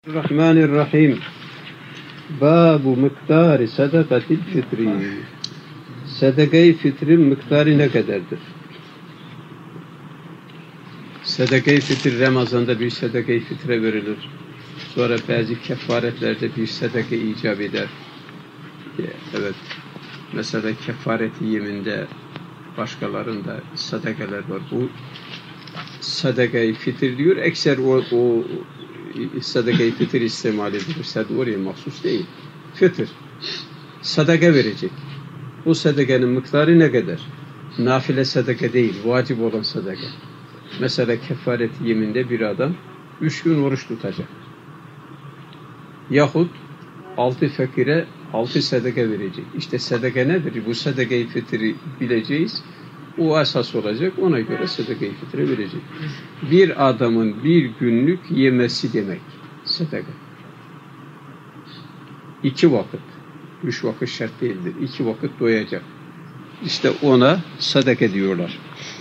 Bismillahirrahmanirrahim. Babu miktarı sadakatil fitri. Sadaka-i fitrin miktarı ne kadardır? Sadaka-i fitir Ramazan'da bir sadaka-i fitre verilir. Sonra bazı kefaretlerde bir sadaka icap eder. Evet. Mesela kefaret-i yeminde başkalarında sadakalar var. Bu sadaka-i fitir diyor. Ekser o sadaka-i fitir istimal edilir. Sadaka oraya mahsus değil. Fitir. Sadaka verecek. Bu sadakanın miktarı ne kadar? Nafile sadaka değil. Vacip olan sadaka. Mesela kefaret-i yeminde bir adam 3 gün oruç tutacak. Yahut 6 fakire 6 sadaka verecek. İşte sadaka nedir? Bu sadaka-i fitri bileceğiz. O esas olacak. Ona göre sadaka-i fitre verecek. Bir adamın bir günlük yemesi demek. Sadaka. 2 vakit. 3 vakit şart değildir. 2 vakit doyacak. İşte ona sadaka diyorlar.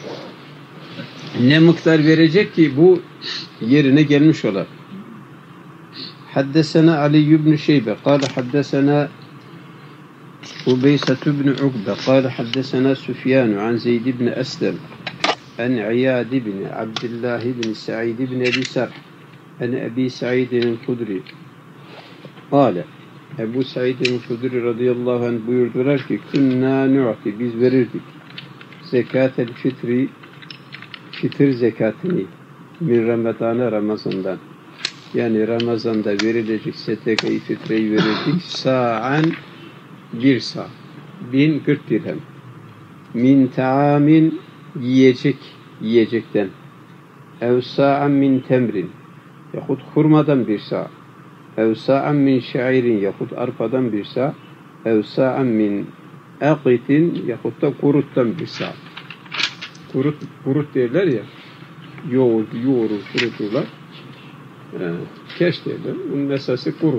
Ne miktar verecek ki bu yerine gelmiş olar. Haddesena Ali ibn Şeybe kâle haddesena Ubeyse ibn Ukbe kâle haddesena Süfyan an Zeyd ibn Eslem an İyad ibn Abdullah ibn Sa'id ibn Ebi Sarh an Ebi Sa'id el-Hudri kâle Ebu Sa'id el-Hudri radıyallahu anh buyurdular ki künna nu'ti biz verirdik zekatel fitri fitir zekatını min Ramazan'a Ramazan'dan yani Ramazan'da verilecek sadaka-i fitreyi verirdik sa'an bir sa' 1040 dirhem min ta'amin yiyecekten ev sa'an min temrin yahut hurmadan bir sa' ev sa'an min şairin yahut arpadan bir sa' ev sa'an min aqitin yahut da kuruttan bir sa' kurut derler ya yoğurur kuruturlar keş derler bunun mesası kurut.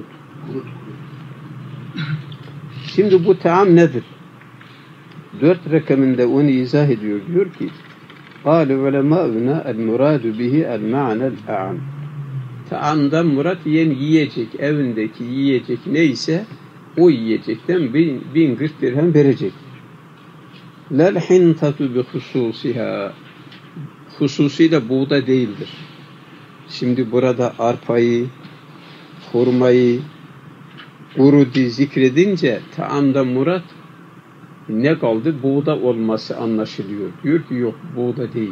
Şimdi bu taam nedir? 4 rakamında onu izah ediyor. Diyor ki قال علماؤنا المراد به المعنى الأعم. Taamdan murat yiyecek, evindeki yiyecek neyse o yiyecekten 1040 dirhem verecek. Lel hintatu bi hususiha. Hususiyle buğda değildir. Şimdi burada arpayı, hurmayı, kurudu zikredince taamdan murat ne kaldı? Buğda olması anlaşılıyor. Diyor ki yok buğda değil.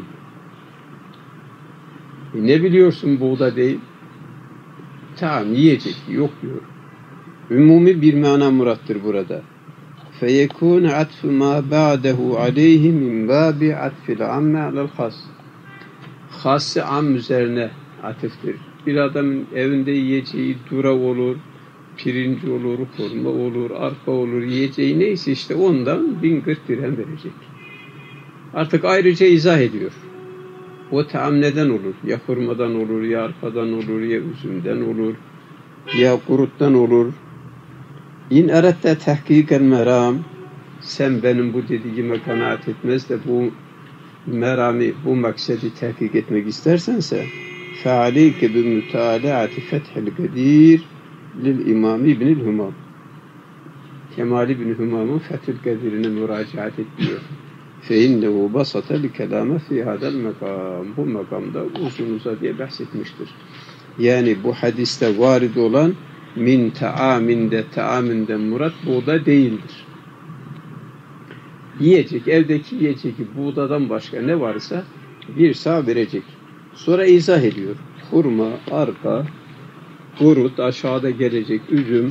Ne biliyorsun buğda değil? Taam yiyecek yok diyor. Ümumi bir mana murattır burada. فَيَكُونَ عَطْفُ مَا بَعْدَهُ عَلَيْهِ مِنْ بَابِ عَطْفِ الْعَمَّ عَلَى الْخَاسِ. Has-ı am üzerine atıftır. Bir adamın evinde yiyeceği dura olur, pirinç olur, hurma olur, arpa olur, yiyeceği neyse işte ondan 1040 dirhem verecek. Artık ayrıca izah ediyor. O taam neden olur? Ya hurmadan olur, ya arpadan olur, ya üzümden olur, ya kuruttan olur. İn eratte tahkikel meram, sen benim bu dediğime kanaat etmez de bu merami, bu maksedi tahkik etmek istersense فَعَلَيْكَ بِمُتَالَعَةِ فَتْحِ الْقَدِيرِ لِلْاِمَامِ ibn el-Humam. Kemal ibn Humam'ın Fethül Kadir'ine müracaat ediyor. فَاِنَّهُ بَسَطَ الْكَلَامَ فِي هَذَا الْمَقَامِ. Bu makamda uzun uzadıya bahsetmiştir. Yani bu hadiste varid olan min taaminde taaminden murat buğda değildir. Yiyecek, evdeki yiyecek buğdadan başka ne varsa bir sağ verecek. Sonra izah ediyor. Hurma, arpa, kurut, aşağıda gelecek üzüm.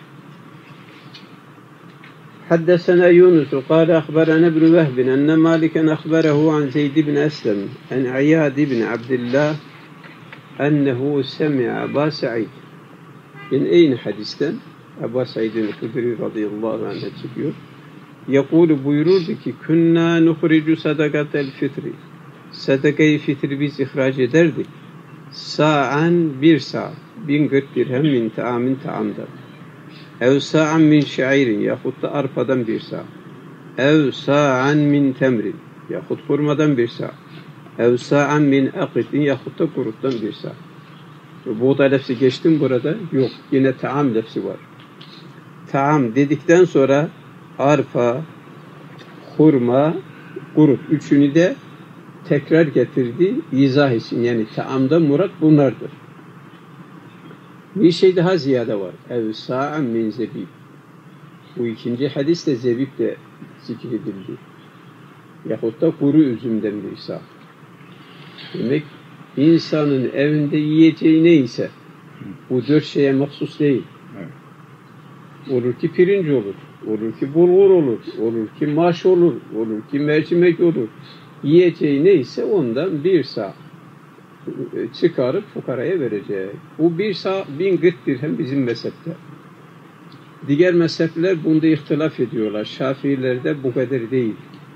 Haddesena Yunus قال أخبرنا ابن وهب أن مالكا أخبره عن زيد بن أسلم عن عياد بن عبد الله أنه سمع أبا سعيد. Yani aynı hadisten Ebu Said'in Hudri radıyallahu anh'a çıkıyor. Yakulu buyururdu ki künna nuhricu sadakatel fitri. Sadaka-i fitri biz ihraç ederdik. Sa'an bir sa' 1040 dirhem min ta'amin ta'amdan. Ev sa'an min şairin yahut da arpadan bir sa'. Ev sa'an min temrin yahut hurmadan bir sa'. Ev sa'an min aqitin yahut da kuruttan bir sa'. Buğda lefzi geçtim burada. Yok. Yine taam lefzi var. Taam dedikten sonra arpa, hurma, kurut. Üçünü de tekrar getirdi izah için. Yani taamda murat bunlardır. Bir şey daha ziyade var. Ev sa'an min zebib. Bu ikinci hadiste zebib de zikredildi. Yahut da kuru üzümden bir sağ. Demek insanın evinde yiyeceği neyse bu 4 şeye mahsus değil. Olur ki pirinç olur, olur ki bulgur olur, olur ki maş olur, olur ki mercimek olur. Yiyeceği neyse ondan bir sağ çıkarıp fukaraya verecek. Bu bir sağ 1000 gıt dirhem bizim mezhepte. Diğer mezhepler bunda ihtilaf ediyorlar. Şafiilerde bu kadar değil.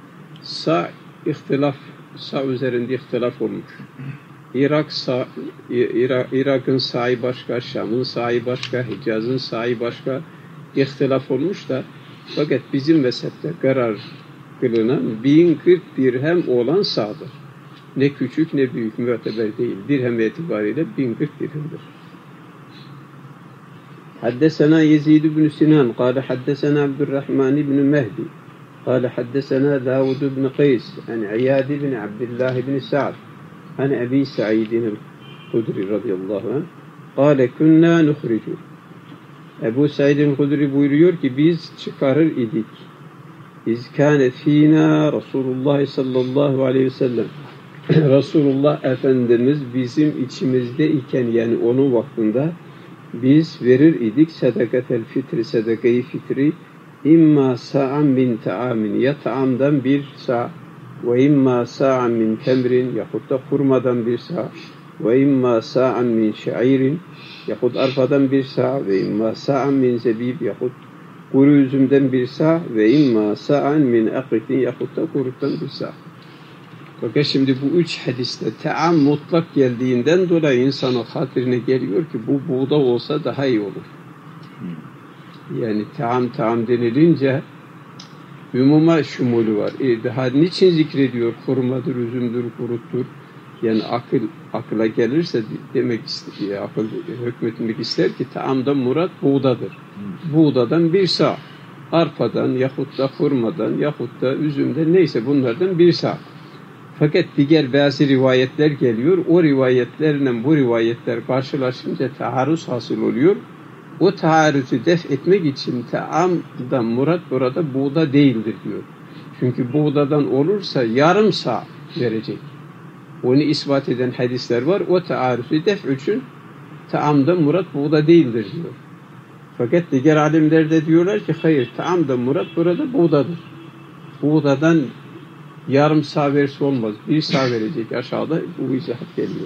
Sağ üzerinde ihtilaf olmuş. Irak'ın sağı başka, Şam'ın sağı başka, Hicaz'ın sağı başka ihtilaf olmuş da fakat bizim mezhepte karar kılınan 1040 dirhem olan sağdır. Ne küçük ne büyük müteber değil. Dirhem itibariyle 1040 dirhemdir. حدثنا يزيد بن سنان قال حدثنا عبد الرحمن بن مهدي قال حدثنا داود بن قيس عن عياد بن عبد الله بن سعد عن أبي سعيد الخدري رضي الله عنه قال كنا نخرج. Ebu Said'in Hudri buyuruyor ki biz çıkarır idik. İzkâne fînâ Resulullah sallallahu aleyhi ve sellem. Resulullah Efendimiz bizim içimizde iken yani onun vaktinde biz verir idik sedakatel fitri, sadakayı fitri imma sa'an min ta'amin ya ta'amdan bir sa' ve imma sa'an min temrin yahut da hurmadan bir sa' ve imma sa'an min şairin yahut arpadan bir sa' ve imma sa'an min zebib yahut kuru üzümden bir sa' ve imma sa'an min akritin yahut da kuruttan bir sa'. Fakat şimdi bu 3 hadiste taam mutlak geldiğinden dolayı insanın hatırına geliyor ki bu buğda olsa daha iyi olur. Yani taam denilince umuma şumulu var. Daha niçin zikrediyor? Hurmadır, üzümdür, kuruttur. Yani akla gelirse demek istiyor, akıl hükmetmek ister ki taamda murat buğdadır. Buğdadan bir sağ, arpadan yahut da hurmadan yahut da üzümden neyse bunlardan bir sağ. Fakat diğer bazı rivayetler geliyor. O rivayetlerle bu rivayetler karşılaşınca taarruz hasıl oluyor. O taarruzu def etmek için taamdan murat burada buğda değildir diyor. Çünkü buğdadan olursa yarım sağ verecek. Onu ispat eden hadisler var. O taarruzu def için taamdan murat buğda değildir diyor. Fakat diğer alimler de diyorlar ki hayır taamdan murat burada buğdadır. Buğdadan yarım sağ verisi olmaz. Bir sağ verecek aşağıda bu izahat geliyor.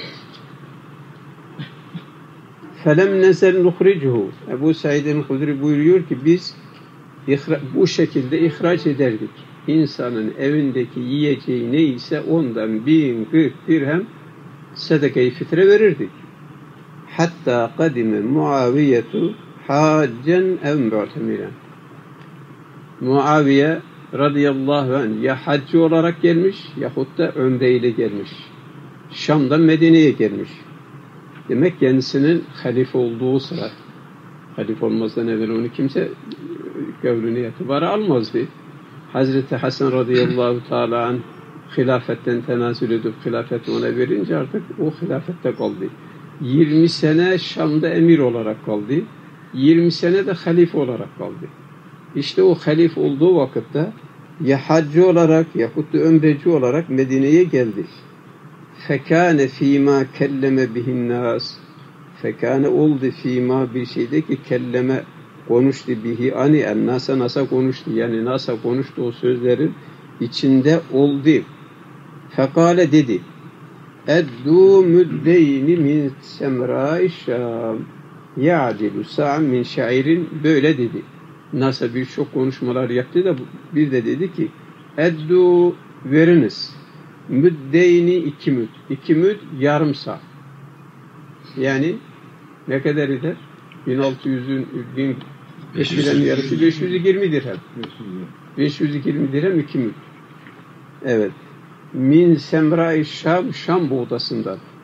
Felem nezel nuhricuhu. Ebu Said'in Hudri buyuruyor ki biz bu şekilde ihraç ederdik. İnsanın evindeki yiyeceği neyse ondan 1040 dirhem sadaka-i fitre verirdik. Hatta kadime Muaviyetu haccen ev mu'temiren. Muaviye radıyallahu anh ya haccı olarak gelmiş yahut da ömreyle gelmiş. Şam'dan Medine'ye gelmiş. Demek kendisinin halife olduğu sıra. Halife olmazdan evvel onu kimse gavlünü itibara almazdı. Hazreti Hasan radıyallahu teala anh hilafetten tenazül edip hilafeti ona verince artık o hilafette kaldı. 20 sene Şam'da emir olarak kaldı. 20 sene de halife olarak kaldı. İşte o halife olduğu vakitte ya haccı olarak yahut da ömreci olarak Medine'ye geldi. Fekâne fîmâ kelleme bihinnâs. Fekâne oldu fîmâ bir şeyde ki kelleme konuştu bihi ani en nasa konuştu. Yani nasa konuştu o sözlerin içinde oldu. Fekâle dedi. Eddû müddeyni min semrâ-i Şâm. Ya'dilu sa'an min şairin böyle dedi. Nasa birçok konuşmalar yaptı da bir de dedi ki eddu veriniz müddeyni 2 müd. 2 müd yarım sağ. Yani ne kadar eder? 1600'ün 1500'ün yarısı 520 dirhem. 520 dirhem 2 müd. Evet. Min semra-i Şam buğdasından.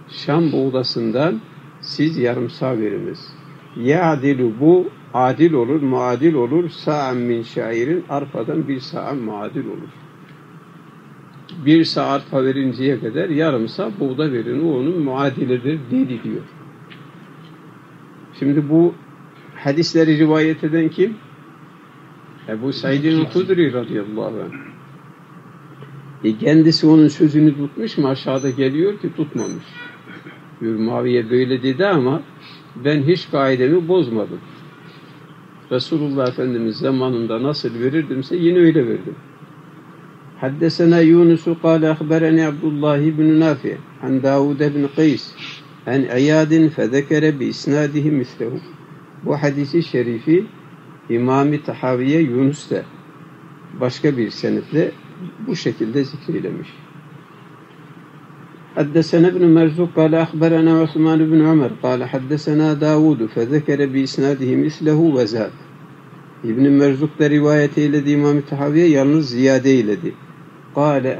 Şam buğdasından siz yarım sağ veriniz. Ya'dilu, bu adil olur, muadil olur. Sa'an min şairin, arpadan bir sa'a muadil olur. Bir sağ arpa verinceye kadar yarım sağ buğda verin. O onun muadilidir dedi diyor. Şimdi bu hadisleri rivayet eden kim? Ebu Said'in Hudri radıyallahu anh. Kendisi onun sözünü tutmuş mu? Aşağıda geliyor ki tutmamış. Diyor, Muaviye böyle dedi ama ben hiç kaidemi bozmadım. Resulullah Efendimiz zamanında nasıl verirdimse yine öyle verdim. Haddesena Yunus'u kâle ahbereni Abdullah ibn Nafi an Davud ibn Qays an İyadin fezekere bi isnadihi mislehu. Bu hadisi şerifi İmam-ı Tahaviye Yunus da başka bir senetle bu şekilde zikreylemiş. Haddesena ibn Merzuk kâle ahberena Osman ibn Ömer kâle haddesena Davud fezekere bi isnadihi mislehu ve zâd. İbn Merzuk da rivayet eyledi İmam-ı Tahaviye, yalnız ziyade eyledi. Kâle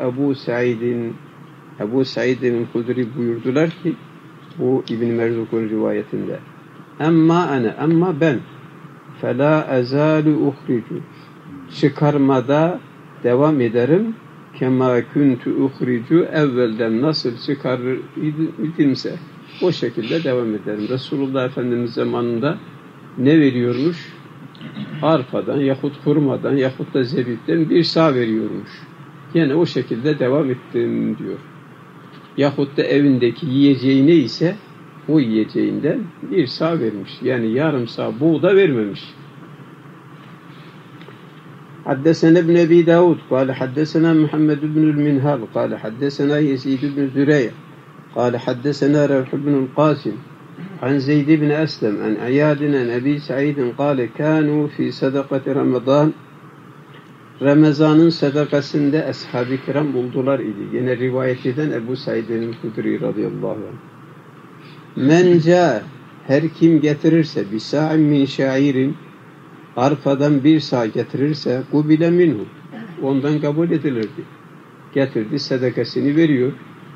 Ebu Said'in Hudri buyurdular ki bu İbn Merzuk'un rivayetinde, ama ben فَلَا اَزَالُ اُخْرِجُ çıkarmada devam ederim. Kema kuntu uhricu, evvelden nasıl çıkarır idimse o şekilde devam ederim. Resulullah Efendimiz zamanında ne veriyormuş? Arpadan yahut hurmadan yahut da zebipten bir sağ veriyormuş. Yine o şekilde devam ettim diyor. Yahut da evindeki yiyeceği neyse o yiyeceğinden bir sağ vermiş. Yani yarım sağ buğda vermemiş. حدثنا ابن أبي داود قال حدثنا محمد بن المنهال قال حدثنا يزيد بن زريع قال حدثنا روح بن القاسم عن زيد بن أسلم عن عياد عن أبي سعيد قال كانوا في صدقة رمضان Ramazan'ın sadakasında ashab-ı kiram buldular idi. Yine rivayet eden Ebu Said'in Hudri radıyallahu anh. Men ca, her kim getirirse bir sa'in min şairin, arpadan bir sağ getirirse kubile minhu, ondan kabul edilirdi. Getirdi, sadakasını veriyor.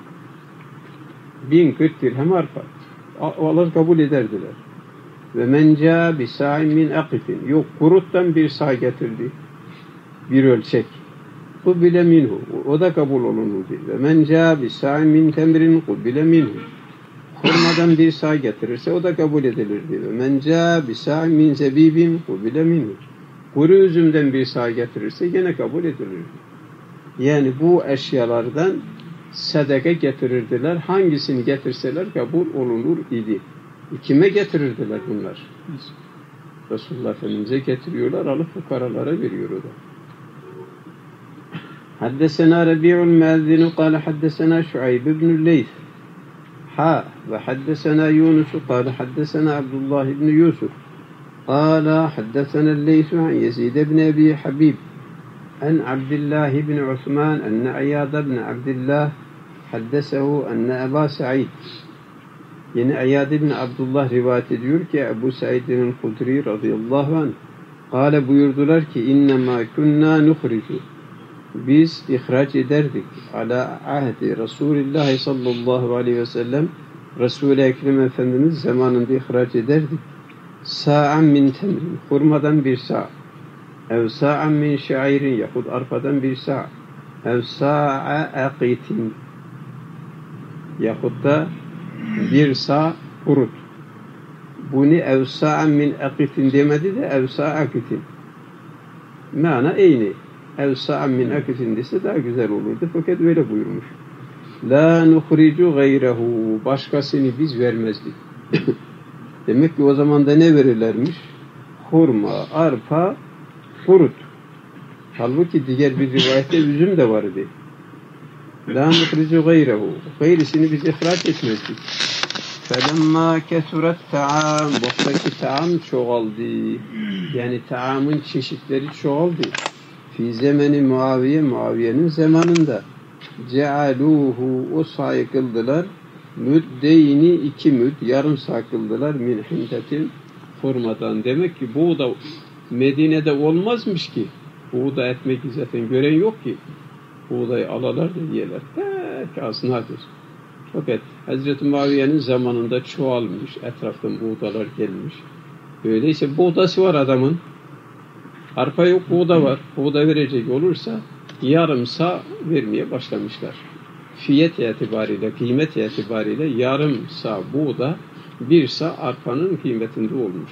1040 dirhem arpa. Alır kabul ederdiler. Ve men ca bi sa'in min akitin, yok kuruttan bir sağ getirdi. Bir ölçek. Kubile minhu, o da kabul olunurdu. Ve men ca bi sa'in min temrin kubile minhu. Hurmadan bir sağ getirirse o da kabul edilirdi. Ve men ca bi sa'in min zebibin kubile minhu. Kuru üzümden bir sağ getirirse gene kabul edilirdi. Yani bu eşyalardan sadaka getirirdiler. Hangisini getirseler kabul olunur idi. Kime getirirdiler bunlar? Resulullah Efendimiz'e getiriyorlar, alıp fukaralara veriyor o da. Haddesena Rabi'ul Meazzinu kâle haddesena Şuayb ibn Leyth ve haddesena Yunus'u kâle haddesena Abdullah ibn Yusuf kâle haddesena Leyth'u an Yezid ibn Ebi Habib an Abdullah ibn Osman enne İyad ibn Abdullah haddesehu enne Ebu Said. Yine İyad ibn Abdullah rivayet ediyor ki Ebu Said'in Hudri radıyallahu anh kâle buyurdular ki innemâ kunnâ nuhricu, biz ihraç ederdik ala ahdi Resulullah sallallahu aleyhi ve sellem, Resul-i Ekrem Efendimiz zamanında ihraç ederdik. Sa'an min temrin, hurmadan bir sağ, ev sa'an min şairin, yahut arpadan bir sağ, ev sa'a aqitin, yahut da bir sağ kurut. Bunu ev sa'an min aqitin demedi de ev sa'a aqitin. Mana eyni. Ev sa'an min akitin dese daha güzel olurdu. Fakat öyle buyurmuş. La nuhricu gayrehu, başkasını biz vermezdik. Demek ki o zaman da ne verirlermiş? Hurma, arpa, kurut. Halbuki diğer bir rivayette üzüm de vardı. La nuhricu gayrehu, gayrisini biz ihraç etmezdik. Felemma kesuret ta'am, boktaki ta'am çoğaldı. Yani ta'amın çeşitleri çoğaldı. Fi zemeni Muaviye, Muaviye'nin zamanında cealuhu, o sağı kıldılar, müddeyni 2 müd, yarım sağ kıldılar min hintetin, hurmadan. Demek ki bu da Medine'de olmazmış ki. Buğday etmek zaten gören yok ki. Buğday alalar da yiyeler. Pek az nadir. Fakat Hazreti Muaviye'nin zamanında çoğalmış, etraftan buğdalar gelmiş. Öyleyse buğdası var adamın. Arpa yok, buğda var. Buğda verecek olursa yarım sağ vermeye başlamışlar. Fiyat itibariyle, kıymet itibariyle yarım sağ buğda, bir sağ arpanın kıymetinde olmuş.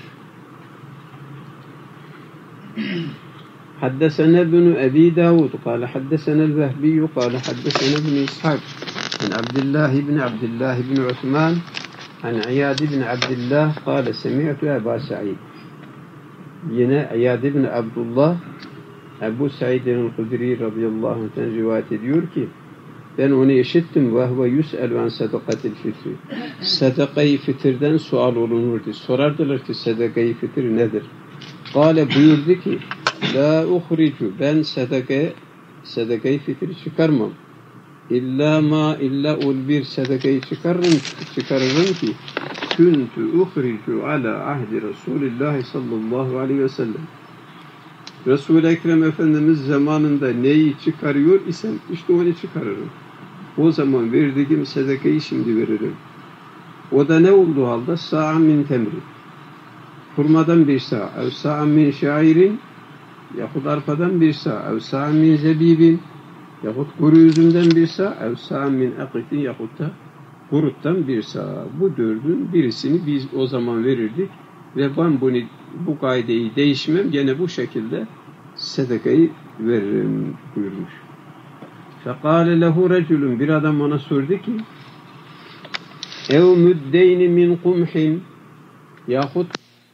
حدثنا ابن أبي داود قال حدثنا الوهبي قال حدثنا ابن إسحاق عن عبد الله بن عثمان عن عياد بن عبد الله قال سمعت أبا سعيد. Yine İyad ibn Abdullah Ebu Said el-Hudri radıyallahu anh'ten rivayet ediyor ki ben onu işittim ve huve yus'elu an sadakatil fitri. Sadakayı fitirden sual olunurdu. Sorardılar ki sadakayı fitir nedir? Kale buyurdu ki la uhricu ben sadakayı fitri çıkarmam. İlla ol bir sadakayı çıkarırım ki kuntu uhricu ala ahdi Resulillah sallallahu aleyhi ve sellem. Resul-i Ekrem Efendimiz zamanında neyi çıkarıyor isem işte onu çıkarırım. O zaman verdiğim sadakayı şimdi veririm. O da ne olduğu halde sa'an min temri. Hurmadan bir sağ, ev sa'an min şairin yahut arpadan bir sağ, ev sa'an min zebibin yahut kuru üzümden bir sağ, ev sa'an min akitin yahut da kuruttan bir sağ. Bu dördün birisini biz o zaman verirdik ve ben bu kaideyi değişmem, gene bu şekilde sadakayı veririm buyurmuş. Fekale lehu reculun bir adam ona sordu ki ev müddeyni min kumhin yahut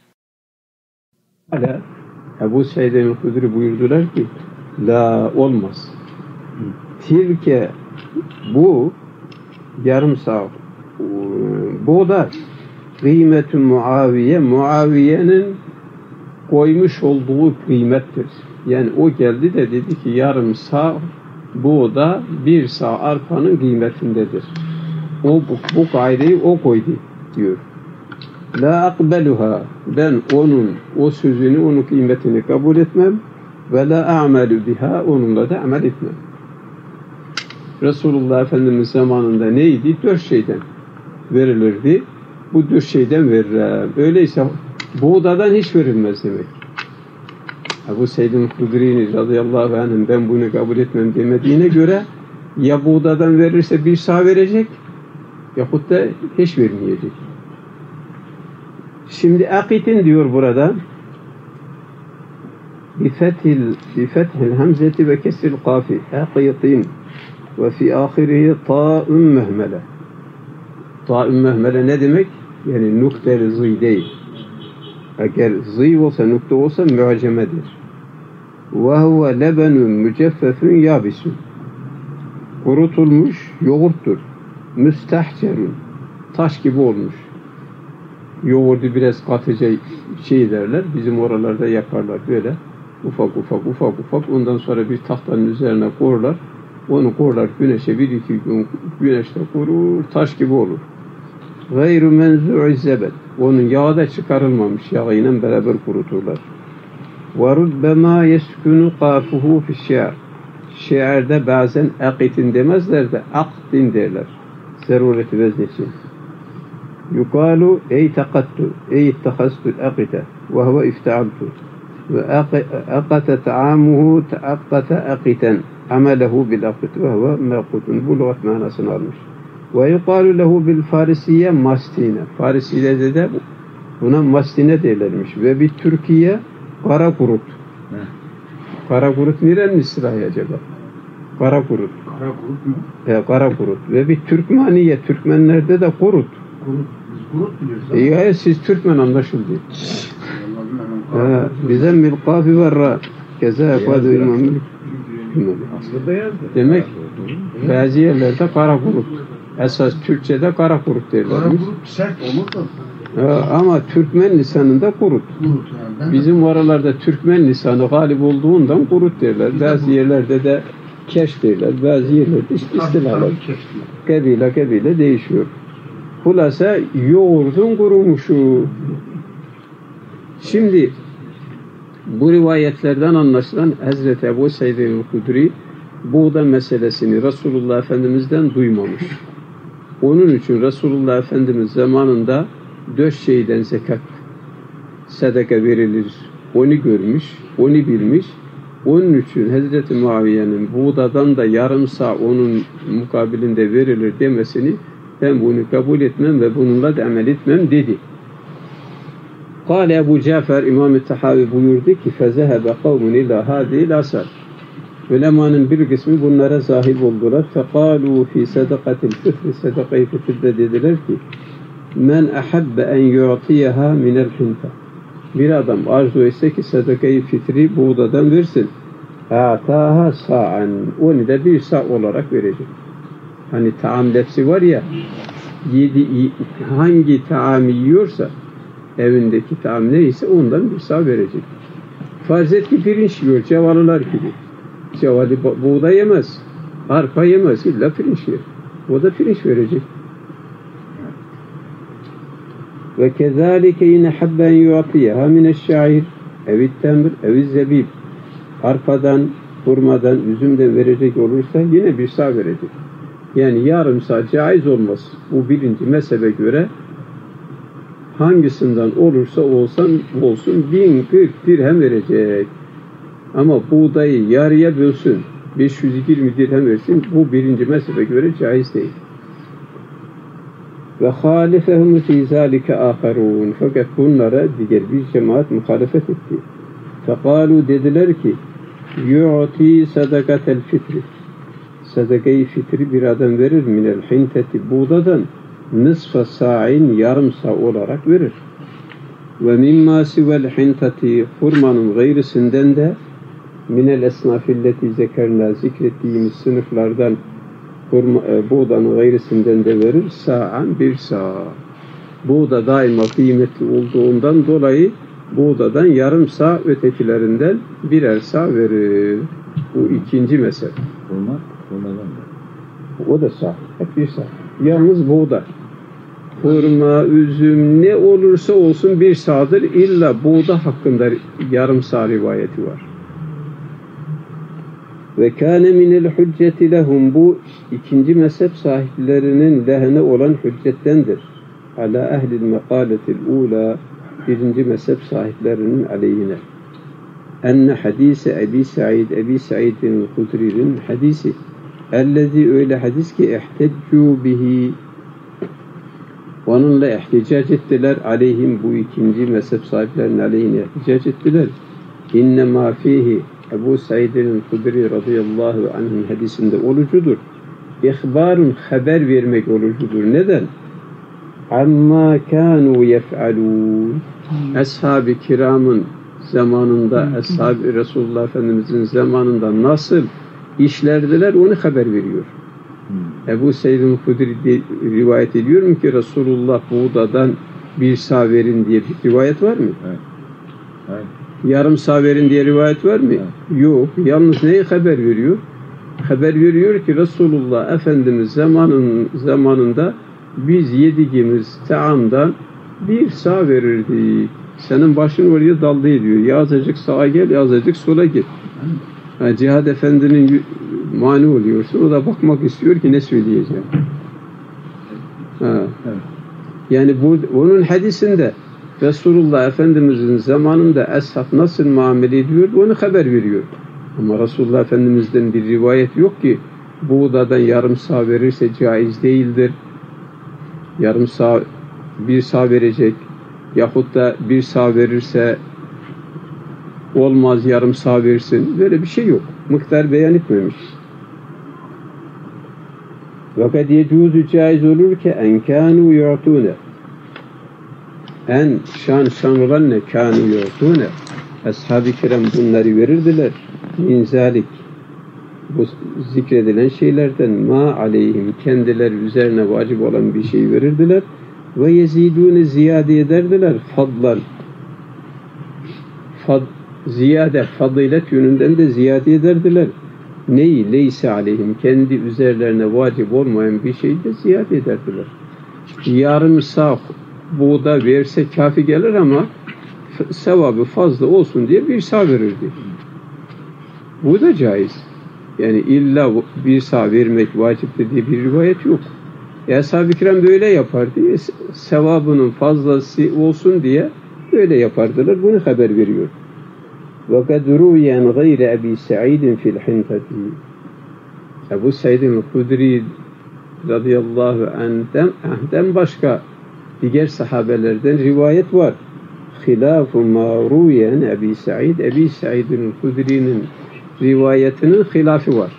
hala Ebu Said el-Hudri buyurdular ki la olmaz. Tilke bu yarım sağ buğda kıymet-i Muaviye'nin koymuş olduğu kıymettir. Yani o geldi de dedi ki yarım sağ buğda bir sağ arpanın kıymetindedir. Bu kaideyi o koydu diyor. La akbeluha ben o sözünü, onun kıymetini kabul etmem ve la a'melu biha onunla da amel etmem. Resulullah Efendimiz zamanında neydi? 4 şeyden verilirdi. Bu 4 şeyden veririm. Öyleyse buğdadan hiç verilmez demek. Ebu Said Hudri'nin radıyallahu anh'ın ben bunu kabul etmem demediğine göre ya buğdadan verirse bir sağ verecek yahut da hiç vermeyecek. Şimdi akitin diyor burada bifethil hamzeti ve kesril kafi akitin ve fi ahirihi ta'un mehmele. Ta'un mehmele ne demek? Yani nukte-i zî değil. Eğer zî olsa, nukte olsa mu'cemedir. Ve huve lebenun müceffefun yabisun. Kurutulmuş yoğurttur. Müstehcerun. Taş gibi olmuş. Yoğurdu biraz katıca derler. Bizim oralarda yaparlar böyle. Ufak. Ondan sonra bir tahtanın üzerine korlar. Onu korlar güneşe, 1-2 gün güneşte kurur, taş gibi olur. Gayru menzu'i zebed. Onun yağı da çıkarılmamış, yağıyla beraber kuruturlar. Ve rubbema yeskunu kafuhu fi şi'r. Şiirde bazen akitin demezler de aktin derler. Zerureti vezni için. Yukalu ey takattu, ey ittehastul akite ve huve iftealtu. Ve akate ta'amuhu ta'akkate akiten. Amelehu bil akit ve huve mevkutun. Bu lügat manasını almış. Ve yukalu lehu bil farisiye mastine. Farisiyle de buna mastine derlermiş. Ve bir Türkiye kara kurut. Kara kurut nerenin istilahı acaba? Kara kurut. Kara kurut mu? Kara kurut. Ve bir Türkmaniye. Türkmenlerde de kurut. Kurut biliyorsun. Ya siz Türkmen anlaşıldı. Bizim bil kafi ve ra. Keza efadu imamı. Aslında beyazdı. Demek bazı yerlerde kara kurut. Esas Türkçe'de kara kurut derler. Kara kurut sert olur da. Ama Türkmen lisanında kurut. Yani. Bizim oralarda Türkmen lisanı galip olduğundan kurut derler. Bazı yerlerde de keş derler. Bazı yerlerde istilahlar. Kabile değişiyor. Hulasa yoğurdun kurumuşu. Şimdi bu rivayetlerden anlaşılan Hazreti Ebu Said el-Hudri buğda meselesini Resulullah Efendimiz'den duymamış. Onun için Resulullah Efendimiz zamanında 4 şeyden zekat, sadaka verilir. Onu görmüş, onu bilmiş. Onun için Hazreti Muaviye'nin buğdadan da yarım sağ onun mukabilinde verilir demesini ben bunu kabul etmem ve bununla da amel etmem dedi. Kâle Ebu Cafer İmam-ı Tahavi buyurdu ki فَزَهَبَ قَوْمٌ اِلَى هَذِهِ الْأَسَرِ Ulemanın bir kısmı bunlara sahip oldular. فَقَالُوا فِي صَدَقَةِ الْفِطْرِ Sadaka-i Fitr'de dediler ki مَنْ أَحَبَّ اَنْ يُعْطِيَهَا مِنَ الْحِنْفَةِ Bir adam arzu etse ki sadaka-i fitri buğdadan versin. اَعْتَاهَا سَاعًا Onu da bir sağ olarak verecek. Hani taam lefsi var ya, hangi taamı yiyorsa, evindeki taam neyse ondan bir sağ verecek. Farz et ki pirinç yiyor, cevalılar gibi. Cevalı buğday yemez, arpa yemez, illa pirinç yer. O da pirinç verecek. Ve kezalike yine habben yu'tiyeha mineşşa'ir evittemr evizzebib arpadan, hurmadan, üzümden verecek olursa yine bir sağ verecek. Yani yarım sağ caiz olmaz. Bu birinci mezhebe göre hangisinden olursa olsun 1040 dirhem verecek. Ama buğdayı yarıya bölsün, 520 dirhem versin, bu birinci mezhebe göre caiz değil. Ve halifehum fî zâlike âkharûn. Fakat bunlara diğer bir cemaat muhalefet etti. Fekâlû dediler ki yu'ti sadakatel fitri. Sadaka-i fitri bir adam verir minel hinteti buğdadan nısfa sa'in yarım sağ olarak verir. Ve mimma sivel hinteti hurmanın gayrisinden de minel esnafilleti zekerna zikrettiğimiz sınıflardan buğdanın gayrisinden de verir. Sa'an bir sağ. Buğda daima kıymetli olduğundan dolayı buğdadan yarım sağ ötekilerinden birer sağ verir. Bu ikinci mezhep. O da sağ. Hep bir sağ. Yalnız buğda. Hurma, üzüm ne olursa olsun bir sağdır. İlla buğda hakkında yarım sağ rivayeti var. Ve kâne minel hücceti lehum bu ikinci mezhep sahiplerinin lehine olan hüccettendir. Ala ehlil mekâletil ûlâ birinci mezhep sahiplerinin aleyhine. Enne hadise Ebi Said'in Hudri'nin hadisi ellezî öyle hadis ki ihteccu bihi onunla ihticac ettiler aleyhim bu ikinci mezhep sahiplerinin aleyhine ihticac ettiler. İnnemâ fihi Ebu Said'in Hudri radıyallahu anh'ın hadisinde olucudur. İhbarun haber vermek olucudur. Neden? Amma kânû yef'alûn Ashab-ı kiramın zamanında, Ashab-ı Resulullah Efendimizin zamanında nasıl işlerdiler onu haber veriyor. Ebu Said'in Hudri rivayet ediyor mu ki Resulullah buğdadan bir sağ verin diye bir rivayet var mı? Evet. Evet. Yarım sağ verin diye rivayet var mı? Evet. Yok. Yalnız neyi haber veriyor? Haber veriyor ki Resulullah Efendimiz zamanında biz yediğimiz taamdan bir sağ verirdik. Senin başın oraya daldı ediyor. Ya azıcık sağa gel, ya azıcık sola git. Yani Cihad Efendi'nin mani oluyorsun. O da bakmak istiyor ki ne söyleyeceğim. Ha. Evet. Yani onun hadisinde Resulullah Efendimizin zamanında ashab nasıl muamele ediyor onu haber veriyor. Ama Resulullah Efendimiz'den bir rivayet yok ki buğdadan yarım sağ verirse caiz değildir. Yarım sağ bir sağ verecek yahut da bir sağ verirse olmaz yarım sağ versin. Böyle bir şey yok. Miktar beyan etmemiş. Fakat yecuzu caiz olur ki en kânû yu'tûne en şan olan ne kânû yu'tûne ashab-ı kiram bunları verirdiler. Min zâlik bu zikredilen şeylerden ma aleyhim kendileri üzerine vacip olan bir şey verirdiler ve yezidûne ziyade ederdiler fadlan ziyade fadilet yönünden de ziyade ederdiler. Neyi? Leyse aleyhim kendi üzerlerine vacip olmayan bir şeyi de ziyade ederdiler. Yarım sağ buğda verse kafi gelir ama sevabı fazla olsun diye bir sağ verirdi. Bu da caiz. Yani illa bir sağ vermek vaciptir diye bir rivayet yok. Ashab-ı kiram böyle yapardı. Sevabının fazlası olsun diye böyle yapardılar. Bunu haber veriyor. وَقَدْ رُوِيَنْ غَيْرَ أَبِي سَعِيدٍ فِي الْحِنْفَةِ Ebu Said'in Hudri radıyallahu anh'den başka diğer sahabelerden rivayet var. خِلَافُ مَا رُوِيَنْ Ebi Said, Ebi Said'in Hudri'nin rivayetinin hilafı var.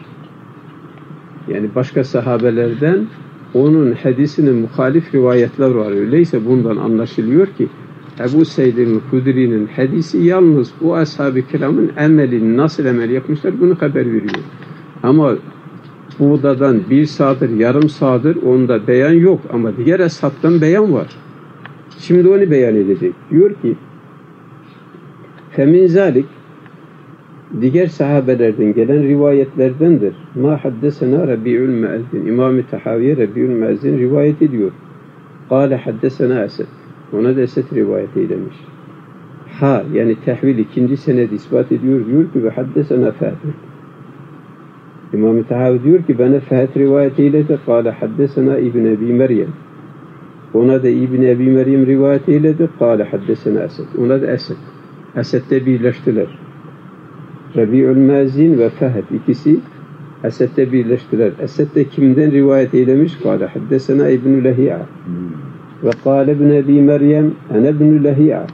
Yani başka sahabelerden onun hadisine muhalif rivayetler var. Öyleyse bundan anlaşılıyor ki Ebu Said'in Hudri'nin hadisi yalnız o ashab-ı kiramın amelini nasıl amel yapmışlar bunu haber veriyor. Ama buğdadan bir sağdır, yarım sağdır onda beyan yok ama diğer ashabtan beyan var. Şimdi onu beyan edecek. Diyor ki فَمِنْ ذَلِكَ diğer sahabelerden gelen rivayetlerdendir. Ma haddesena Rabi'ül Müezzin. İmam-ı Tahaviye Rabi'ül Müezzin rivayet ediyor. Kâle haddesena Esed. Ona da Esed rivayet eylemiş. Yani tehvil ikinci sened ispat ediyor. Diyor ki ve haddesena Fahd. İmam-ı Tahavi diyor ki bana Fahd rivayet eyledi. Kâle haddesena İbn Ebi Meryem. Ona da İbn Ebi Meryem rivayet eyledi. Kâle haddesena Esed. Ona da Esed. Esed'de birleştiler. Rabi'ül Müezzin ve Fahd ikisi Esed'de birleştiler. Esed de kimden rivayet eylemiş? Kâle haddesena İbn-i Lehi'a ve kâle İbn Ebi Meryem ene İbn-i Lehi'a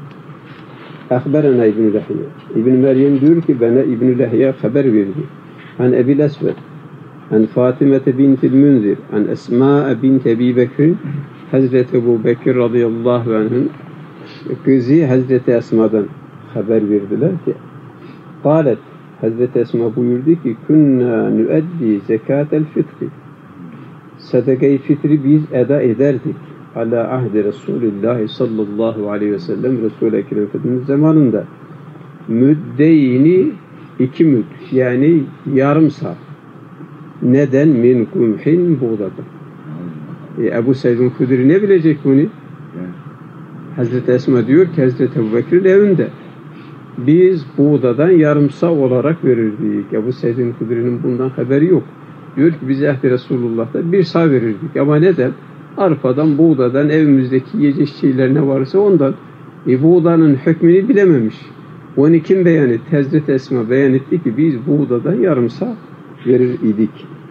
ahberena İbn-i Lehi'a. İbn Meryem diyor ki bana İbn-i Lehi'a haber verdi. An Ebil Esved an Fatimete bintil Münzir an Esma bint Ebi Bekir Hazreti Ebu Bekir radıyallahu anh'ın kızı Hazreti Esma'dan haber verdiler ki Kâlet Hazreti Esma buyurdu ki künna nüeddi zekatel fitri sadaka-i fitri biz eda ederdik ala ahdi Resulullah sallallahu aleyhi ve sellem Resul-i Ekrem Efendimiz zamanında müddeyni 2 müd yani yarım saat neden min kumhin buğdadan Ebu Said'in Hudri ne bilecek bunu? Hazreti Esma diyor ki Hazreti Ebu Bekir'in evinde biz buğdadan yarım sağ olarak verirdik. Ebu Said'in Hudri'nin bundan haberi yok. Diyor ki biz ehli Resulullah'ta 1 sağ verirdik. Ama neden? Arpadan, buğdadan, evimizdeki yiyecek şeyler ne varsa ondan. Buğdanın hükmünü bilememiş. Onu kim beyan etti? Hazreti Esma beyan etti ki biz buğdadan yarım sağ verir idik.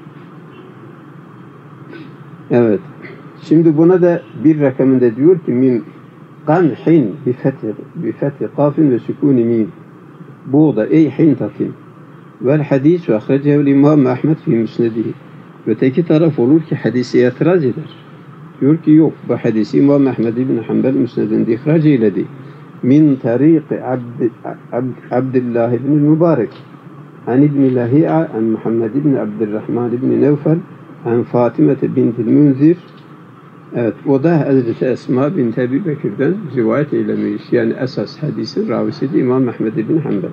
Evet. Şimdi buna da bir rakamında diyor ki min qamhin bi fethi kafin ve sükûni mim. Buğda ey hintatin. Vel hadis ve ahracehu İmam Ahmed fi müsnedihi. Öteki taraf olur ki hadisi itiraz eder. Diyor ki yok bu hadisi İmam Ahmed ibn Hanbel müsnedinde ihraç eyledi. Min tariqi Abdullah ibn Mübarek an İbn Lahi'a an Muhammed ibn Abdurrahman ibn Nevfel an Fatime bintil Münzir. Evet, o da Hazreti Esma bint Ebi Bekir'den rivayet eylemiş. Yani esas hadisin ravisi de İmam Ahmed ibn Hanbel.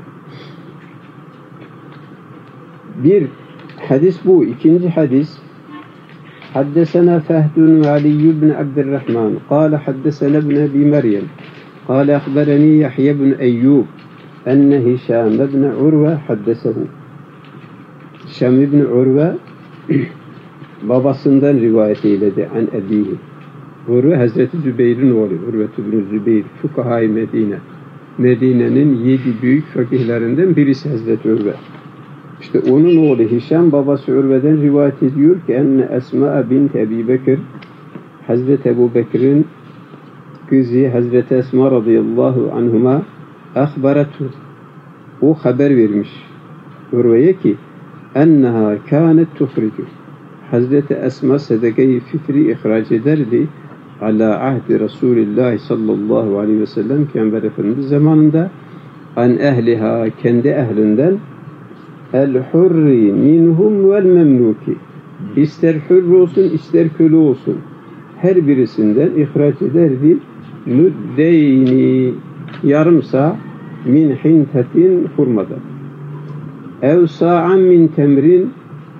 Bir hadis bu. İkinci hadis Haddesena Fahdun ve Ali ibn Abdurrahman Kâle haddesena ibn Ebi Meryem Kâle ahbereni Yahya ibn Eyyub enne Hişam ibn Urve haddesehu. Hişam ibn Urve babasından rivayet eyledi an ebihi. Urve Hazreti Zübeyir'in oğlu. Urve ibn Zübeyir Fukaha-i Medine. Medine'nin 7 büyük fakirlerinden birisi Hazreti Urve. İşte onun oğlu Hişam babası Urve'den rivayet ediyor ki enne Esma bint Ebi Bekir Hazreti Ebu Bekir'in kızı Hazreti Esma radıyallahu anhuma ahbaratu. O haber vermiş Urve'ye ki enneha kânet tuhricu. Hazreti Esma sedeke-i fitri ihraç ederdi ala ahdi Resulullah sallallahu aleyhi ve sellem Peygamber Efendimiz zamanında an ehliha kendi ehlinden el hurri minhum vel memluki ister hür olsun ister köle olsun her birisinden ihraç ederdi müddeyni yarım sağ min hintetin hurmadan ev sa'an min temrin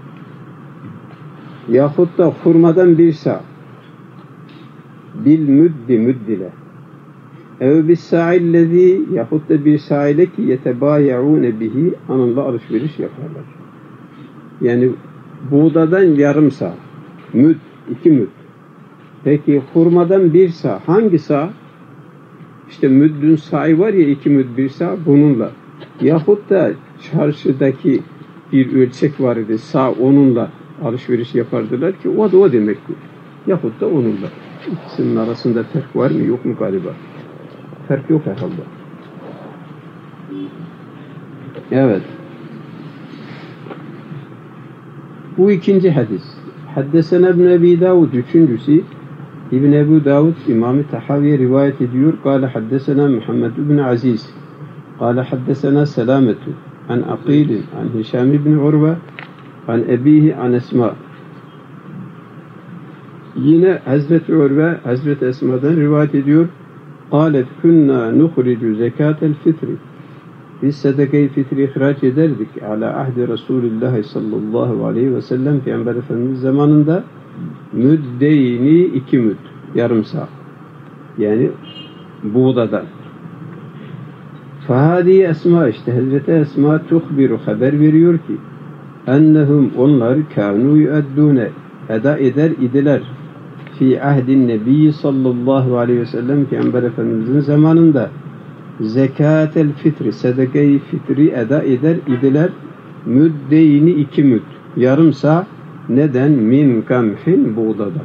yahut da hurmadan 1 sağ bil müddi müddile ev bis sa'illezi yahut da 1 sağ ile ki yetebayaune bihi onunla alışveriş yaparlar. Yani buğdadan yarım sağ müd 2 müd. Peki hurmadan 1 sağ. Hangi sağ? İşte müddün sa'i var ya 2 müd 1 sağ bununla. Yahut da çarşıdaki bir ölçek var idi. Sağ onunla alışveriş yapardılar ki o da o demektir. Yahut da onunla. İkisinin arasında fark var mı yok mu galiba? Fark yok herhalde. Evet. Bu ikinci hadis. Haddesena İbn Ebi Davud üçüncüsü. İbn Ebu Davud İmam-ı Tahaviye rivayet ediyor. Kâle haddesena Muhammed ibn Aziz. Kâle haddesena Selametu. An Aqilin. An Hişam ibn Urve. An Ebihi an Esma. Yine Hazreti Urve, Hazreti Esma'dan rivayet ediyor. Kâlet kunna nukhricu zekatel fitri. Biz sadaka-i fitri ihraç ederdik. Ala ahdi Resulullah sallallahu aleyhi ve sellem Peygamber Efendimiz zamanında müddeyni 2 müd. Yarım sağ. Yani buğdadan. Fahadi Esma işte Hazreti Esma tuhbiru haber veriyor ki ennehum onlar kânu yueddûne eda eder idiler fi ahdin nebiyyi sallallahu aleyhi ve sellem Peygamber Efendimizin zamanında zekatel fitri sadaka-i fitri eda eder idiler müddeyni 2 müd. Yarım sağ neden? Min kamhin buğdadan.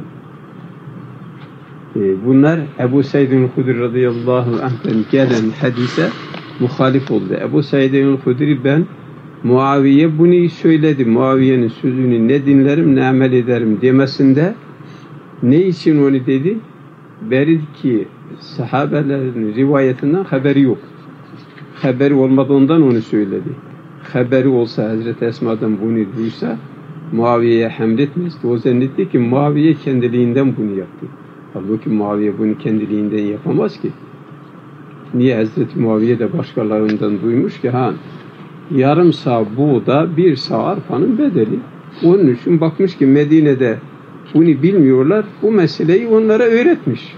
Bunlar Ebu Said-i Hudri radıyallahu anh'ten gelen hadise muhalif oldu. Ebu Said-i Hudri ben Muaviye bunu söyledi. Muaviye'nin sözünü ne dinlerim ne amel ederim demesinde ne için onu dedi? Beri ki sahabelerin rivayetinden haberi yok. Haberi olmadığından onu söyledi. Haberi olsa Hazreti Esma'dan bunu duysa Muaviye'ye hamletmezdi. O zannetti ki Muaviye kendiliğinden bunu yaptı. Halbuki Muaviye bunu kendiliğinden yapamaz ki. Niye Hazreti Muaviye de başkalarından duymuş ki yarım sağ buğda 1 sağ arpanın bedeli. Onun için bakmış ki Medine'de bunu bilmiyorlar. Bu meseleyi onlara öğretmiş.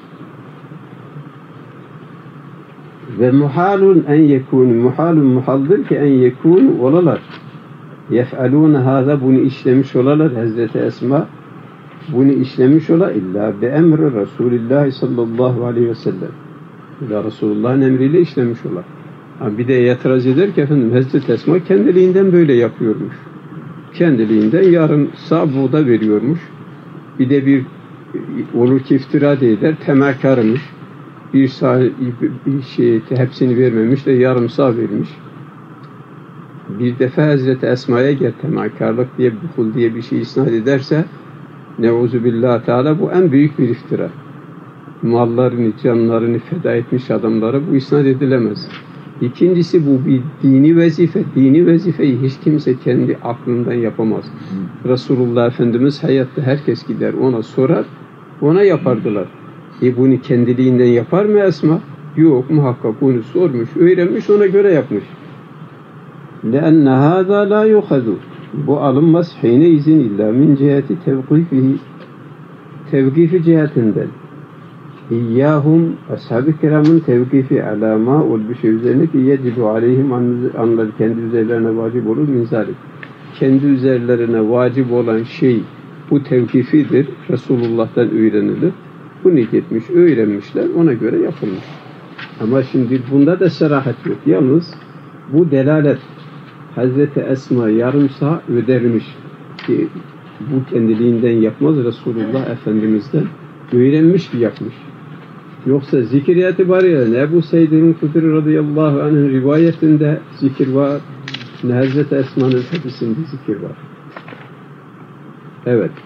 Ve muhalun en yekûn muhalun muhaldır ki en yekûn olalar. Yef'alûne hâzâ bunu işlemiş olalar. Hazreti Esma bunu işlemiş ola illa be emri Resulullah sallallahu aleyhi ve sellem. İlla Resulullah'ın emriyle işlemiş ola. Bir de itiraz eder ki efendim Hazreti Esma kendiliğinden böyle yapıyormuş. Kendiliğinden yarım sağ buğda veriyormuş. Bir de bir olur ki iftira da eder, temelkarmış. Bir sağ bir şey hepsini vermemiş de yarım sağ vermiş. Bir defa Hazreti Esma'ya gel temelkarlık diye buhul diye bir şey isnat ederse Neuzubillah Teala bu en büyük bir iftira. Mallarını, canlarını feda etmiş adamlara bu isnat edilemez. İkincisi bu bir dini vazife. Dini vazifeyi hiç kimse kendi aklından yapamaz. Resulullah Efendimiz hayatta herkes gider ona sorar, ona yapardılar. Bunu kendiliğinden yapar mı Esma? Yok, muhakkak bunu sormuş, öğrenmiş, ona göre yapmış. لَأَنَّ هَذَا لَا يُخَذُ Bu alınmaz hine izin illa min ciheti tevkifihi tevkifi cihetinden. İyyâhum ashab-ı kiramın tevkifi alâmâ ol bir şey üzerine ki yecibu aleyhim anlar kendi üzerlerine vacip olur min zâlik. Kendi üzerlerine vacip olan şey bu tevkifidir. Resulullah'tan öğrenilir. Bunu gitmiş, öğrenmişler, ona göre yapılmış. Ama şimdi bunda da serahat yok. Yalnız bu delalet Hazreti Esma yarım sağ ödermiş ki bu kendiliğinden yapmaz Resulullah Efendimiz'den öğrenmiş ki yapmış. Yoksa zikir itibariyle Ebu Said-i Hudri radıyallahu anh'ın rivayetinde zikir var, ne Hazreti Esma'nın hadisinde zikir var. Evet.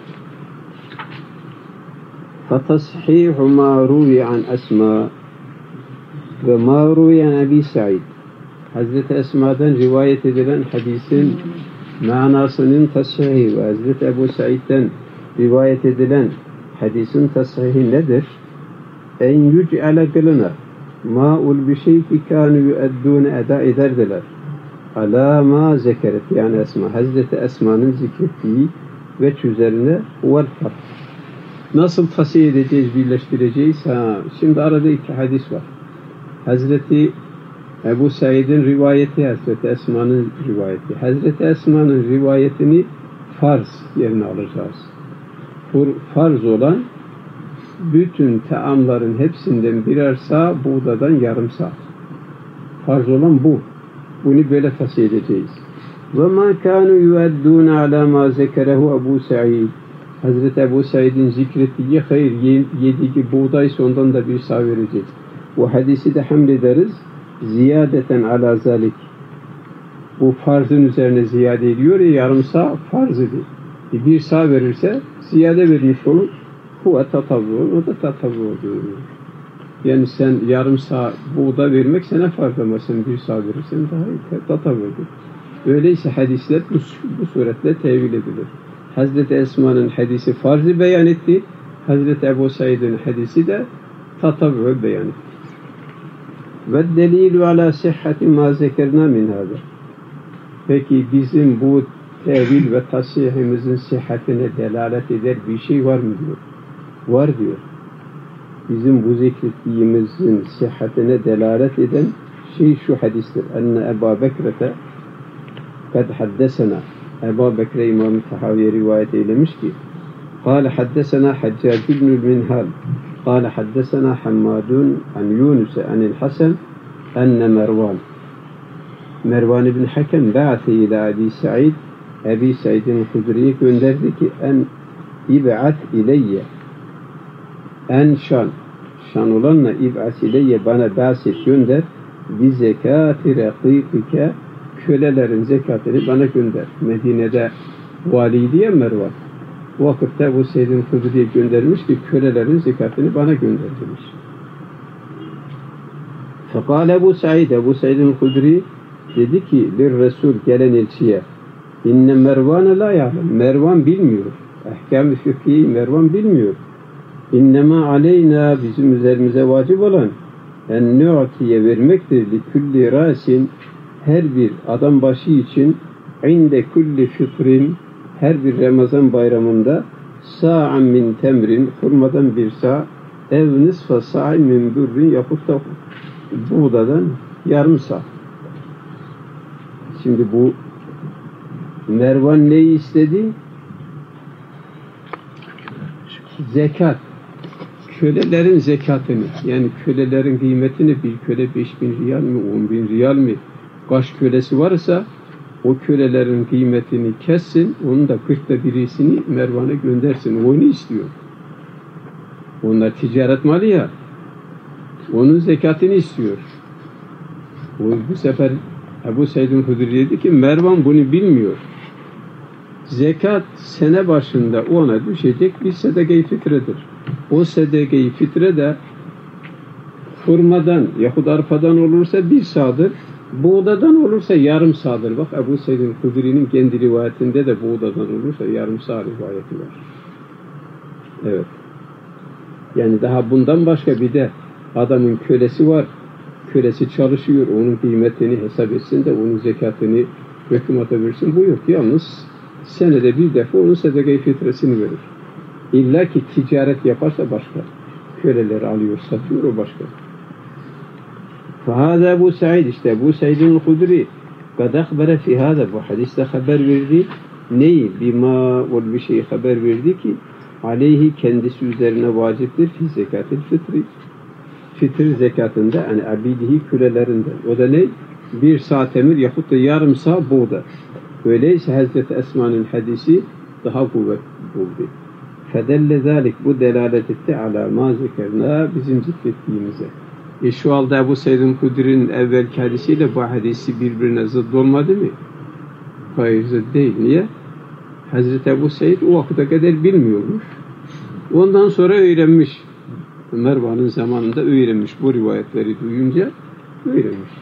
فَتَصْحِيحُ مَا رُوِيَ عَنْ أَسْمَا ve مَا رُوِيَ عَنْ أَبِي سَعِيدٍ Hazreti Esma'dan rivayet edilen hadisin manasının tashihi ve Hazreti Ebu Said'den rivayet edilen hadisin tashihi nedir? En yüc'ale kılına ma'ul bir şey ki kânü yüeddûne eda ederdiler. Alâ mâ zekeret yani Esma. Hazreti Esma'nın zikrettiği veç üzerine vel fark. Nasıl tasih edeceğiz, birleştireceğiz? Şimdi arada 2 hadis var. Hazreti Ebu Said'in rivayeti, Hazreti Esma'nın rivayeti. Hazreti Esma'nın rivayetini farz yerine alacağız. farz olan bütün taamların hepsinden birer sağ, buğdadan yarım sağ. Farz olan bu. Bunu böyle tavsiye edeceğiz. وَمَا كَانُوا يُؤَدُّونَ عَلَى مَا زَكَرَهُ Ebu Said. Hazreti Ebu Said'in zikrettiği hayır, yediği buğdaysa ondan da bir sağ vereceğiz. Bu hadisi de hamlederiz. Ziyadeten ala zalik. Bu farzın üzerine ziyade ediyor ya, yarım sağ farzı değil. Bir sağ verirse ziyade vermiş olur. Bu tatavvu, o da tatavvu oluyor. Yani sen yarım sağ buğda vermek sana farz ama sen bir sağ verirsen daha iyi tatavvu olur. Öyleyse hadisler bu suretle tevil edilir. Hazreti Esma'nın hadisi farzı beyan etti. Hazreti Ebu Said'in hadisi de tatavvu beyan etti. Ve delilu ala sihhati ma zekerna min hâzâ. Peki bizim bu tevil ve tasihimizin sıhhatine delalet eder bir şey var mı diyor. Var diyor. Bizim bu zikrettiğimizin sıhhatine delalet eden şey şu hadistir. Enne Ebu Bekir'e kad haddesena. Ebu Bekir İmam-ı Tahaviye rivayet eylemiş ki قال حدثنا حجاج بن المنهال قال حدثنا حماد عن يونس عن الحسن أن Mervan ibn Hakem ba'te ila Abi Said, Abi Said'in Hudri'ye gönderdi ki en ib'at ileyye, en şan olanla ib'at ileyye, bana bahset gönder, bi zekati rakikike, kölelerin zekatını bana gönder. Medine'de valiydi ya Mervan. O vakitte bu Said'in Hudri'ye göndermiş ki kölelerin zekatını bana gönder demiş. Fekale Ebu Said'in Hudri dedi ki bir Resul gelen elçiye inne Mervan'e la ya'lem. Mervan bilmiyor. Ahkam-ı fıkhi Mervan bilmiyor. İnnemâ aleyna, bizim üzerimize vacip olan en nu'tiye vermektir li kulli rasin, her bir adam başı için inde kulli fitrin, her bir Ramazan bayramında sa'an min temrin, hurmadan bir sağ, ev nisfa sa'in min burrin, yahut da buğdadan yarım sağ. Şimdi bu Mervan neyi istedi? Zekat. Kölelerin zekatını, yani kölelerin kıymetini, bir köle 5.000 riyal mi, 10.000 riyal mi, kaç kölesi varsa o kölelerin kıymetini kessin, onun da 40'ta birisini Mervan'a göndersin. O onu istiyor. Onlar ticaret malı ya, onun zekatını istiyor. Bu sefer Ebu Said'in Hudri dedi ki Mervan bunu bilmiyor. Zekat sene başında ona düşecek bir sedeke-i fitredir. O sedeke-i fitre de hurmadan yahut arpadan olursa bir sağdır, buğdadan olursa yarım sağdır. Bak Ebu Said'in Hudri'nin kendi rivayetinde de buğdadan olursa yarım sağ rivayeti var. Evet. Yani daha bundan başka bir de adamın kölesi var. Kölesi çalışıyor. Onun kıymetini hesap etsin de onun zekatını hükümete versin. Bu yok. Yalnız senede bir defa onun sedeke-i fitresini verir. İlla ki ticaret yaparsa başka. Köleleri alıyor, satıyor, o başka. فَهَذَا Ebu Said, işte Ebu Said'in Hudri قَدْ اَخْبَرَ فِي هَذَا, bu hadiste haber verdi. Neyi? Bima ol bir şeyi haber verdi ki aleyhi, kendisi üzerine vaciptir fi zekatil fitri. Fitir zekatında, yani abidihi, kölelerinden. O da ne? Bir sağ temir yahut da yarım sağ buğda. Öyleyse Hazreti Esma'nın hadisi daha kuvvet buldu. Fedelle zalik, bu delalet etti ala ma zekerna, bizim zikrettiğimize. Şu halde Ebu Said'in Hudri'nin evvelki hadisiyle bu hadisi birbirine zıt olmadı mı? Hayır, zıt değil. Niye? Hazreti Ebu Said o vakıta kadar bilmiyormuş. Ondan sonra öğrenmiş. Mervan'ın zamanında öğrenmiş. Bu rivayetleri duyunca öğrenmiş.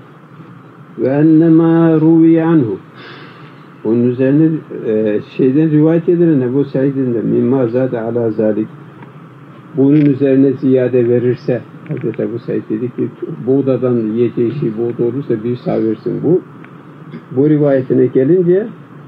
Ve ennemâ ruvi anhu, onun üzerine şeyden rivayet edilen Ebu Said'in de mimma zâde alâ zâlik, bunun üzerine ziyade verirse, Hazreti Ebu Said dedi ki buğdadan yiyeceği şey buğda olursa bir sağ versin. Bu rivayetine gelince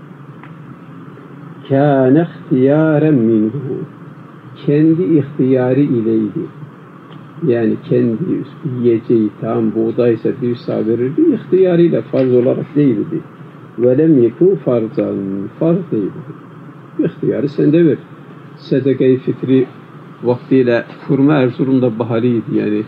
kâne ihtiyâren minhu, kendi ihtiyarı ileydi. Yani kendi yiyeceği tam buğdaysa bir sağ verirdi, ihtiyarıyla, farz olarak değildi. Ve lem yekûn farzan, farz değildi. İhtiyarı sende ver. Sedeke-i fitri vaktiyle hurma Erzurum'da bahariydi yani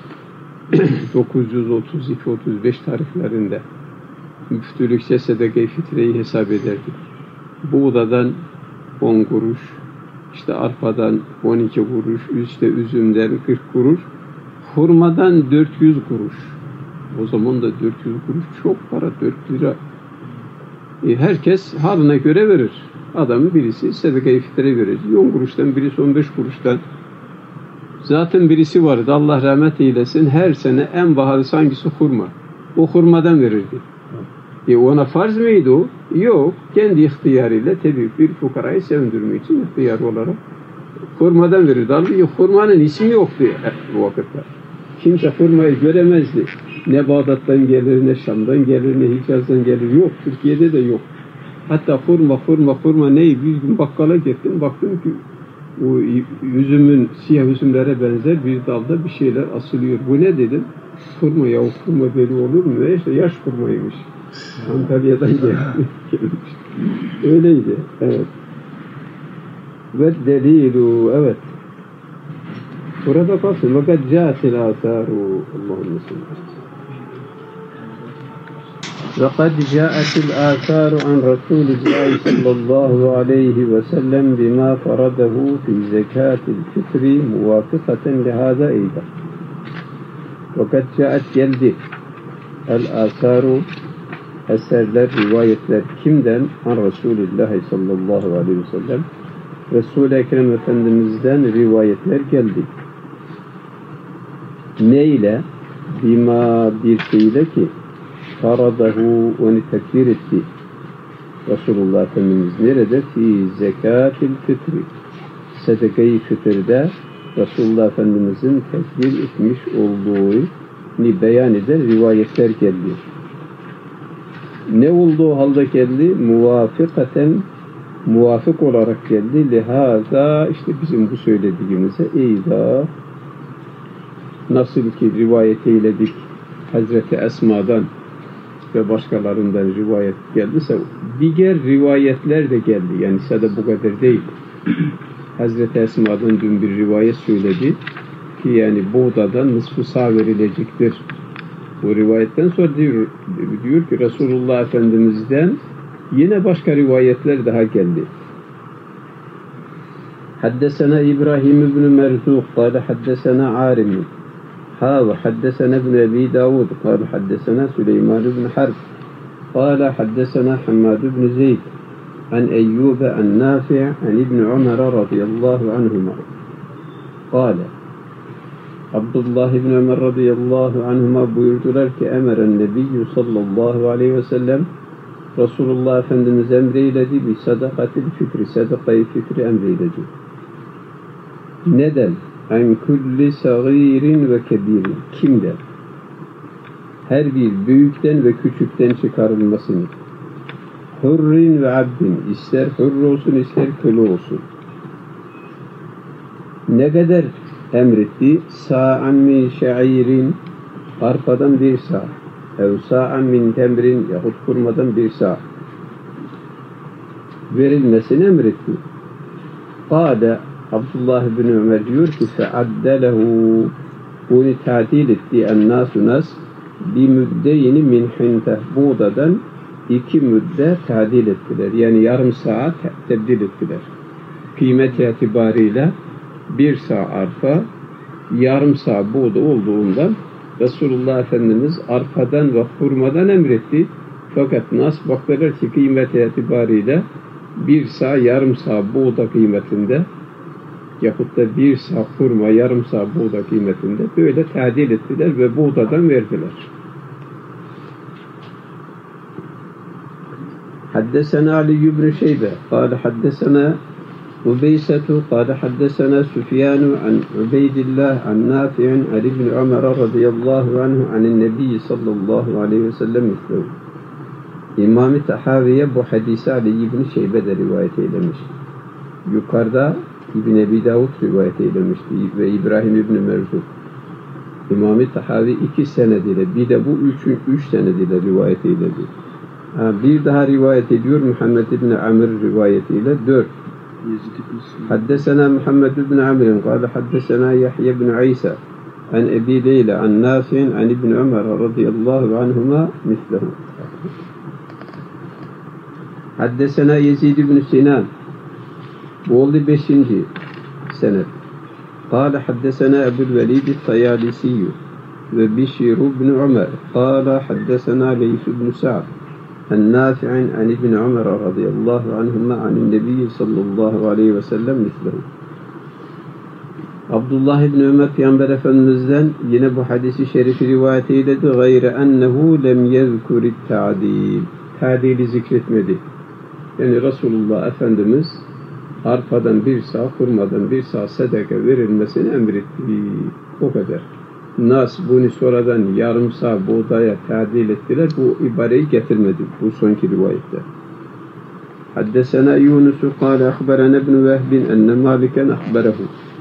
932-35 tarihlerinde müftülükçe sedeke-i fitreyi hesap ederdik. Buğdadan 10 kuruş, işte arpadan 12 kuruş, işte üzümden 40 kuruş, hurmadan 400 kuruş. O zaman da 400 kuruş çok para, 4 lira. Herkes haline göre verir. Adamın birisi sedeke-i fitre verir. 10 kuruştan, birisi 15 kuruştan. Zaten birisi vardı, Allah rahmet eylesin, her sene en baharısı hangisi? Hurma. O hurmadan verirdi. Ona farz mıydı o? Yok. Kendi ihtiyarıyla tabii bir fukarayı sevindirmek için ihtiyar olarak hurmadan verirdi. Halbuki hurmanın ismi yoktu bu vakitte. Kimse hurmayı göremezdi. Ne Bağdat'tan gelir, ne Şam'dan gelir, ne Hicaz'dan gelir. Yok. Türkiye'de de yok. Hatta hurma neyi? Bir gün bakkala gittim. Baktım ki o üzümün, siyah üzümlere benzer bir dalda bir şeyler asılıyor. Bu ne dedim? Hurma ya, hurma böyle olur mu? İşte yaş hurmaymış. Antalya'dan gelmiş. Öyleydi. Evet. Ve delilu. Evet. Burada kalsın. Fakat câtil âthâru. Allahümme sallallahu. وقد جاءت الآثار عن رسول الله صلى الله عليه وسلم بما فرضه في زكاة الفطر موافقة لهذا أيضا. وقد جاءت geldi el-âthâru eserler, rivayetler kimden? An Resulullah sallallahu aleyhi ve sellem. Resul-i Ekrem Efendimiz'den rivayetler geldi. Neyle? Bima bir şeyle ki faradahu, onu tekbir etti. Resulullah Efendimiz nerede? Fi zekatil fitri. Sedeke-i fitrde Resulullah Efendimiz'in tekbir etmiş olduğu beyan eden rivayetler geldi. Ne olduğu halde geldi? Muvafık olarak geldi. Lihaza, işte bizim bu söylediğimize eyda, nasıl ki rivayet eyledik Hazreti Esma'dan ve başkalarından rivayet geldiyse diğer rivayetler de geldi. Yani sadece bu kadar değil. Hazreti Esma'dan dün bir rivayet söyledi ki yani buğdadan nısf-ı sağ verilecektir. Bu rivayetten sonra diyor ki Resulullah Efendimiz'den yine başka rivayetler daha geldi. Haddesena İbrahim ibn Merzuk قال حدثنا عارم وحدثنا ابن أبي داود قال حدثنا سليمان بن حرب قال حدثنا حماد بن زيد عن أيوب عن نافع عن ابن عمر رضي الله عنهما قال Abdullah ibn Ömer radıyallahu anhuma buyurdular ki emeren nebiyyü sallallahu aleyhi ve sellem Resulullah Efendimiz emreyledi bi sadakatil fitri, sadakayı fitri emreyledi. Neden? En kulli sagirin ve kebirin. Kimden? Her bir büyükten ve küçükten çıkarılmasını. Hurrin ve abdin. İster hurr olsun, ister köle olsun. Ne kadar emretti? Sa'an min şairin, arpadan bir sağ. Ev sa'an min temrin, yahut hurmadan bir sağ. Verilmesini emretti. Kâde, Abdullah bin Ömer diyor ki feaddelehu, bunu tatil etti ennâsu nas bir müddeyini min hinteh, buğdadan 2 müdde tadil ettiler. Yani yarım saat tebdil ettiler. Kıymet itibariyle 1 sağ arpa, yarım sağ buğda olduğundan Resulullah Efendimiz arpadan ve hurmadan emretti. Fakat nas baktılar ki kıymet itibariyle 1 sağ yarım sağ buğda kıymetinde yahut da 1 sağ hurma yarım sağ buğda kıymetinde böyle tadil ettiler ve buğdadan verdiler. Haddesena Ali ibn Şeybe قال حدثنا أبيسة قال حدثنا سفيان عن عبيد الله عن نافع عن ابن عمر رضي الله عنه عن النبي صلى الله عليه وسلم مثله. İmam-ı Tahaviye bu hadisi Ali ibn Şeybe'de rivayet eylemiş. Yukarıda İbn Ebi Davud rivayet eylemişti ve İbrahim ibn Merzuk. İmam-ı Tahavi 2 senediyle, bir de bu 3 senediyle rivayet eyledi. Bir daha rivayet ediyor Muhammed ibn Amr rivayetiyle 4. حدثنا محمد بن عمرو قال حدثنا يحيى بن عيسى عن أبي ليلى عن نافع عن ابن عمر رضي الله عنهما مثله. حدثنا يزيد بن سنان بولد 5. سند قال حدثنا أبو الوليد الطيالسي وبشير بن عمر قال حدثنا ليث بن سعد النافع عن ابن عمر رضي الله عنهما عن النبي صلى الله عليه وسلم مثله. Abdullah ibn Ömer Peygamber Efendimiz'den yine bu hadisi şerifi rivayet eyledi. Gayre ennehu lem yezkurit ta'dil. Ta'dili zikretmedi. Yani Resulullah Efendimiz arpadan bir sağ, hurmadan bir sağ sadaka verilmesini emretti. O kadar. Nas bunu sonradan yarım sağ buğdaya ta'dil ettiler. Bu ibareyi getirmedi. Bu sonki rivayette. Haddesena Yunus kâle ahberene ibn Vehbin enne Maliken ahberehu.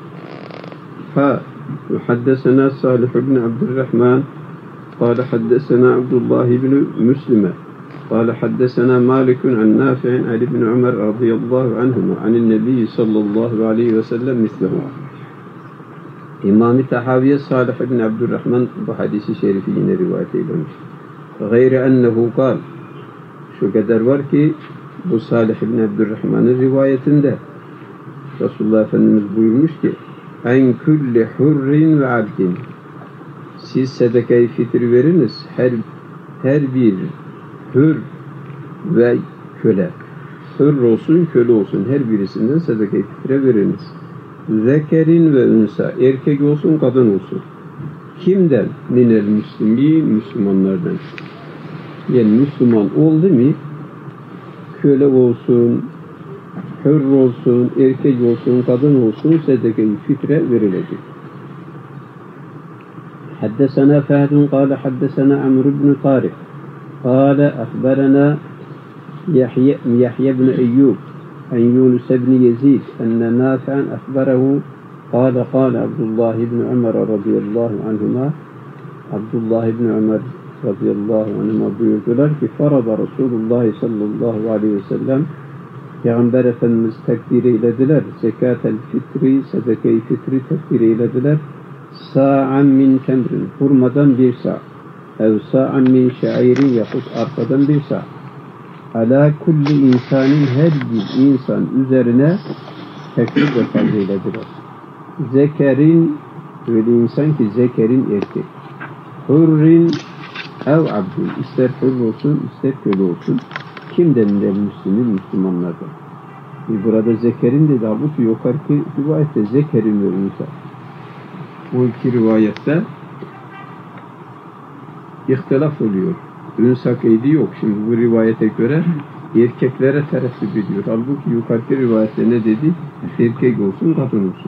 حدثنا صالح بن عبد الرحمن قال حدثنا عبد الله بن مسلم قال حدثنا مالك عن نافع عن ابن عمر رضي الله عنهما عن النبي صلى الله عليه وسلم مثله. İmam-ı Tahaviye Salih ibn Abdurrahman bu hadisi şerifi yine rivayet eylemiş. Gayre ennehu kal. Şu kadar var ki bu Salih ibn Abdurrahman'ın rivayetinde Resulullah Efendimiz buyurmuş ki en külli hurrin ve abdin. Siz sadaka-i fitri veriniz. Her bir hür ve köle. Hür olsun, köle olsun. Her birisinden sadaka-i fitre veriniz. Zekerin ve ünsa. Erkek olsun, kadın olsun. Kimden? Minel müslimin, Müslümanlardan. Yani Müslüman oldu mu köle olsun, hür olsun, erkek olsun, kadın olsun sadaka-i fitre verilecek. Haddesena Fehdun kâle haddesena Amr ibn Tariq kâle ahberena Yahya ibn Eyyub an Yunus ibn Yezid enne Nafi'an ahberehu kâle kâle Abdullah ibn Ömer radıyallahu anhuma. Abdullah ibn Ömer radıyallahu anhuma buyurdular ki farada Resulullah sallallahu aleyhi ve sellem Peygamber Efendimiz tekbir eylediler. Zekat-el fitri, sadaka-i fitri tekbir eylediler. Sa'an min temrin, hurmadan bir sa'. Ev sa'an min şairin yahut arpadan bir sa'. Ala kulli insanın her bir insan üzerine tekbir ve fazla eylediler. Zekerin, öyle insan ki zekerin erkek. Hurrin ev abdin, ister hur olsun, ister köle olsun. Kimden de Müslümanlardan. Burada zekerin dedi. Halbuki yukarıki rivayette zekerin ve unsa. O iki rivayette ihtilaf oluyor. Unsa kaydı yok. Şimdi bu rivayete göre erkeklere tereddüt ediyor. Halbuki yukarıki rivayette ne dedi? Erkek olsun, kadın olsun.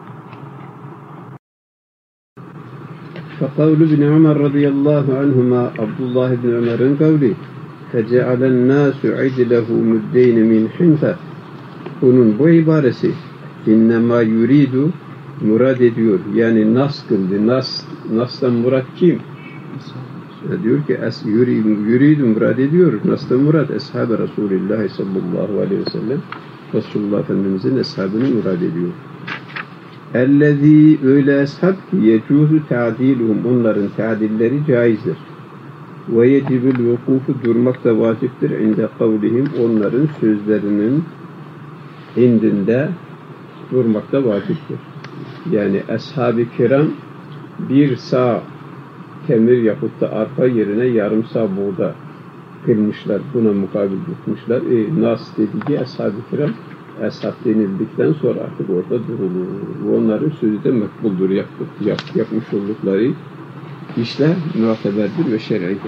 فَقَوْلُ بْنِ عُمَرْ رَضِيَ اللّٰهُ عَنْهُمَا Abdullah ibn Ömer'in kavli فَجَعَلَ النَّاسُ عِدْلَهُ مُدَّيْنِ مِنْ حِنْفَ. Bunun bu ibaresi innema yuridu murad ediyor. Yani nas kıldı. Nas'tan murad kim? Diyor ki yuridu murad ediyor. Nas'tan murad ashab-ı Resulullah sallallahu aleyhi ve sellem. Resulullah Efendimizin eshabını murad ediyor. Ellezî öyle ashab ki yecuzu ta'diluhum. Onların ta'dilleri caizdir. Ve yecibül vukufu durmak da vaciptir. İnde kavlihim onların sözlerinin indinde durmak da vaciptir. Yani ashab-ı kiram bir sağ temir yahut da arpa yerine yarım sağ buğda kılmışlar. Buna mukabil tutmuşlar. Nas dediği ashab-ı kiram ashab denildikten sonra artık orada durulur. Onların sözü de mekbuldur. Yapmış oldukları işler muteberdir ve şer'idir.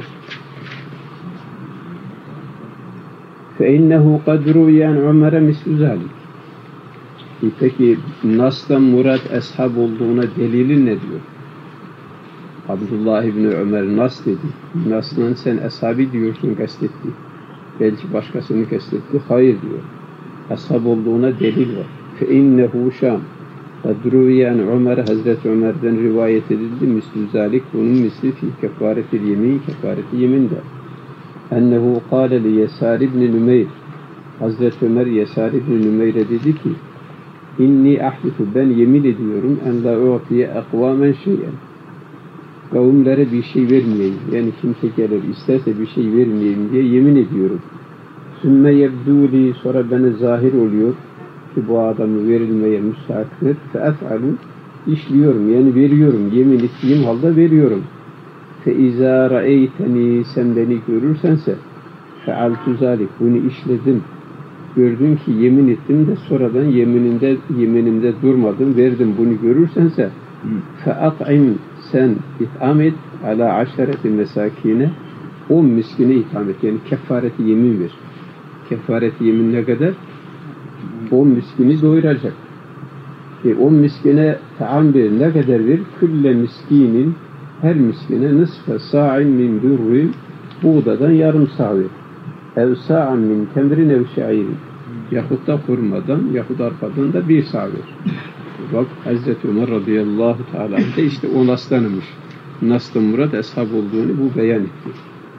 فَاِنَّهُ قَدْ رُوِيَنْ عُمَرَ مِسْلُ ذَٰلِكِ. Peki Nas'tan murat ashab olduğuna delili ne diyor? Abdullah İbni Ömer Nas dedi. Nas'dan sen ashabi diyorsun kastetti. Belki başkasını kastetti. Hayır diyor. Ashab olduğuna delil var. فَاِنَّهُ شَامْ قَدْ رُوِيَنْ عُمَرَ Hazreti Ömer'den rivayet edildi. Mislü zalik bunun misli fi kefaretil yemin, kefareti yeminde. Ennehu kâle li Yesâr ibn Nümeyr. Hazreti Ömer Yesari bin Nümeyre dedi ki İnni ahlifu, ben yemin ediyorum en la u'tiye akvamen şeyen, kavimlere bir şey vermeyeyim, yani kimse gelir isterse bir şey vermeyeyim diye yemin ediyorum. Sümme yebdûli, sonra bana zahir oluyor ki bu adamı verilmeye müstahaktir. Feef'alu, işliyorum yani veriyorum, yemin ettiğim halde veriyorum. Feiza ra'eyteni, sen beni görürsense fealtu zalik, bunu işledim. Gördün ki yemin ettim de sonradan yeminimde durmadım, verdim, bunu görürsense feat'im, sen itham et ala aşereti mesakine, 10 miskine itham et, yani kefareti yemin ver. Kefareti yemin ne kadar? 10 miskini doyuracak. 10 miskine taam ver, ne kadar ver? Külle miskinin, her miskine nısfe sa'in min durri, buğdadan yarım sağ ver. Ev sa'an min temrin ev şairin, yahut da hurmadan yahut arpadan da bir sağ ver. Bak Hazreti Ömer radıyallahu teala de işte o naslanmış. Nas'tan murad ashab olduğunu bu beyan etti.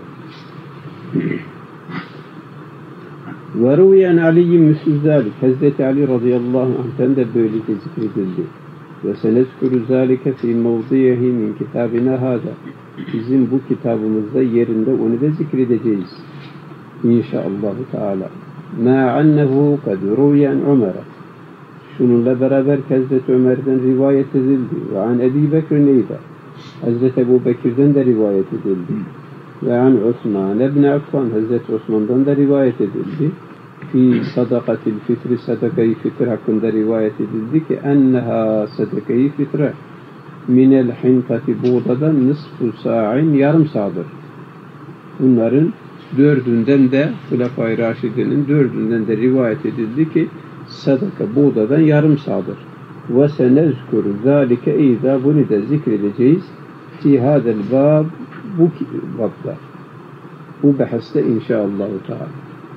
Ve ruyen Ali'yin müsüzzalik, Hazreti Ali radıyallahu anh'ten de böylece zikredildi. Ve senezkuru zâlike fî mevdiyehi min kitabina hâdâ, bizim bu kitabımızda yerinde onu da zikredeceğiz İnşaallahu Teala. Mâ annehu kad ruyen Ömer'e, şununla beraber Hazreti Ömer'den rivayet edildi. Ve an Ebi Bekir'in eyda, Hazreti Ebu Bekir'den de rivayet edildi. Ve an Osman ibn Affan, Hazreti Osman'dan da rivayet edildi. Fi sadakatil fitri, sadakayı fitr hakkında rivayet edildi ki enneha sadakayı fitre minel hintati, buğdadan nısfu sa'in, yarım sağdır. Bunların dördünden de Hulefai Raşidi'nin dördünden de rivayet edildi ki sadaka buğdadan yarım sağdır. Ve senezkuru zâlike eyda, bunu da zikredeceğiz fi hadel bab, bu babda, bu bahiste inşaallahu teala.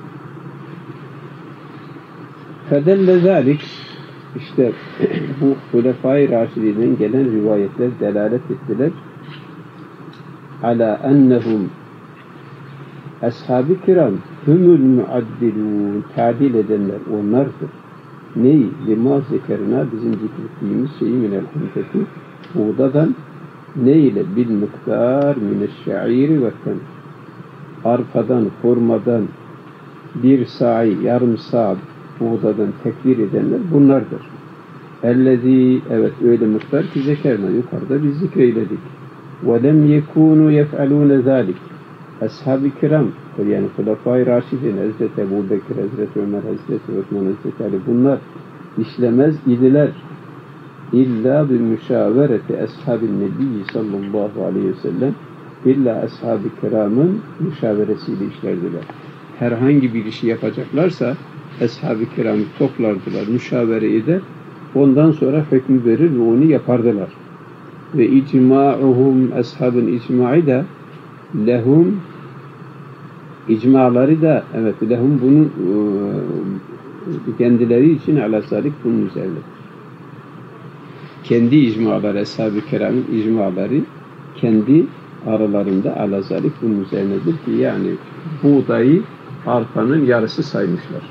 Fedelle zâlik, işte bu Hulefai Raşidi'nin gelen rivayetler delalet ettiler. Ala ennehum, ashab-ı kiram humul muaddilun, tadil edenler onlardır. Ney? Lima zekerina, bizim zikrettiğimiz şeyi minel hinteti, buğdadan, ne ile? Bil miktar mineşşa'iri ve tem, arpadan, hurmadan bir sa'i, yarım sağ buğdadan tekbir edenler bunlardır. Ellezî, evet öyle miktar ki zekerna, yukarıda biz zikreyledik. Ve lem yekûnû yef'alûne zâlik, ashab-ı kiram, yani Hulefai Raşidin, Hazreti Ebu Bekir, Hazreti Ömer, Hazreti Osman, Hazreti Ali, bunlar işlemez idiler. İlla bi müşavereti ashab-ı nebi sallallahu aleyhi ve sellem, illa ashab-ı kiramın müşaveresiyle işlerdiler. Herhangi bir işi yapacaklarsa ashab-ı kiramı toplardılar, müşavere eder, ondan sonra hükmü verir ve onu yapardılar. Ve icma'uhum, ashabın icma'i da lehum, icmaları da evet lehum, bunun kendileri için ala salik bunun üzerinde. Kendi icmaları, ashab-ı kiramın icmaları kendi aralarında ala salik bunun üzerinedir ki yani buğdayı arpanın yarısı saymışlar.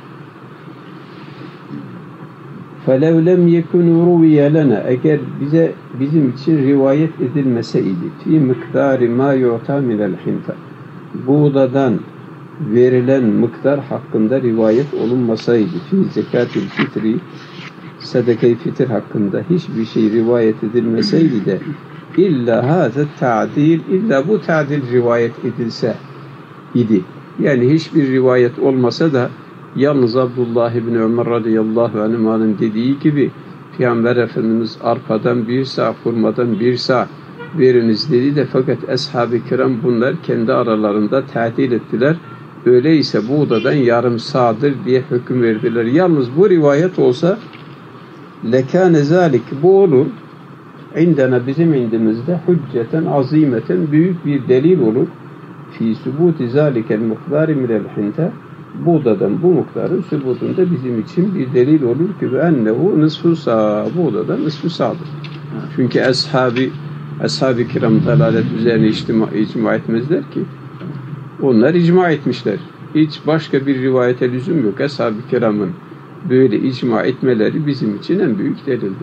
فَلَوْ لَمْ يَكُنْ رُوِيَ لَنَا, eğer bizim için rivayet edilmeseydi fi miktarı ma yu'ta minel hinta, buğdadan verilen miktar hakkında rivayet olunmasaydı, fi zekatil fitri, sadaka-i fitir hakkında hiçbir şey rivayet edilmeseydi de illa hâze ta'dil, illa bu ta'dil rivayet edilse idi. Yani hiçbir rivayet olmasa da yalnız Abdullah ibn Ömer radıyallahu anh'ın dediği gibi Peygamber Efendimiz arpadan bir sağ, hurmadan bir sağ veriniz dedi de fakat ashab-ı kiram bunlar kendi aralarında ta'dil ettiler. Öyleyse buğdadan yarım sağdır diye hüküm verdiler. Yalnız bu rivayet olsa lekâne zâlik, bu olur. İndena, bizim indimizde hücceten azimeten, büyük bir delil olur. Fî subûti zâlikel muqdâri minel hinte, buğdadan bu miktarın sübutunda bizim için bir delil olur ki ve ennehu nısfu sağ, buğdadan nısfu sağdır. Çünkü ashab-ı kiram dalalet üzerine icma etmezler ki. Onlar icma etmişler. Hiç başka bir rivayete lüzum yok. Ashab-ı kiramın böyle icma etmeleri bizim için en büyük delildir.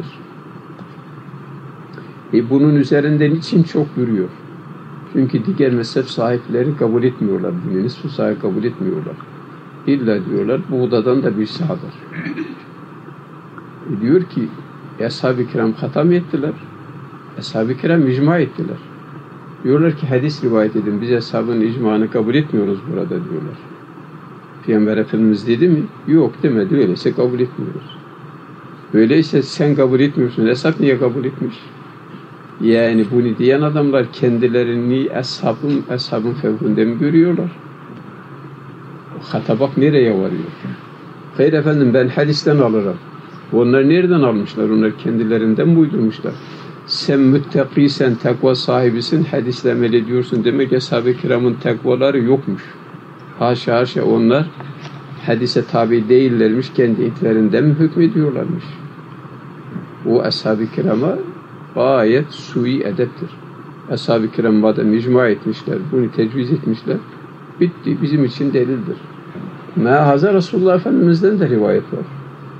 Bunun üzerinden için çok yürüyor. Çünkü diğer mezhep sahipleri kabul etmiyorlar. Bunu nisfu sahip kabul etmiyorlar. İlla diyorlar buğdadan da bir sağdır. Diyor ki Ashab-ı kiram hata mı ettiler? Ashab-ı kiram icma ettiler. Diyorlar ki hadis rivayet edin. Biz ashabın icmanı kabul etmiyoruz burada diyorlar. Peygamber Efendimiz dedi mi? Yok demedi. Öyleyse kabul etmiyoruz. Öyleyse sen kabul etmiyorsun. Ashab niye kabul etmiş? Yani bunu diyen adamlar kendilerini ashabın fevkinde mi görüyorlar? Hata bak nereye varıyor? Hayır efendim ben hadisten alırım. Onlar nereden almışlar? Onlar kendilerinden mi uydurmuşlar? Sen müttakiysen, takva sahibisin, hadisle amel ediyorsun. Demek ki ashab-ı kiramın takvaları yokmuş. Haşa haşa onlar hadise tabi değillermiş, kendi itlerinden mi hükmediyorlarmış? O ashab-ı kirama gayet sui edeptir. Ashab-ı kiram madem icma etmişler, bunu tecviz etmişler, bitti, bizim için delildir. Mehaza Resulullah Efendimiz'den de rivayet var.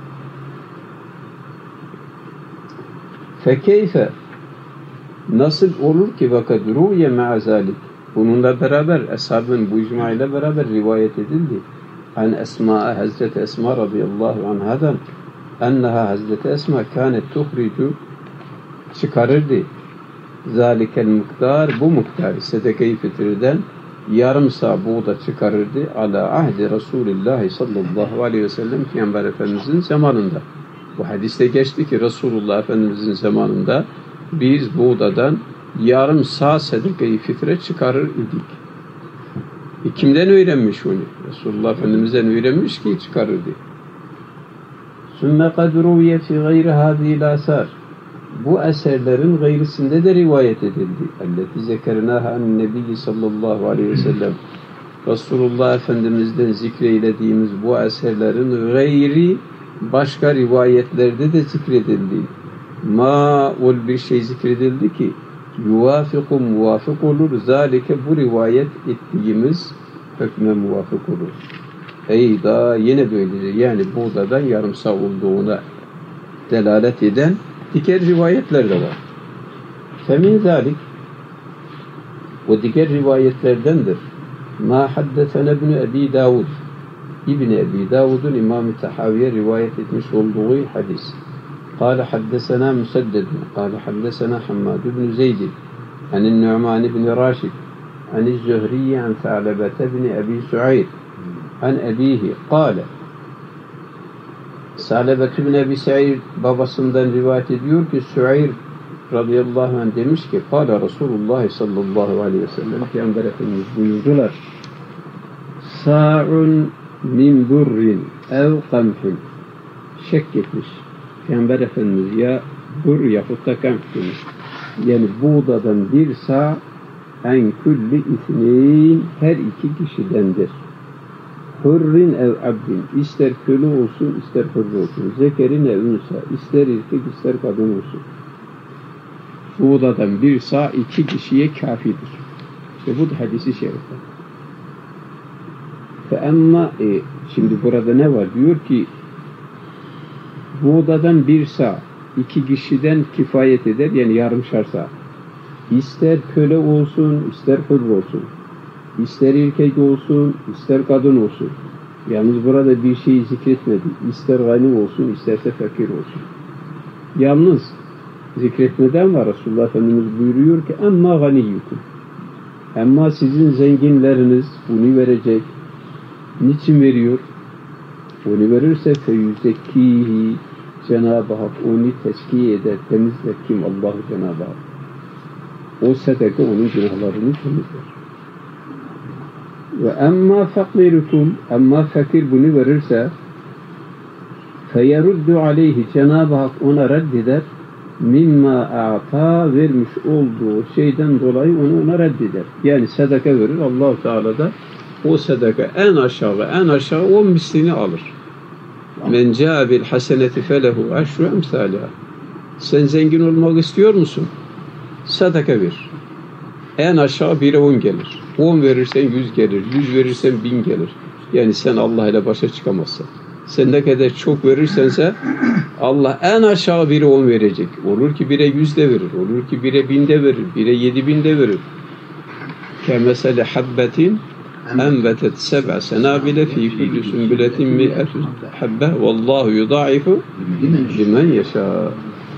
Fekeyfe nasıl olur ki vakad ruye me'azalik bununla beraber ashabın bu icma ile beraber rivayet edildi. An Esma Hazreti Esma radıyallahu anhadan enneha Hazreti Esma kânet tuhricu çıkarırdı. Zalikel miktar bu miktarı sedeke-i fitriden yarım sağ buğda çıkarırdı. Ala ahdi Resulullah sallallahu aleyhi ve sellem Peygamber Efendimizin zamanında. Bu hadiste geçti ki Resulullah Efendimizin zamanında biz buğdadan yarım sağ sedeke-i fitre çıkarır idik. Kimden öğrenmiş onu? Resulullah Efendimiz'den öğrenmiş ki çıkarırdı. Sümme kadruviye fi gayri hâzîl âsâr. Bu eserlerin gayrısında da rivayet edildi. Elleti zekernâha an-nebiyyi sallallahu aleyhi ve sellem. Resulullah Efendimiz'den zikreylediğimiz bu eserlerin gayri başka rivayetlerde de zikredildi. Ol bir şey zikredildi ki yuvafiku muvafık olur. Zalike bu rivayet ettiğimiz hükme muvafık olur. Eyda yine böyledir. Yani buğdadan yarım sağ olduğuna delalet eden diğer rivayetler de var. Femin zalik o diğer rivayetlerdendir. Ma haddesene ibn Ebi Davud İbn Ebi Davud'un İmam-ı Tahaviye rivayet etmiş olduğu hadis. قال حدثنا مسدد قال حدثنا حماد بن زيد عن النعمان بن راشد عن الزهري عن ثعلبة بن أبي سعيد عن أبيه قال ثعلبة بن أبي سعيد babasından rivayet ediyor ki Sü'eyr radıyallahu anh demiş ki قال Resulullah sallallahu aleyhi ve sellem Peygamber Efendimiz buyurdular sa'un min burrin ev kamhin şek etmiş Peygamber Efendimiz ya bur yahut da kamh demiş. Yani buğdadan bir sağ en külli isneyn her iki kişidendir. Hurrin ev abdin ister köle olsun ister hurri olsun. Zekerin ev unsa ister erkek ister kadın olsun. Buğdadan bir sağ iki kişiye kafidir. İşte bu da hadisi şerifte. Ama şimdi burada ne var? Diyor ki buğdadan bir sağ iki kişiden kifayet eder. Yani yarımşar sağ. İster köle olsun, ister hür olsun. İster erkek olsun, ister kadın olsun. Yalnız burada bir şey zikretmedi. İster gani olsun, isterse fakir olsun. Yalnız zikretmedi ama Resulullah Efendimiz buyuruyor ki amma ganiyyukum. Ama sizin zenginleriniz bunu verecek. Niçin veriyor? Onu verirse feyüzekkihi Cenab-ı Hak onu teskiye eder, temizler. Kim? Allah Cenab-ı Hak. O sedeke onun günahlarını temizler. Ve emma fakirukum amma fakir bunu verirse feyeruddu aleyhi Cenab-ı Hak ona reddeder mimma a'ta vermiş olduğu şeyden dolayı onu ona reddeder. Yani sedeke verir Allah-u Teala da o sedeke en aşağı 10 mislini alır. Men caa bil haseneti felehu aşru emsaliha. Sen zengin olmak istiyor musun? Sadaka ver. En aşağı 1'e 10 gelir. 10 verirsen 100 gelir. 100 verirsen 1000 gelir. Yani sen Allah ile başa çıkamazsın. Sen ne kadar çok verirsense Allah en aşağı biri 10 verecek. Olur ki bire 100 de verir. Olur ki bire 1000 de verir. Bire 7000 de verir. Kemesele habbetin enbetet seb'a senabile fi kulli sümbületin mi'etü habbe vallahu yudaifu limen yeşâ.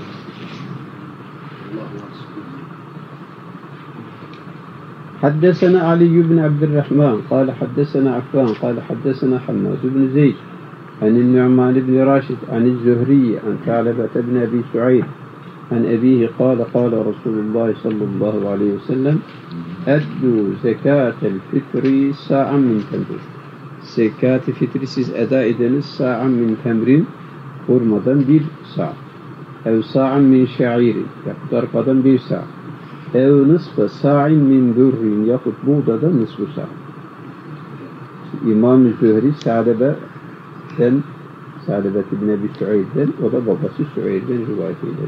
حدثنا علي بن عبد الرحمن قال حدثنا عفان قال حدثنا حماد بن زيد عن النعمان بن راشد عن الزهري عن ثعلبة بن أبي سعيد عن أبيه قال قال رسول الله صلى الله عليه وسلم أدوا زكاة الفطر ساعا من تمر. Zekat-ı fitri siz eda ediniz sa'an min temrin, hurmadan bir sa', ev sa'an min şa'irin, yakut arpadan bir sa', ev nısfa sa'in min durrin, yakut buğdadan nısfu sa'. İmam-ı Zühri Sa'lebe ibn Ebi Sü'eyd'den, o da babası Sü'eyd'den rivayet eyler.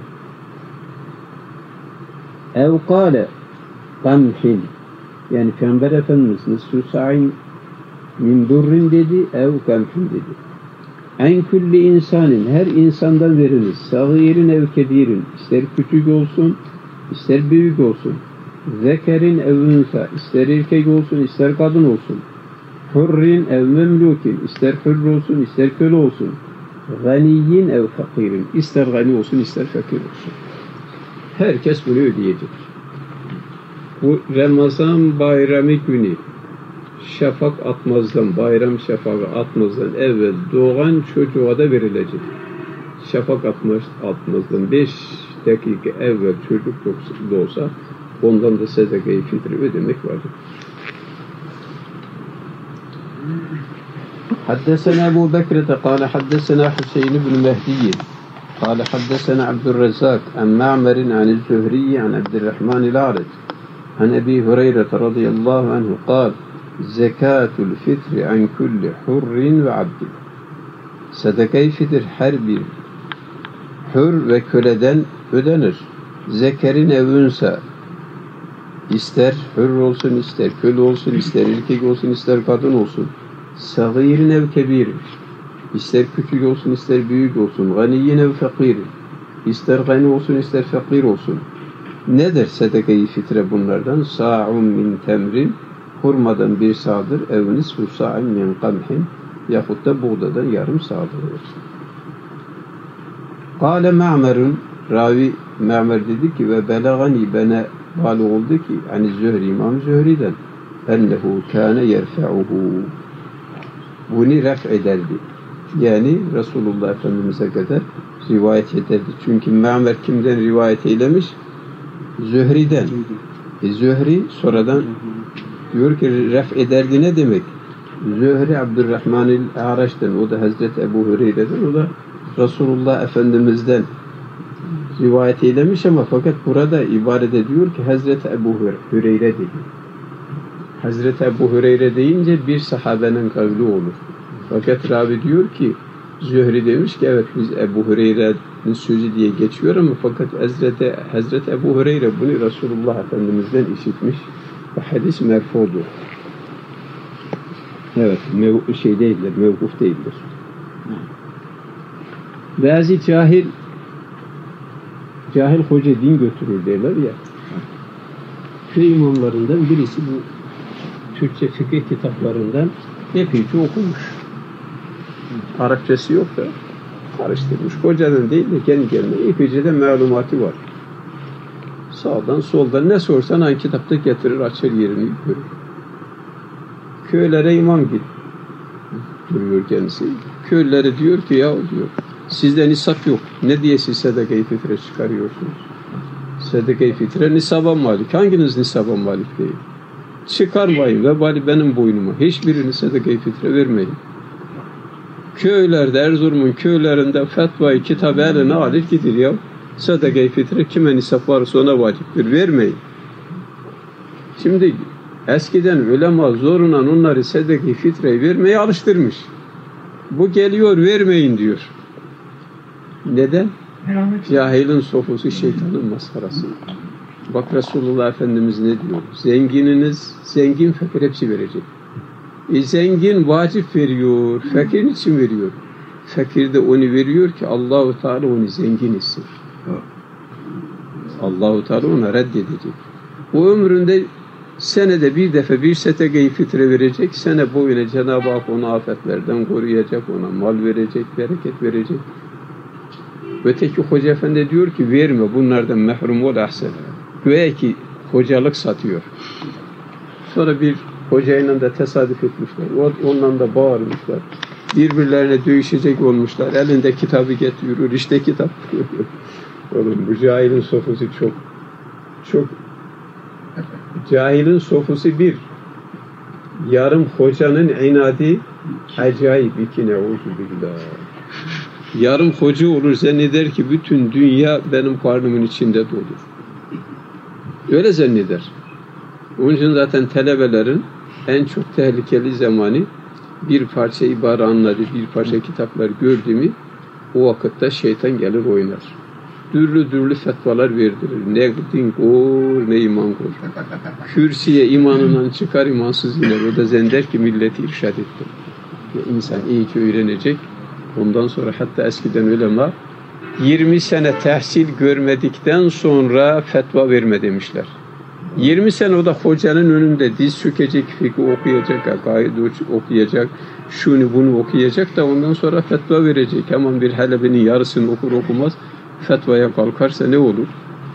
Ev kâle qamhin, yani Peygamber Efendimiz nısfu sa'in min durrin dedi, ev qamhin dedi. En külli insanın, her insandan veriniz, sagirin ev kebirin, ister küçük olsun, ister büyük olsun, zekerin ev unsa, ister erkek olsun, ister kadın olsun, hurrin ev memlukin, ister hür olsun, ister köle olsun, ganiyin ev fakirin, ister gani olsun, ister fakir olsun. Herkes bunu ödeyecek. Bu Ramazan bayramı günü şafak atmazdan, bayram şafağı atmazdan evvel doğan çocuğa da verilecek. Şafak atmazdan 5 dakika evvel çocuk doğsa ondan da sedaka-i fitri ödemek vardır. حدثنا أبو بكرة قال حدثنا حسين بن مهدي قال حدثنا عبد الرزاق عن معمر عن الزهري عن عبد الرحمن الأعرج عن أبي هريرة رضي الله عنه قال زكاة الفطر عن كل حر وعبد. Sadaka-i fitir her bir hür ve köleden ödenir. Zekerin evünse, ister hür olsun, ister köle olsun, ister erkek olsun, ister kadın olsun. Sagirin ev kebirin, ister küçük olsun, ister büyük olsun. Ganiyin ev fakirin, ister gani olsun, ister fakir olsun. Nedir sadaka-i fitre bunlardan? Sa'un min temrin, hurmadan bir sağdır. Ev nisfu sa'in min qamhin, yahut da buğdadan yarım sağdır. Kâle Ma'mer'un, ravi Ma'mer dedi ki ve belagani bana bal oldu ki hani Zühri, İmam Zühri'den ennehu kâne yerfe'uhu, bunu ref ederdi. Yani Resulullah Efendimiz'e kadar rivayet ederdi. Çünkü Ma'mer kimden rivayet eylemiş? Zühri'den. Zühri sonradan diyor ki ref ederdi ne demek? Zühri Abdurrahman el-A'raç'tan, o da Hazreti Ebu Hureyre'den, o da Resulullah Efendimiz'den rivayet eylemiş ama fakat burada ibaret ediyor ki Hazreti Ebu Hureyre dedi. Hazreti Ebu Hureyre deyince bir sahabenin kavli olur. Fakat ravi diyor ki Zühri demiş ki evet biz Ebu Hureyre'nin sözü diye geçiyor ama fakat Hazreti Ebu Hureyre bunu Resulullah Efendimiz'den işitmiş ve hadis merfudur. Evet, değildir, mevkuf değildir. Bazı cahil hoca din götürür derler ya. Köy imamlarından birisi bu Türkçe fıkıh kitaplarından epeyce okumuş. Arapçası yok da karıştırmış. Hocadan değil de kendi kendine epeyce de malumatı var. Sağdan soldan ne sorsan hangi kitapta getirir, açar yerini görür. Köylere imam duruyor kendisi. Köylere diyor ki ya diyor sizde nisap yok. Ne diye siz sadaka-i fitre çıkarıyorsunuz? Sadaka-i fitre nisaba malik. Hanginiz nisaba malik değil? Çıkarmayın ve bari benim boynuma. Hiçbirini sadaka-i fitre vermeyin. Köylerde, Erzurum'un köylerinde fetvayı kitabı eline alır gidir ya. Sadaka-i fitre kime nisap varsa ona vaciptir. Vermeyin. Şimdi eskiden ulema zorunla onları sadaka-i fitreyi vermeye alıştırmış. Bu geliyor vermeyin diyor. Neden? Cahilin sofusu şeytanın maskarası. Bak Resulullah Efendimiz ne diyor? Zengininiz, zengin fakir hepsi verecek. Zengin vacip veriyor, fakir için veriyor. Fakir de onu veriyor ki Allahu Teala onu zengin etsin. Allahu Teala ona reddedecek. O ömründe senede bir defa bir setege-i fitre verecek. Sene boyunca Cenab-ı Hak onu afetlerden koruyacak, ona mal verecek, bereket verecek. Öteki hoca efendi diyor ki verme, bunlardan mehrum ol ahsen. Güya ki hocalık satıyor. Sonra bir hocayla da tesadüf etmişler. Onunla da bağırmışlar. Birbirlerine dövüşecek olmuşlar. Elinde kitabı getiriyor. İşte kitap. Oğlum bu cahilin sofusu çok cahilin sofusu bir. Yarım hocanın inadı acayip iki neuzubillah. Yarım hoca olur zanneder ki bütün dünya benim karnımın içinde dolu. Öyle zanneder. Onun için zaten talebelerin en çok tehlikeli zamanı bir parça ibare anladı, bir parça kitaplar gördü mü o vakitte şeytan gelir oynar. Dürlü fetvalar verdirir. Ne din kor, ne iman kor. Kürsüye imanından çıkar, imansız iner. O da zanneder ki milleti irşad etti. İnsan iyice öğrenecek. Ondan sonra hatta eskiden ulema 20 sene tahsil görmedikten sonra fetva verme demişler. 20 sene o da hocanın önünde diz çökecek, fikri okuyacak, akaid okuyacak, şunu bunu okuyacak da ondan sonra fetva verecek. Hemen bir halebenin yarısını okur okumaz fetvaya kalkarsa ne olur?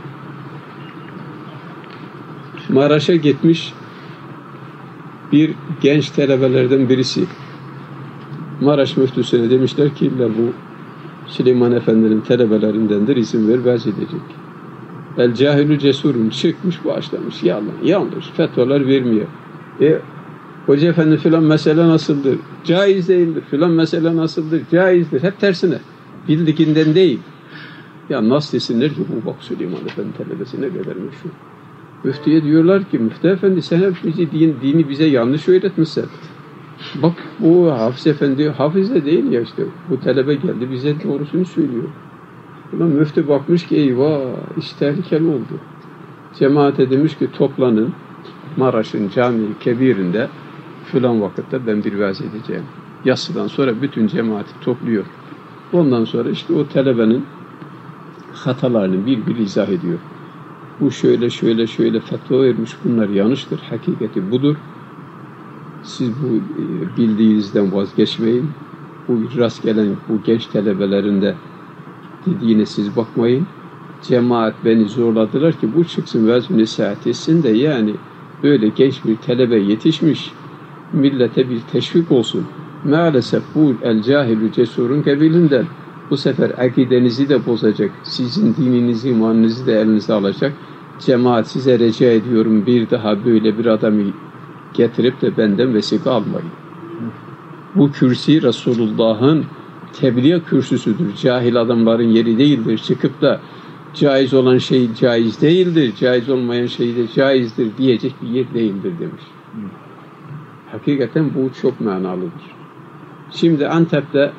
Maraş'a gitmiş bir genç talebelerden birisi. Maraş müftüsüne demişler ki illa bu Süleyman Efendi'nin talebelerindendir, izin ver vaaz edecek. El cahilü cesurun çıkmış başlamış. Yalan, yanlış. Fetvalar vermiyor. Hoca efendi filan mesele nasıldır? Caiz değildir. Filan mesele nasıldır? Caizdir. Hep tersine. Bildikinden değil. Ya nasıl desinler ki bu bak Süleyman Efendi talebesi ne kadar meşhur. Müftüye diyorlar ki Müftü Efendi sen hep dini bize yanlış öğretmişsin. Bak bu Hafız Efendi hafız da değil ya işte. Bu talebe geldi bize doğrusunu söylüyor. Ulan müftü bakmış ki eyvah iş tehlikeli oldu. Cemaate demiş ki toplanın Maraş'ın Cami-i Kebir'inde filan vakitte ben bir vaaz edeceğim. Yatsıdan sonra bütün cemaati topluyor. Ondan sonra işte o talebenin hatalarını bir izah ediyor. Bu şöyle fetva vermiş, bunlar yanlıştır, hakikati budur. Siz bu bildiğinizden vazgeçmeyin. Bu rast gelen bu genç talebelerinde dediğine siz bakmayın. Cemaat beni zorladılar ki bu çıksın vaaz-ı nesihat etsin de yani böyle genç bir talebe yetişmiş millete bir teşvik olsun. Maalesef bu el cahilü cesurun kabilinden bu sefer akidenizi de bozacak. Sizin dininizi, imanınızı da elinize alacak. Cemaat size rica ediyorum bir daha böyle bir adamı getirip de benden vesika almayın. Bu kürsü Resulullah'ın tebliğ kürsüsüdür. Cahil adamların yeri değildir. Çıkıp da caiz olan şey caiz değildir, caiz olmayan şey de caizdir diyecek bir yer değildir demiş. Hakikaten bu çok manalıdır. Şimdi Antep'te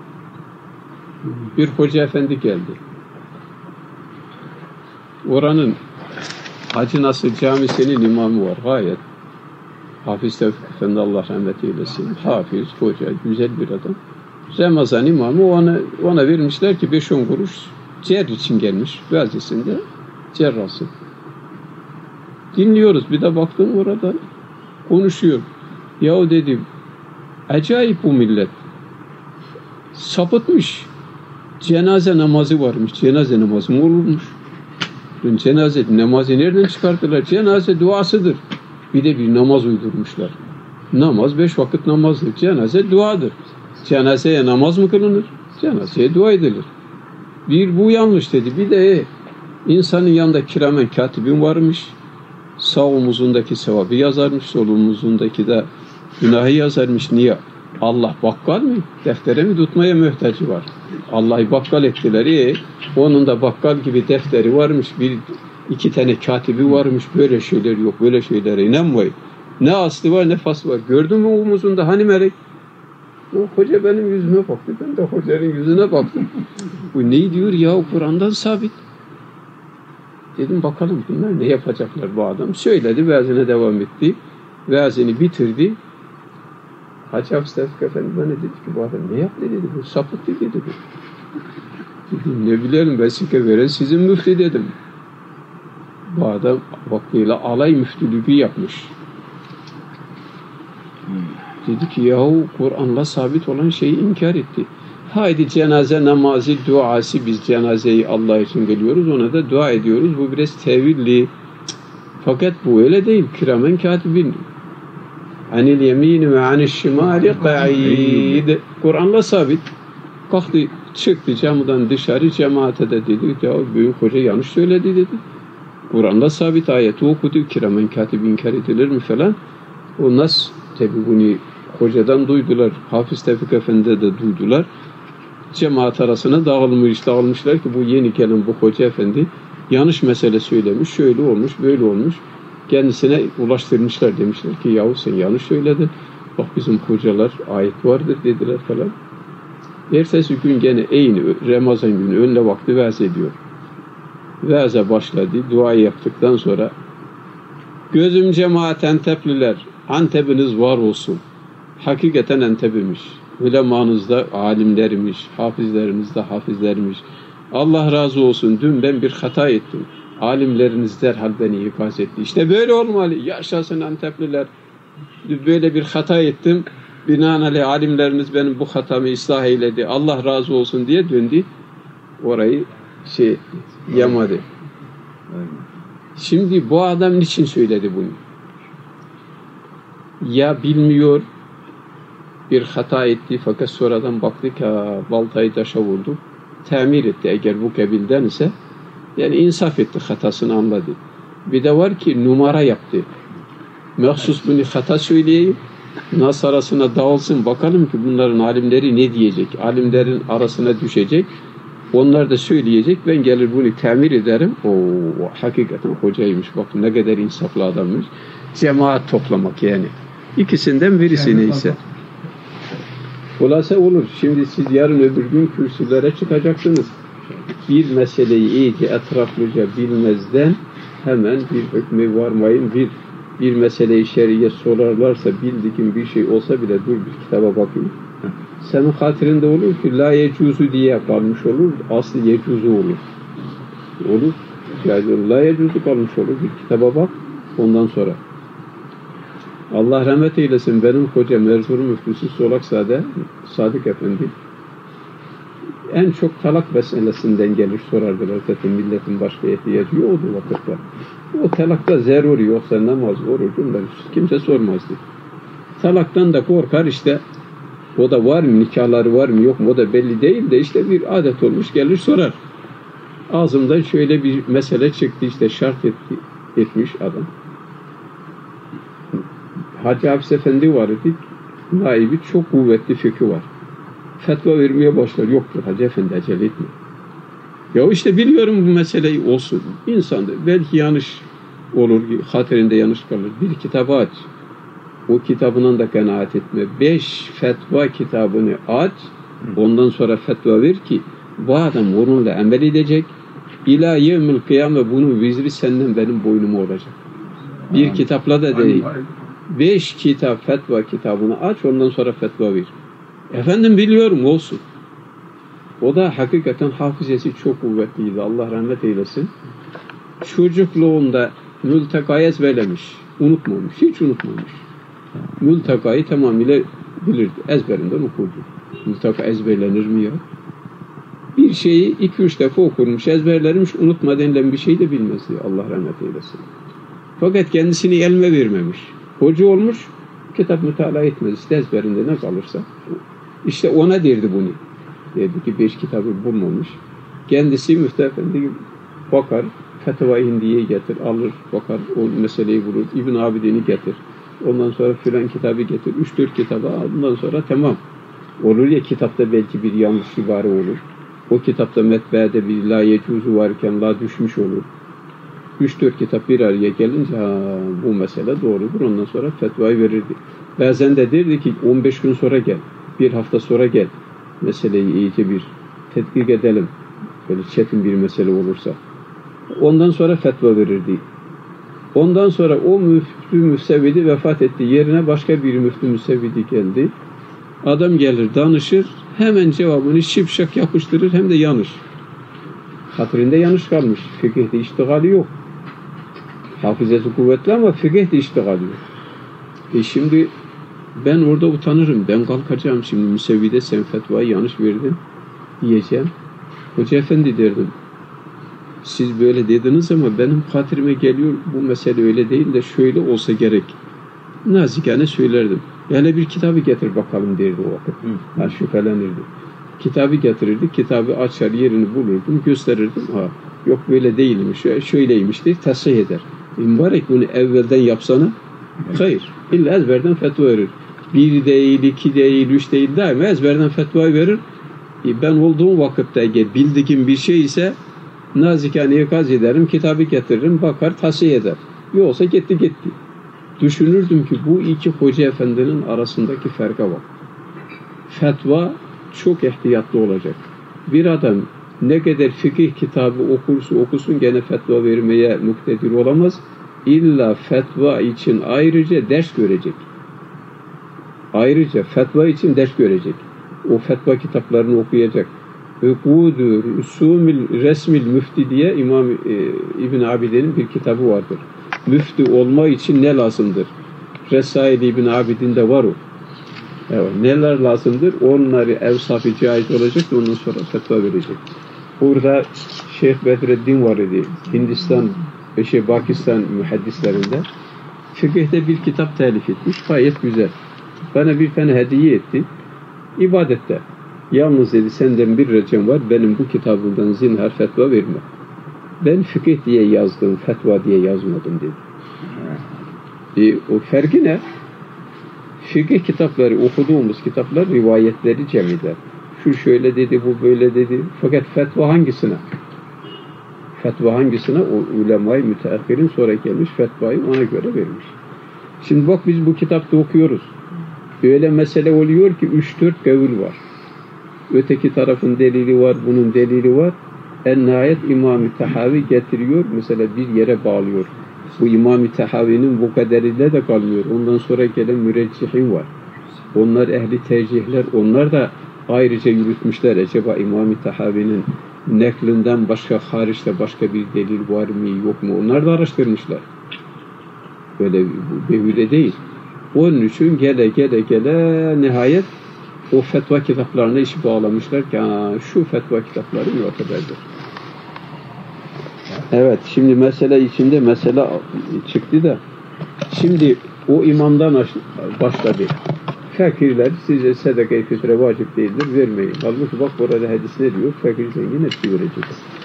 bir hoca efendi geldi. Oranın Hacı Nasır Camisi'nin imamı var. Gayet Hafiz Tevfik Efendi Allah rahmet eylesin. Hafiz, hoca, güzel bir adam. Ramazan imamı ona vermişler ki 5-10 kuruş cer için gelmiş gazisinde cerrası. Dinliyoruz. Bir de baktım orada konuşuyor. Yahu dedim acayip bu millet. Sapıtmış. Cenaze namazı varmış. Cenaze namazı mı olurmuş? Cenaze namazı nereden çıkarttılar? Cenaze duasıdır. Bir de bir namaz uydurmuşlar. Namaz 5 vakit namazdır. Cenaze duadır. Cenazeye namaz mı kılınır? Cenazeye dua edilir. Bir bu yanlış dedi. Bir de insanın yanında kiramen katibin varmış. Sağ omuzundaki sevabı yazarmış. Sol omuzundaki de günahı yazarmış. Niye? Allah bakkal mı? Deftere mi tutmaya muhtacı var? Allah'ı bakkal ettiler. Onun da bakkal gibi defteri varmış. 2 tane katibi varmış. Böyle şeyler yok. Böyle şeylere inanmayın. Ne aslı var ne faslı var. Gördün mü omuzunda hani melek? O hoca benim yüzüme baktı. Ben de hocanın yüzüne baktım. Bu ne diyor ya? Kur'an'dan sabit. Dedim bakalım bunlar ne yapacaklar bu adam. Söyledi. Vaazine devam etti. Vaazini bitirdi. Hacı Hafız Tevfik Efendi bana dedi ki bu adam ne yaptı dedi, bu sapık dedi. Dedim, ne bileyim vesika veren sizin müftü dedim. Bu adam vaktiyle alay müftülüğü yapmış. Dedi ki yahu Kur'an'la sabit olan şeyi inkar etti. Haydi cenaze namazı, duası, biz cenazeyi Allah için geliyoruz, ona da dua ediyoruz. Bu biraz tevilli. Fakat bu öyle değil. Kiramen katibin. Anil yemini ve anil şimali qa'id. Kur'an'la sabit. Kalktı, çıktı camdan dışarı cemaate de dedi. Ya büyük hoca yanlış söyledi dedi. Kur'an'da sabit ayeti okudu. Kiramen katibin inkar edilir mi falan. O nas tabi bunu hocadan duydular. Hafız Tevfik Efendi de duydular. Cemaat arasına dağılmışlar ki bu yeni gelen bu hoca efendi yanlış mesele söylemiş, şöyle olmuş, böyle olmuş. Kendisine ulaştırmışlar, demişler ki yahu sen yanlış söyledin. Bak bizim hocalar ayet vardır dediler falan. Ertesi gün gene aynı Ramazan günü önle vakti vaaz ediyor. Vaaza başladı. Duayı yaptıktan sonra gözüm cemaat Antepliler, Antep'iniz var olsun. Hakikaten Antep'miş. Ulemanız da alimlermiş, hafizleriniz de hafizlermiş. Allah razı olsun. Dün ben bir hata ettim. Alimleriniz derhal beni ikaz etti. İşte böyle olmalı. Yaşasın Antepliler. Böyle bir hata ettim. Binaenaleyh alimleriniz benim bu hatamı ıslah eyledi. Allah razı olsun diye döndü. Orayı yamadı. Şimdi bu adam niçin söyledi bunu? Ya bilmiyor, bir hata etti fakat sonradan baktık baltayı taşa vurdu. Temir etti eğer bu kabilden ise. Yani insaf etti, hatasını anladı. Bir de var ki numara yaptı. Mahsus bunu hata söyleyeyim. Nas arasına dağılsın bakalım ki bunların alimleri ne diyecek. Alimlerin arasına düşecek. Onlar da söyleyecek. Ben gelir bunu temir ederim. Hakikaten hocaymış. Bak ne kadar insaflı adammış. Cemaat toplamak yani. İkisinden birisi neyse. Hulasa olur. Şimdi siz yarın öbür gün kürsülere çıkacaksınız. Bir meseleyi iyice etraflıca bilmezden hemen bir hükmü varmayın. Bir meseleyi şer'iye sorarlarsa bildiğin bir şey olsa bile dur bir kitaba bakayım. Senin hatırında olur ki la yecuzu diye kalmış olur. Aslı yecuzu olur. Olur. Yani la yecuzu kalmış olur. Bir kitaba bak. Ondan sonra. Allah rahmet eylesin. Benim hocam Erzurum müftüsü Solaksade Sadık Efendi en çok talak meselesinden gelir sorardılar. Zaten milletin başka ihtiyacı yoktu vakıfta. O talakta zeruri yoksa namaz, oruç bunlar kimse sormazdı. Talaktan da korkar işte. O da var mı, nikahları var mı yok mu o da belli değil de işte bir adet olmuş gelir sorar. Ağzımdan şöyle bir mesele çıktı işte şart etmiş adam. Hacı Hafız Efendi var idi. Naibi çok kuvvetli fikri var. Fetva vermeye başlar. Yoktur Hacı Efendi acele etme. Ya işte biliyorum bu meseleyi olsun. İnsan da belki yanlış olur, hatırında yanlış kalır. Bir kitabı aç. O kitabından da kanaat etme. 5 fetva kitabını aç. Ondan sonra fetva ver ki bu adam onunla amel edecek. İlâ yevmil kıyame bunun vizri senden benim boynuma olacak. Bir kitapla da değil. 5 kitap fetva kitabını aç. Ondan sonra fetva ver. Efendim biliyorum olsun. O da hakikaten hafızesi çok kuvvetliydi. Allah rahmet eylesin. Çocukluğunda mültekayı ezberlemiş. Unutmamış. Hiç unutmamış. Mültekayı tamamıyla bilirdi. Ezberinden okurdu. Mülteka ezberlenir mi ya? Bir şeyi 2-3 defa okurmuş, ezberlermiş, unutma denilen bir şey de bilmezdi. Allah rahmet eylesin. Fakat kendisini elme vermemiş. Hoca olmuş, kitap mütalaa etmez. İşte ezberinde ne kalırsa. İşte ona derdi bunu. Derdi ki 5 kitabı bulmamış. Kendisi Müftü Efendi gibi bakar, Fetva Hindiye'yi getir, alır, bakar, o meseleyi bulur. İbn Abidin'i getir. Ondan sonra filan kitabı getir. 3-4 kitabı ondan sonra tamam. Olur ya kitapta belki bir yanlış ibare olur. O kitapta metbeede bir la yecuzu varken la düşmüş olur. 3-4 kitap bir araya gelince bu mesele doğrudur. Ondan sonra fetvayı verirdi. Bazen de derdi ki 15 gün sonra gel. Bir hafta sonra gel. Meseleyi iyice bir tetkik edelim. Böyle çetin bir mesele olursa. Ondan sonra fetva verirdi. Ondan sonra o müftü müsevvidi vefat etti. Yerine başka bir müftü müsevvidi geldi. Adam gelir, danışır, hemen cevabını şipşak yapıştırır, hem de yanlış. Hatırında yanlış kalmış. Fıkıhta iştigali yok. Hafızası kuvvetli ama fıkıhta iştigali yok. Şimdi ben orada utanırım. Ben kalkacağım şimdi müsevvide, sen fetvayı yanlış verdin diyeceğim. Hoca efendi derdim, siz böyle dediniz ama benim hatırıma geliyor, bu mesele öyle değil de şöyle olsa gerek. Nazikane söylerdim. Yani bir kitabı getir bakalım derdi o vakit. Ha, şüphelenirdi. Kitabı getirirdi, kitabı açar, yerini bulurdum, gösterirdim. Ha, yok böyle değilmiş, şöyleymiş diye tasih eder. Mübarek bunu evvelden yapsana, hayır. İlla ezberden fetva verir. 1 değil, 2 değil, 3 değil, daima ezberden fetva verir. Ben olduğum vakitte eğer bildiğim bir şey ise nazikane ikaz ederim, kitabı getiririm, bakar, tasih eder. Yoksa gitti. Düşünürdüm ki bu iki hoca efendinin arasındaki farka bak. Fetva çok ihtiyatlı olacak. Bir adam ne kadar fıkıh kitabı okursa okusun gene fetva vermeye muktedir olamaz. İlla fetva için ayrıca ders görecek. Ayrıca fetva için ders görecek. O fetva kitaplarını okuyacak. Hükudur, Usumil Resmil Müfti diye İmam İbn Abidin'in bir kitabı vardır. Müftü olma için ne lazımdır? Resail-i İbn Abidin'de var o. Evet, neler lazımdır? Onları evsafı caiz olacak, ondan sonra fetva verecek. Burada Şeyh Bedreddin var idi. Hindistan ve Pakistan mühaddislerinde. Fıkıhta bir kitap telif etmiş. Gayet güzel. Bana bir tane hediye etti. İbadette. Yalnız dedi, senden bir ricam var. Benim bu kitabımdan zinhar fetva verme. Ben fıkıh diye yazdım, fetva diye yazmadım dedi. O farkı ne? Fıkıh kitapları, okuduğumuz kitaplar rivayetleri cem eder. Şu şöyle dedi, bu böyle dedi. Fakat fetva hangisine? Fetva hangisine? O ulema-i müteahhirin sonra gelmiş, fetvayı ona göre vermiş. Şimdi bak biz bu kitapta okuyoruz. Öyle mesele oluyor ki 3-4 kavil var. Öteki tarafın delili var, bunun delili var. En nihayet İmam-ı Tahavi getiriyor, mesela bir yere bağlıyor. Bu İmam-ı Tahavi'nin bu kadarıyla da kalmıyor. Ondan sonra gelen müreccihin var. Onlar ehli tercihler, onlar da ayrıca yürütmüşler. Acaba İmam-ı Tahavi'nin neklinden başka, hariçte başka bir delil var mı, yok mu? Onlar da araştırmışlar. Böyle behüle değil. Onun için gele nihayet o fetva kitaplarına işi bağlamışlar ki şu fetva kitapları muteberdir. Evet, şimdi mesele içinde mesele çıktı da şimdi o imamdan başladı. Fakirler size sadaka-i fitre vacip değildir, vermeyin. Halbuki bak orada hadis ne diyor? Fakir zengin hepsi verecek.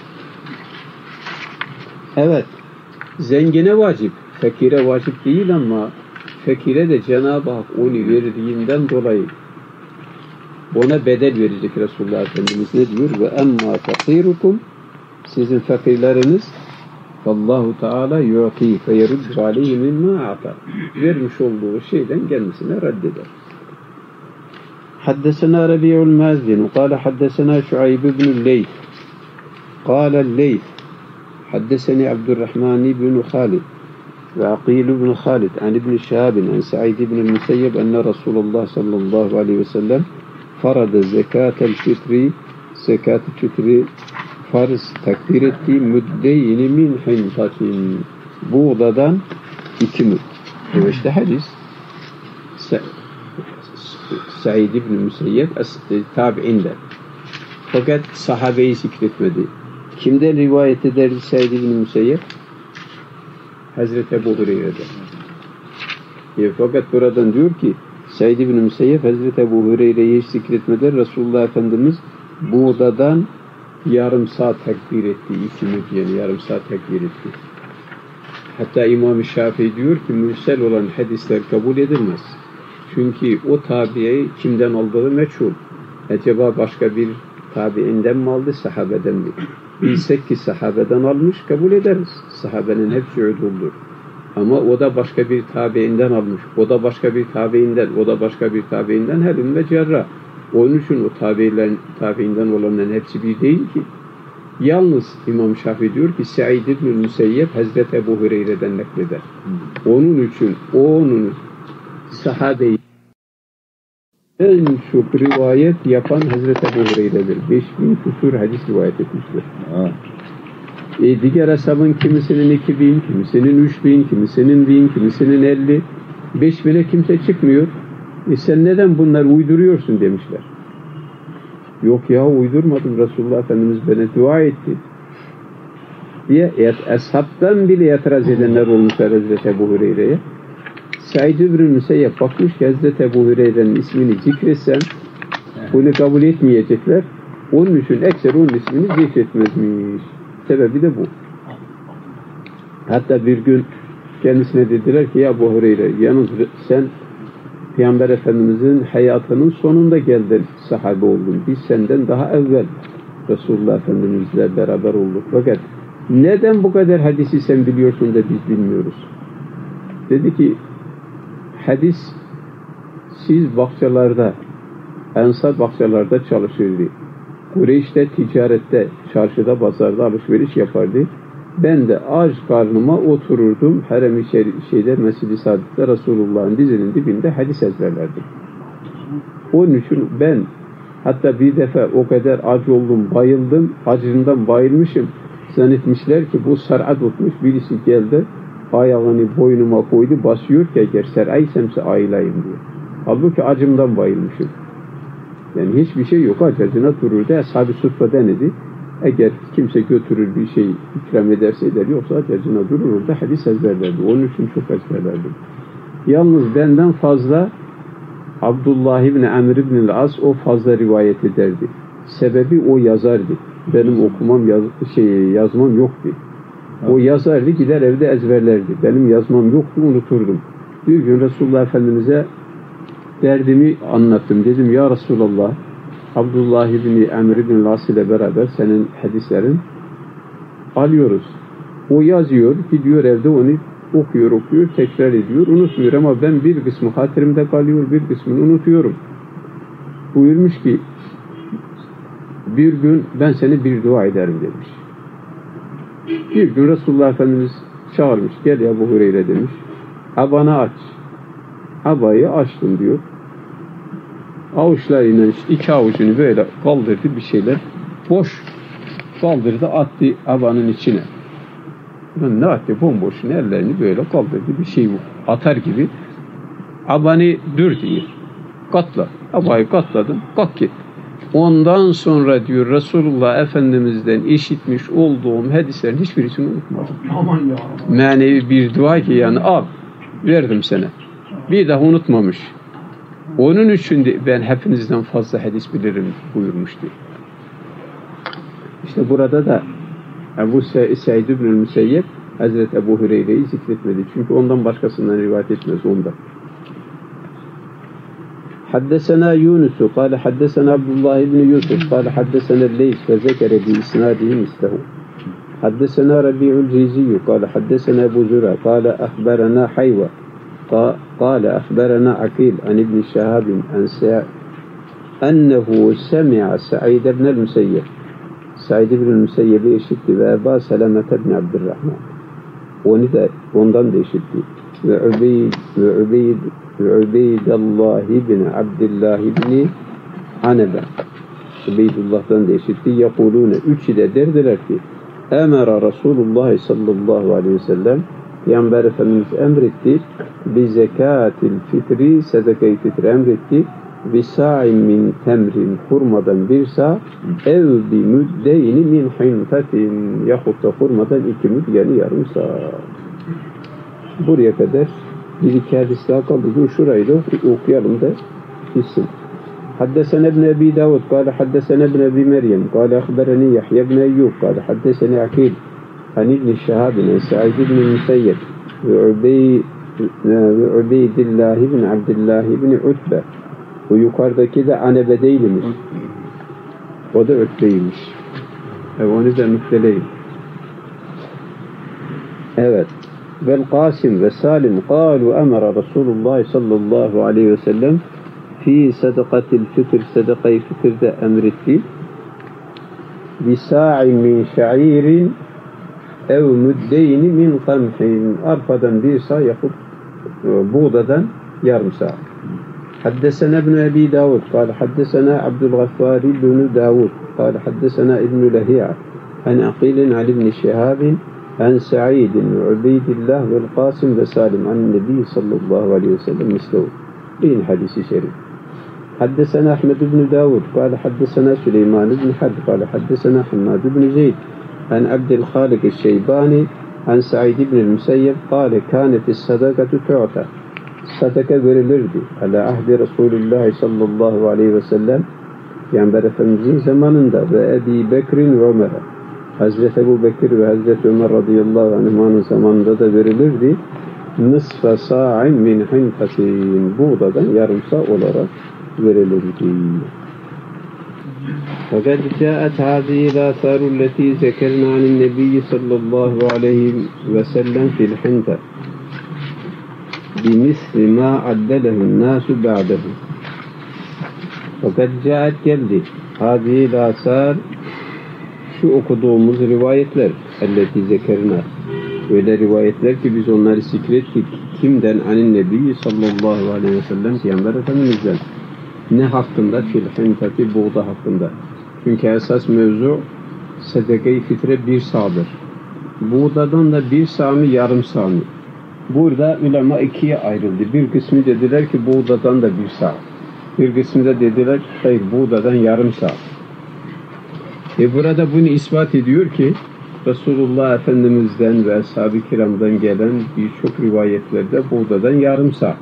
Evet, zengine vacip, fakire vacip değil ama fakire de Cenab-ı Hak onu verdiğinden dolayı ona bedel verecek. Resulullah Efendimiz ne diyor? Ve emma fakirukum, sizin fakirleriniz Allahu Teala yu'ti feyeruddu aleyhi mimma a'ta, vermiş olduğu şeyden kendisine reddeder. حدثنا ربيع المازن قال حدثنا شعيب بن الليث قال الليث حدثني عبد الرحمن بن خالد وعقيل بن خالد عن ابن شهاب عن سعيد بن المسيب أن رسول الله صلى الله عليه وسلم فرض زكاة الفطر زكاة الفطر farz takdir ettiği müddeyni min hintatin, buğdadan 2 müd. Evet, işte hadis Said ibn Müseyyeb tabi'inden. Fakat sahabeyi zikretmedi. Kimden rivayet ederdi Said ibn Müseyyeb? Hazreti Ebu Hureyre'den. Fakat buradan diyor ki Said ibn Müseyyeb Hazreti Ebu Hureyre'yi hiç zikretmeden Resulullah Efendimiz buğdadan yarım saat tekbir etti. 2 müd, yani yarım saat tekbir etti. Hatta İmam-ı Şafii diyor ki mürsel olan hadisler kabul edilmez. Çünkü o tabi'yi kimden aldığı meçhul. Acaba başka bir tabi'inden mi aldı, sahabeden mi? Bilsek ki sahabeden almış, kabul ederiz. Sahabenin hepsi uduldur. Ama o da başka bir tabi'inden almış. O da başka bir tabi'inden, o da başka bir tabi'inden, her ümmet cerrah. Onun için o tabi'inden olanların hepsi bir değil ki. Yalnız İmam Şafii diyor ki Said İbn-i Müseyyep Hazreti Ebu Hureyre'den nakleder. Onun için onun sahabeyi en çok rivayet yapan Hazreti Ebu Hureyre'dir. 5000 küsur hadis rivayet etmiştir. Diğer ashabın kimisinin 2000, kimisinin 3000, kimisinin 1000, kimisinin 50. 5000'e kimse çıkmıyor. Sen neden bunları uyduruyorsun demişler. Yok ya uydurmadım. Resulullah Efendimiz bana dua etti diye ashabtan bile itiraz edenler olmuşlar Hazreti Ebu Hureyre'ye. Said İbn-i Müseyyep bakmış ki Hazreti Ebu Hureyre'nin ismini zikretsem bunu kabul etmeyecekler. Onun için ekser onun ismini zikretmezmiş. Sebebi de bu. Hatta bir gün kendisine dediler ki ya Ebu Hureyre yalnız sen Peygamber Efendimiz'in hayatının sonunda geldin, sahabe oldun. Biz senden daha evvel Resulullah Efendimiz'le beraber olduk. Fakat neden bu kadar hadisi sen biliyorsun da biz bilmiyoruz? Dedi ki hadis siz bahçelerde, ensar bahçelerde çalışırdı. Kureyş'te ticarette, çarşıda, pazarda alışveriş yapardı. Ben de aç karnıma otururdum. Harem-i şeyde, Mescid-i Saadet'te Resulullah'ın dizinin dibinde hadis ezberlerdim. Onun için ben hatta bir defa o kadar aç oldum, bayıldım. Acından bayılmışım. Zannetmişler ki bu sar'a tutmuş. Birisi geldi, ayağını boynuma koydu, basıyor ki eğer sar'a isemse ayılayım diye. Halbuki acımdan bayılmışım. Yani hiçbir şey yok. Acacına dururdu. Ashab-ı Suff'a denedi. Eğer kimse götürür bir şey ikram ederse eder. Yoksa acacına durur orada hadis ezberlerdi. Onun için çok ezberlerdim. Yalnız benden fazla Abdullah ibn Amr ibn al-As o fazla rivayet ederdi. Sebebi o yazardı. Benim okumam, yazmam yoktu. O yazardı, gider evde ezberlerdi. Benim yazmam yoktu, unuturdum. Bir gün Resulullah Efendimiz'e derdimi anlattım. Dedim ya Resulallah, Abdullah ibn Amr ibn al-As ile beraber senin hadislerin alıyoruz. O yazıyor, gidiyor evde onu okuyor, tekrar ediyor, unutmuyor ama ben bir kısmı hatırımda kalıyor, bir kısmını unutuyorum. Buyurmuş ki bir gün ben seni bir dua ederim demiş. Bir gün Resulullah Efendimiz çağırmış, gel ya Ebu Hureyre demiş. Abanı aç. Abayı açtım diyor. Avuçlarıyla iki avucunu böyle kaldırdı bir şeyler. Boş kaldırdı, attı abanın içine. Ne attı? Bomboşun ellerini böyle kaldırdı. Bir şey atar gibi. Abanı dür diyor. Katla. Abayı katladım. Kalk git. Ondan sonra diyor Resulullah Efendimiz'den işitmiş olduğum hadislerin hiçbirisini unutmadım. Aman ya. Manevi bir dua ki yani al verdim sana. Bir daha unutmamış. Onun için de ben hepinizden fazla hadis bilirim buyurmuştu. İşte burada da Ebu Said ibn Müseyyep Hazreti Ebu Hureyre'yi zikretmedi. Çünkü ondan başkasından rivayet etmez ondan. حدثنا يونس قال حدثنا عبد الله بن يوسف قال حدثنا الليث فذكر بإسناده مثله حدثنا ربيع الجيزي قال حدثنا أبو زرع قال أخبرنا حيوة قال أخبرنا عقيل عن ابن شهاب أنه سمع سعيد بن المسيب سعيد بن المسيب işitti ve Ebu Seleme ibn Abdurrahman ondan da işitti ve Ubeydullah ibn Abdullah ibn Anebe Ubeydullah'dan da işitti. Yakulune üçü de derdiler ki Emera Resulullah sallallahu aleyhi ve sellem Peygamber Efendimiz emretti bi zekatil fitri sadaka-i fitri emretti bi sa'in min temrin hurmadan bir sağ ev bi müddeyni min hinfatin yahut da hurmadan 2 müd yani yarım sağ. Buraya kadar bir iki hadis daha kaldı. Dur şurayı da okuyalım da gitsin. حدثنا ابن أبي داود قال حدثنا ابن أبي مريم قال أخبرني يحيى بن أيوب قال حدثني عقيل عن ابن شهاب عن سعيد بن المسيب وعبيد الله بن عبد الله بن عتبة Bu yukarıdaki de Anebe değilmiş. O da Ütbeymiş. Onu da müfteleyim. Evet. Vel Qasim ve Salim قالوا أمر رسول الله sallallahu aleyhi ve sellem fi sadakatil fitr sadakayı fitrde emretti. bisa'in min şa'irin ev müddeyni min kamhin. Arpadan bir sağ yapıp buğdadan yarım sağ. حدثنا ابن أبي داود قال حدثنا عبد الغفار بن داود قال حدثنا ابن لهيعة عن عقيل عن ابن شهاب عن سعيد وعبيد الله والقاسم وسالم عن النبي صلى الله عليه وسلم مثله بين حديث شريف. حدثنا أحمد بن داود قال حدثنا سليمان بن حرب قال حدثنا حماد بن زيد عن عبد الخالق الشيباني عن سعيد بن المسيب قال كانت الصدقة تعطى sadaka verilirdi. Ala ahdi Resulullah sallallahu aleyhi ve sellem Peygamber Efendimizin zamanında ve Ebi Bekir'in ve Ömer'e Hazreti Ebu Bekir ve Hazreti Ömer radıyallahu anh'ın zamanında da verilirdi. Nısfa sa'in min hintatin buğdadan yarım sağ olarak verilirdi. Fakat caet hâzî l'âthâru letî zekerna anin nebiyyi sallallahu aleyhi ve sellem fil hinta bimisli ma addelehu'n nâsu ba'dehu. Fakat caet geldi. Hâzî l'âthâr şu okuduğumuz rivayetler elleti zekerna. Öyle rivayetler ki biz onları zikrettik. Kimden? Anin nebiyyi sallallahu aleyhi ve sellem Peygamber Efendimiz'den. Ne hakkında? Fil hintati buğda hakkında. Çünkü esas mevzu sedeke-i fitre bir sağdır. Buğdadan da bir sağ mı yarım sağ mı? Burada ulema ikiye ayrıldı. Bir kısmı dediler ki buğdadan da bir sağ. Bir kısmı da dediler ki hayır buğdadan yarım sağ. Burada bunu ispat ediyor ki Resulullah Efendimiz'den ve Ashab-ı Kiram'dan gelen birçok rivayetlerde buğdadan yarım sağ.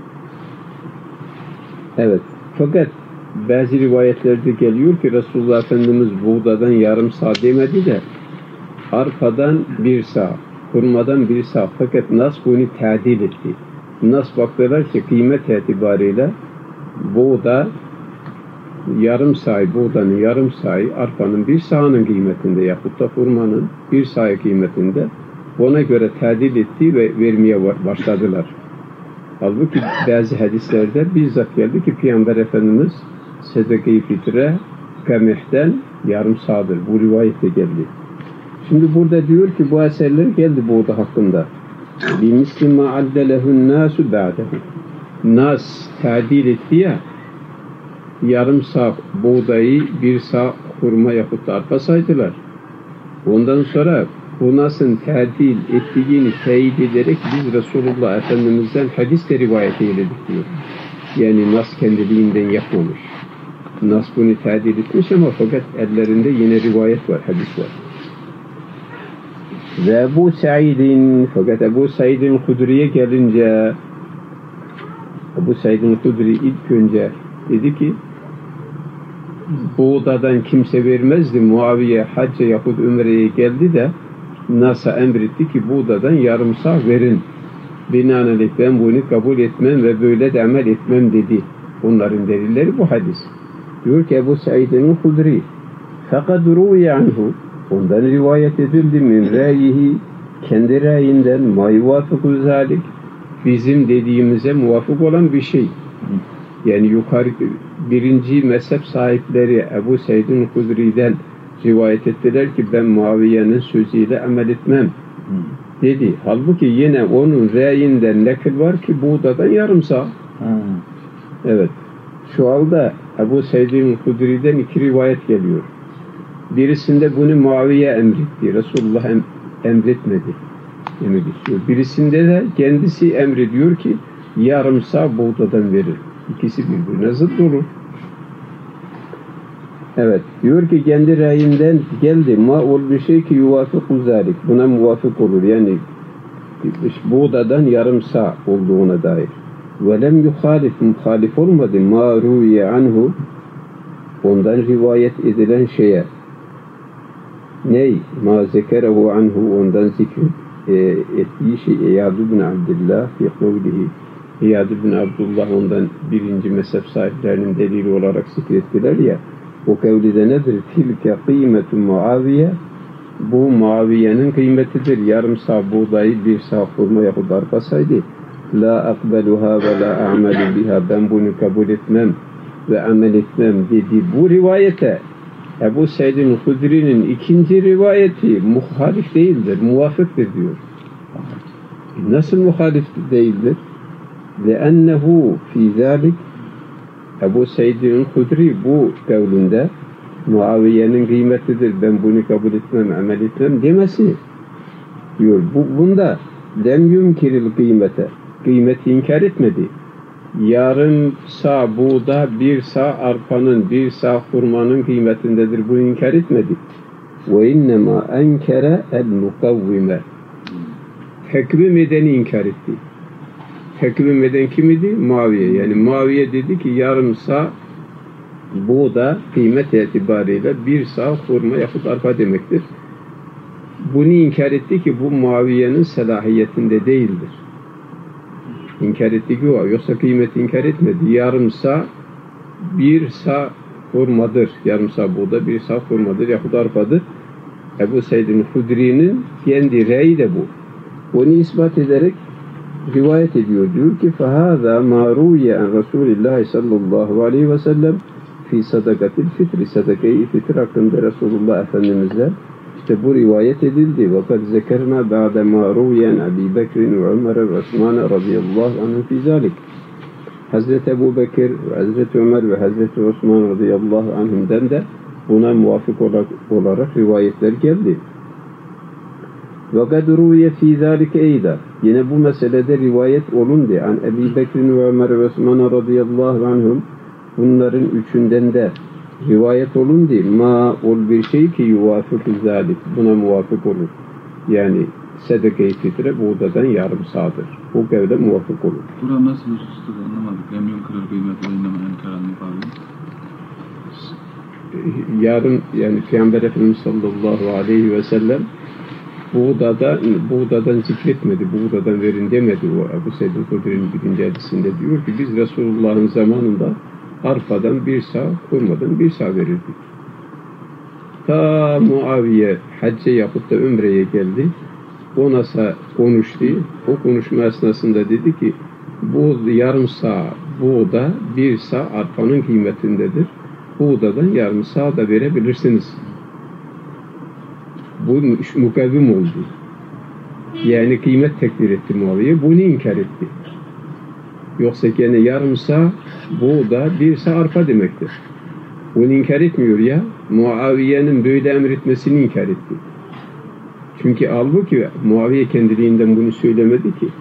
Evet. Fakat bazı rivayetlerde geliyor ki Resulullah Efendimiz buğdadan yarım sağ demedi de arpadan bir sağ, hurmadan bir sağ. Fakat Nas bunu tadil etti. Nas baktılar ki kıymet itibariyle buğda yarım sağ, buğdanın yarım sağ, arpanın bir sağının kıymetinde yapıp da hurmanın bir sağ kıymetinde ona göre tadil etti ve vermeye başladılar. Halbuki bazı hadislerde bizzat geldi ki Peygamber Efendimiz sedeke-i fitre kamihten yarım sağdır. Bu rivayette geldi. Şimdi burada diyor ki bu eserler geldi buğda hakkında. بِمِسْلِ مَا عَدَّلَهُ النَّاسُ بَعْدَهُ Nas tadil etti ya, yarım sağ buğdayı bir sağ hurma yapıp da arpa saydılar. Ondan sonra bu nasın tadil ettiğini teyit ederek biz Resulullah Efendimiz'den hadis de rivayet eyledik diyor. Yani Nas kendiliğinden yapmamış. Nas bunu tadil etmiş ama fakat ellerinde yine rivayet var, hadis var. Ve Ebu Said'in, fakat Ebu Said'in Hudri'ye gelince Ebu Said'in Hudri ilk önce dedi ki buğdadan kimse vermezdi. Muaviye hacca yapıp Ümre'ye geldi de Nas'a emretti ki buğdadan yarım sağ verin. Binaenaleyh ben bunu kabul etmem ve böyle de amel etmem dedi. Onların delilleri bu hadis. Diyor ki Ebu Said'in Hudri fakat ru'ye anhu ondan rivayet edildi min râyihi kendi râyinden ma yuvafıku zâlik bizim dediğimize muvafık olan bir şey. Yani yukarı birinci mezhep sahipleri Ebu Said'in Hudri'den rivayet ettiler ki ben Muaviye'nin sözüyle amel etmem dedi. Halbuki yine onun râyinden nakil var ki buğdadan yarım sağ. Evet. Şu anda Ebu Said'in Hudri'den iki rivayet geliyor. Birisinde bunu Muaviye emretti. Resulullah emretmedi. Demek istiyor. Birisinde de kendisi emrediyor ki yarım sağ buğdadan verir. İkisi birbirine zıt olur. Evet. Diyor ki kendi rayından geldi. Ma ol bir şey ki yuvafık uzalik. Buna muvafık olur. Yani buğdadan yarım sağ olduğuna dair. Ve lem yuhalif. Muhalif olmadı. Ma ruye anhu. Ondan rivayet edilen şeye. Ney? Ma zekerehu anhu. Ondan zikir ettiği şey. İyad ibn Abdullah fi kavlihi. İyad ibn Abdullah ondan birinci mezhep sahiplerinin delili olarak zikrettiler ya. O kavlide nedir? Tilke kıymetu Muaviye. Bu Muaviye'nin kıymetidir. Yarım sağ buğdayı bir sağ hurma yapıp arpasaydı. La akbeluha ve la a'melu biha. Ben bunu kabul etmem ve amel etmem dedi. Bu rivayete Ebu Seyyid'in Hudri'nin ikinci rivayeti muhalif değildir, muvafıktır diyor. Nasıl muhalif değildir? لِأَنَّهُ فِي ذَٰلِكَ Ebu Seyyid'in Hudri bu kavlinde Muaviye'nin kıymetidir, ben bunu kabul etmem, amel etmem demesi diyor. Bunda lem yunkiril kıymete, kıymeti inkar etmedi. Yarım sağ buğda, bir sağ arpanın, bir sağ hurmanın kıymetindedir. Bunu inkar etmedi. Ve innema enkere el mukavvime. Tekvim edeni inkar etti. Tekvim eden kim idi? Muaviye. Yani Muaviye dedi ki yarım sağ buğda kıymet itibariyle bir sağ hurma yahut arpa demektir. Bunu inkar etti ki bu Muaviye'nin selahiyetinde değildir. İnkar etti ki o. Yoksa kıymeti inkar etmedi. Yarım sağ bir sağ hurmadır. Yarım sağ buğda bir sağ hurmadır yahut arpadır. Ebu Seyyid'in Hudri'nin kendi reyi de bu. Onu ispat ederek rivayet ediyor. Diyor ki فَهَذَا مَا رُوْيَ عَنْ رَسُولِ اللّٰهِ sallallahu aleyhi ve sellem fi sadakatil fitri, sadaka-i fitr hakkında Resulullah Efendimiz'den işte bu rivayet edildi. وَقَدْ ذَكَرْنَا بَعْدَ مَا رُوْيَ عَنْ أَبِي بَكْرٍ وَعُمَرَ وَعُثْمَانَ رَضِيَ اللّٰهُ عَنْهُ فِي ذَلِكَ Hazreti Ebu Bekir, Hazreti Ömer ve Hazreti Osman radıyallahu anhum'den de buna muvafık olarak rivayetler geldi. وَقَدْ رُوْيَ فِي ذَٰلِكَ اَيْدًا Yine bu meselede rivayet olundu. An Ebu Bekir ve Ömer ve Osman radıyallahu anhum bunların üçünden de rivayet olundu. Ma ol bir şey ki yuvafık-ı zalik. Buna muvafık olur. Yani sedeke-i fitre buğdadan yarım sağdır. Bu kevde muvafık olur. Bura nasıl husustur anlamadık. Emyon kırır kıymet ve innama enkaran mukabil. Yarım yani Peygamber Efendimiz sallallahu aleyhi ve sellem buğdadan zikretmedi, buğdadan verin demedi. O Ebu Seyyid Hudri'nin birinci hadisinde diyor ki biz Resulullah'ın zamanında arpadan bir sağ, hurmadan bir sağ verirdik. Ta Muaviye hacca yapıp da Ümre'ye geldi. O nasıl konuştu? O konuşma esnasında dedi ki bu yarım sağ buğda bir sağ arpanın kıymetindedir. Buğdadan yarım sağ da verebilirsiniz. Bu mukavvim oldu. Yani kıymet tekbir etti Muaviye. Bunu inkar etti. Yoksa gene yarım sağ buğda bir sağ arpa demektir. Bunu inkar etmiyor ya. Muaviye'nin böyle emretmesini inkar etti. Çünkü halbuki Muaviye kendiliğinden bunu söylemedi ki.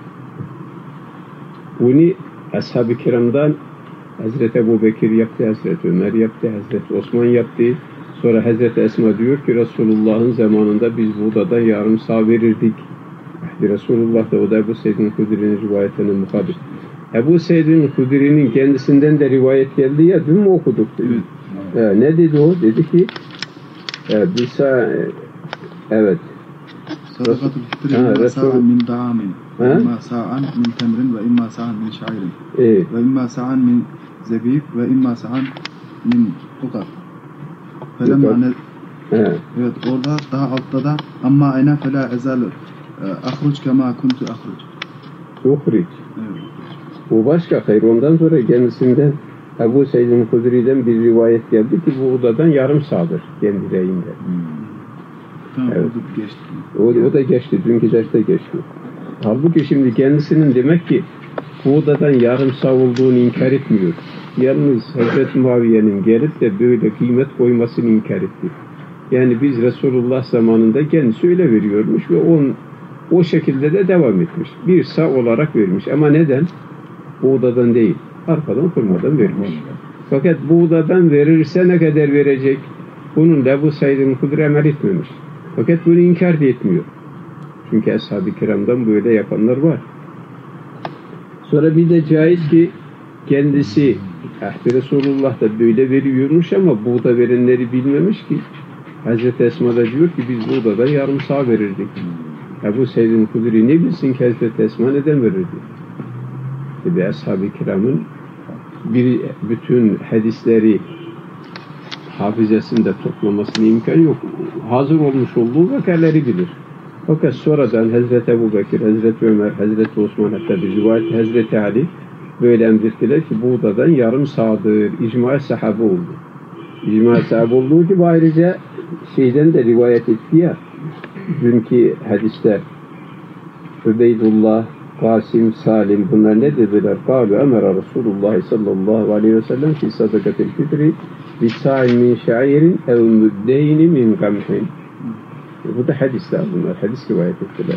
Bunu Ashab-ı Kiram'dan Hazreti Ebu Bekir yaptı, Hazreti Ömer yaptı, Hazreti Osman yaptı. Sonra Hazreti Esma diyor ki Resulullah'ın zamanında biz buğdadan yarım sağ verirdik. Resulullah da o da Ebu Seyyid'in Hudri'nin rivayetine mukabil. Ebu Seyyid'in Hudri'nin kendisinden de rivayet geldi ya, dün mü okuduk? Evet. Ne dedi o? Dedi ki bir sağ evet. Sadakatul fitri imma sa'an min da'amin ve imma sa'an min temrin ve imma sa'an min şairin ve imma sa'an min zebib ve imma sa'an min tukat. Evet, orada daha altta da amma ayna fela ezal ahruc kema kuntu ahruc. Uhric. Evet. Bu başka hayır. Ondan sonra kendisinden Ebu Seyyid'in Hudri'den bir rivayet geldi ki bu odadan yarım sağdır kendi reyinde. Tamam, evet. Geçti. O da geçti. Dünkü derste geçti. Halbuki şimdi kendisinin demek ki bu odadan yarım sağ olduğunu inkar etmiyor. Yalnız Hazreti Muaviye'nin gelip de böyle kıymet koymasını inkar etti. Yani biz Resulullah zamanında kendisi öyle veriyormuş ve o şekilde de devam etmiş. Bir sağ olarak vermiş. Ama neden? Buğdadan değil. Arpadan, hurmadan vermiş. Fakat buğdadan verirse ne kadar verecek? Bunun da bu Seyyid-i Hudri amel etmemiş. Fakat bunu inkar da etmiyor. Çünkü Ashab-ı Kiram'dan böyle yapanlar var. Sonra bir de caiz ki kendisi Resulullah da böyle veriyormuş ama buğda verenleri bilmemiş ki. Hazreti Esma da diyor ki biz buğdadan yarım sağ verirdik. Ebu Seyyid Hudri ne bilsin ki Hazreti Esma neden verirdi? Ve Ashab-ı Kiram'ın bütün hadisleri hafızasında toplamasına imkan yok. Hazır olmuş olduğu vakaları bilir. Fakat sonradan Hazreti Ebu Bekir, Hazreti Ömer, Hazreti Osman hatta bir rivayet Hazreti Ali böyle emrettiler ki buğdadan yarım sağdır. İcma-i sahabe oldu. icma sahibi olduğu gibi ayrıca şeyden de rivayet etti ya, dünkü hadiste Übeydullah, Kasim, Salim bunlar ne dediler? Kâlu emera Resulullah sallallahu aleyhi ve sellem fi sadakatil fitri bisa'in min şairin ev müddeyni min gamhin. Bu da hadisler bunlar. Hadis rivayet ettiler.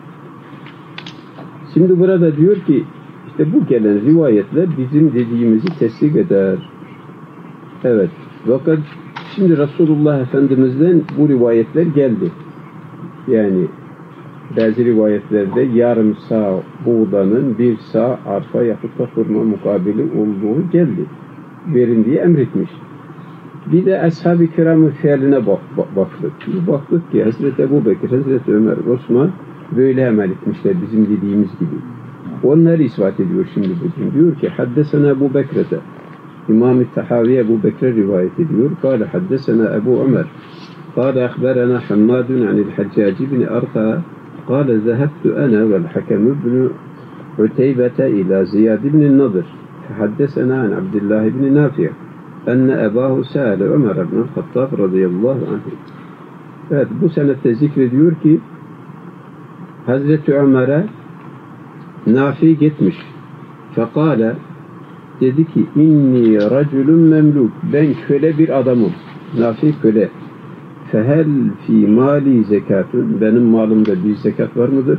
Şimdi burada diyor ki işte bu gelen rivayetler bizim dediğimizi tesdik eder. Evet. Fakat şimdi Resulullah Efendimiz'den bu rivayetler geldi. Yani bazı rivayetlerde yarım sağ buğdanın bir sağ arpa yapıp da hurma mukabili olduğu geldi. Verin diye emretmiş. Bir de Ashab-ı Kiram'ın fiiline baktık. Baktık ki Hazreti Ebu Bekir, Hazreti Ömer, Osman böyle amel etmişler bizim dediğimiz gibi. Onları ispat ediyor şimdi bugün. Diyor ki Haddesena Ebu Bekir'de İmam-ı Tahavi Ebu Bekir rivayet ediyor. Kâle Haddesena Ebu Ömer Kâle Akberena Hammadun anil Haccaci bin Arta Kâle zehebtu ana vel Hakem ibn Uteybete ila Ziyad ibn Nadir Haddesena an Abdullah ibn Nafi' enne ebahu sâle Ömer ibn Hattab radıyallahu anh. Evet, bu senette zikrediyor ki Hazreti Ömer'e Nafi gitmiş. Fekale dedi ki inni raculun memluk, ben köle bir adamım. Nafi köle. Fehel fi mali zekatun, benim malımda bir zekat var mıdır?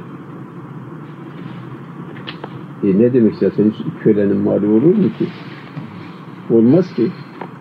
Ne demek zaten kölenin mali olur mu ki? Olmaz ki.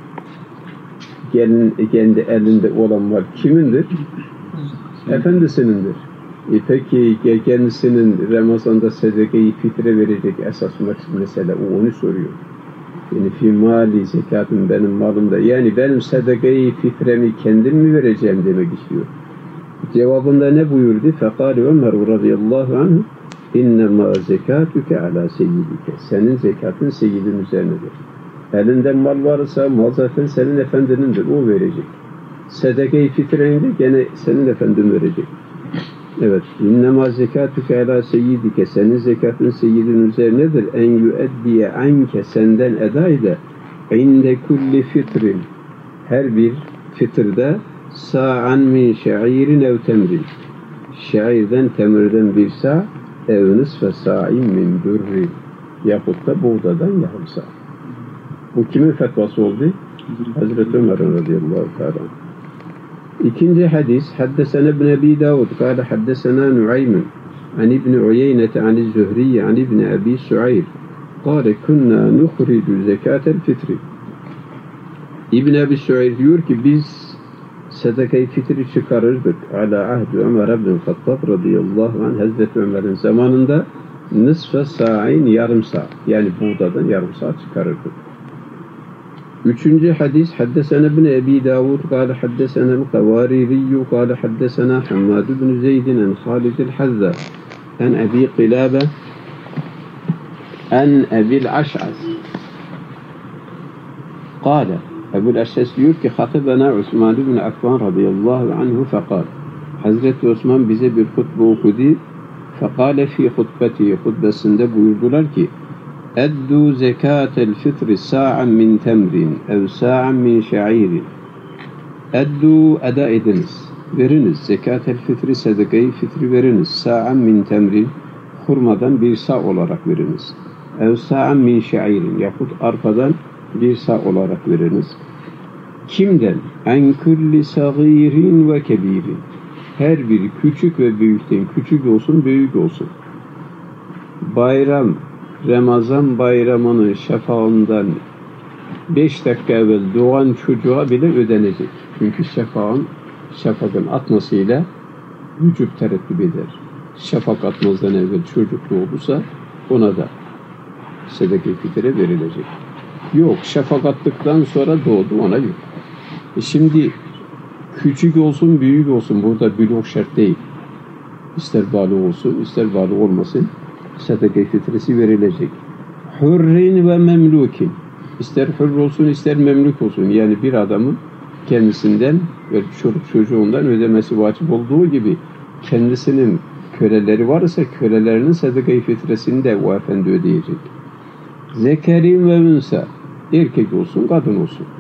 Kendi elinde olan mal kimindir? Efendisinindir. Peki kendisinin Ramazan'da sedekayı fitre verecek esas mesele o, onu soruyor. Yani fi mali zekatın benim malımda. Yani benim sedekayı fitremi kendim mi vereceğim demek istiyor. Cevabında ne buyurdu? Fekâli Ömer radıyallahu anh innemâ zekâtüke alâ seyyidike. Senin zekatın seyyidin üzerinedir. Elinden mal varsa mal zaten senin efendinindir. O verecek. Sedekayı fitreni de gene senin efendin verecek. Evet. İnnemâ zekâtüke alâ seyyidike. Senin zekatın seyyidin üzerinedir. En yüeddiye anke, senden eda ede. İnde kulli fitrin. Her bir fitrde sa'an min şairin ev temrin. Şairden, temirden bir sa' ev nisfe sa'in min dürrin. Yahut da buğdadan yarım sa'. Bu kimin fetvası oldu? Hazreti Ömer radıyallahu teala. İkinci hadis, Haddesena ibn Abi Davud, kâle haddesena Nu'aymun, an ibn Uyeyne, an Zühriye, an ibn Abi Suayr, kâle kunna nukhricu zekâtel fitri. İbn Abi Suayr diyor ki biz sedekayı fitri çıkarırdık. Ala ahdi Ömer ibn Hattab radıyallahu anh, Hazreti Ömer'in zamanında nisfe sa'in, yarım sa', yani buğdadan yarım sa' çıkarırdık. Üçüncü hadis, Haddesena ibn Abi Davud, kâle haddesena el-Kavaririyyü, kâle haddesena Hammad ibn Zeydin, en Halid el-Hazza, en Abi Qilâbe, en Abil Aş'as. Kâle, Abil Aş'as diyor ki, Hatibena Osman ibn Affan radıyallahu anhu fekâl. Hazreti Osman bize bir hutbe okudu. Fekâle fi hutbeti, hutbesinde buyurdular ki, Eddu zekâtel fitri sa'an min temrin ev sa'an min şairin. Eddu, eda ediniz, veriniz. Zekâtel fitri, sedekayı fitri veriniz. Sa'an min temrin, hurmadan bir sa' olarak veriniz. Ev sa'an min şairin, yahut arpadan bir sa' olarak veriniz. Kimden? En kulli sagirin ve kebirin. Her biri küçük ve büyükten, küçük olsun, büyük olsun. Bayram, Ramazan bayramının şafağından 5 dakika evvel doğan çocuğa bile ödenecek. Çünkü şafakın atmasıyla vücut tereddüt eder. Şafak atmazdan evvel çocuk doğduysa ona da sedek-i fitre verilecek. Yok, şafak attıktan sonra doğdu, ona yok. Şimdi küçük olsun, büyük olsun, burada bülûg şart değil. İster balığı olsun, ister balığı olmasın, sedek-i fitresi verilecek. Hürrin ve memlukin. İster hür olsun, ister memluk olsun. Yani bir adamın kendisinden ve çocuğundan ödemesi vacip olduğu gibi kendisinin köleleri varsa kölelerinin sedek-i fitresini de o efendi ödeyecek. Zekerin ve ünsa. Erkek olsun, kadın olsun.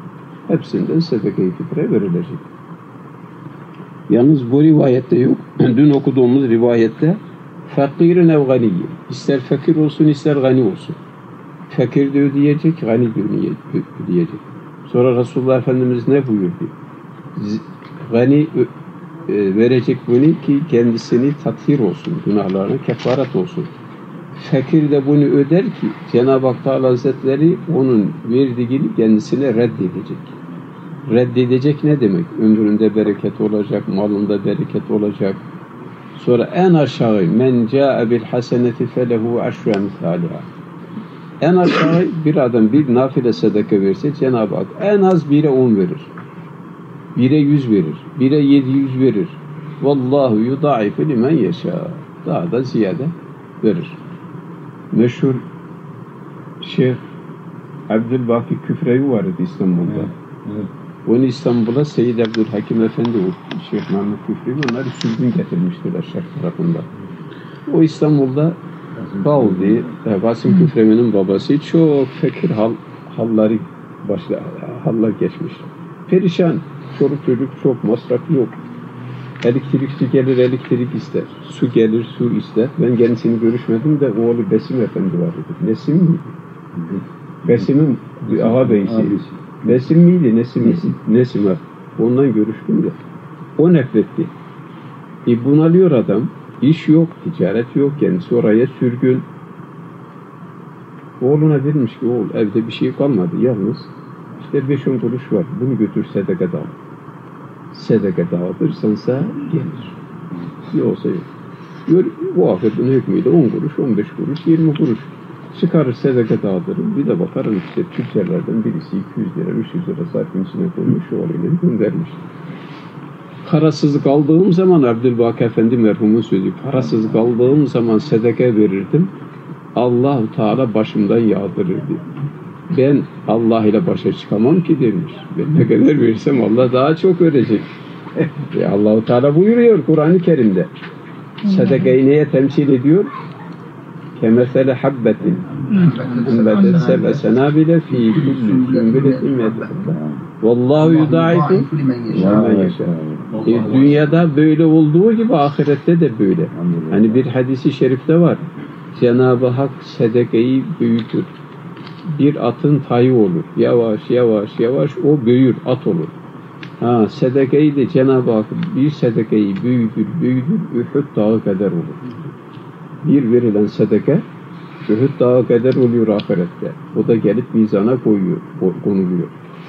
hepsinden sedeke-i fitre verilecek. Yalnız bu rivayette yok. Dün okuduğumuz rivayette fakirin ev ganiyi. İster fakir olsun ister gani olsun. Fakir de ödeyecek, gani de ödeyecek. Sonra Resulullah Efendimiz ne buyurdu? Gani verecek bunu ki kendisini tathir olsun, günahlarına kefaret olsun. Fakir de bunu öder ki Cenab-ı Hak Teala Hazretleri onun verdiğini kendisine reddedecek. Reddedecek ne demek? Ömründe bereket olacak, malında bereket olacak. Sonra en aşağı men ca'e bil haseneti felehu aşru emsaliha. En aşağı bir adam bir nafile sadaka verse Cenab-ı Hak en az 1'e 10 verir. 1'e 100 verir. 1'e 700 verir. Vallahu yudaifu limen yeşâ. Daha da ziyade verir. Meşhur Şeyh Abdülbaki Küfrevi vardı İstanbul'da. Evet. Onu İstanbul'a Seyyid Abdülhakim Efendi Şeyh Mehmet Küfrevi onları sürgün getirmiştiler Şark tarafında. O İstanbul'da kaldı. Kasım Küfrevi'nin babası çok fakir hallar geçmiş. Perişan. Çoluk çocuk çok, masrafı yok. Elektrikçi gelir, elektrik ister. Su gelir, su ister. Ben kendisini görüşmedim de oğlu Besim Efendi vardı. Nesim miydi? Besim'in ağabeyisi. Nesim miydi? Nesim var. Ondan görüştüm de. O nefretti. Bunalıyor adam. İş yok, ticaret yok. Kendisi oraya sürgün. Oğluna demiş ki oğul evde bir şey kalmadı. Yalnız işte 5-10 kuruş var. Bunu götür sedeke dağıt. Sedeke dağıtırsansa gelir. Yoksa yok. Bu ahiretin hükmüyle 10 kuruş, 15 kuruş, 20 kuruş. Çıkarır sedeke dağıtırım. Bir de bakarım işte tüccarlardan birisi 200 lira, 300 lira sarfın içine koymuş, oğluyla göndermiş. Parasız kaldığım zaman Abdülbaki Efendi merhumun sözü, parasız kaldığım zaman sedeke verirdim. Allah-u Teala başımdan yağdırırdı. Ben Allah ile başa çıkamam ki demiş. Ben ne kadar verirsem Allah daha çok verecek. Allah-u Teala buyuruyor Kur'an-ı Kerim'de. Sedekeyi neye temsil ediyor? Kemesele habbetin embedet seb'e senabile fî kulli sümbületin medhabba. Vallahu yudâifu limen yeşâ. Dünyada böyle olduğu gibi ahirette de böyle. Hani bir hadisi şerifte var. Cenab-ı Hak sedekeyi büyütür. Bir atın tayı olur. Yavaş yavaş yavaş o büyür, at olur. Sedekeyi de Cenab-ı Hak bir sedekeyi büyütür, Uhud dağı kadar olur. Bir verilen sedeke Uhud dağı kadar oluyor ahirette. O da gelip mizana konuluyor.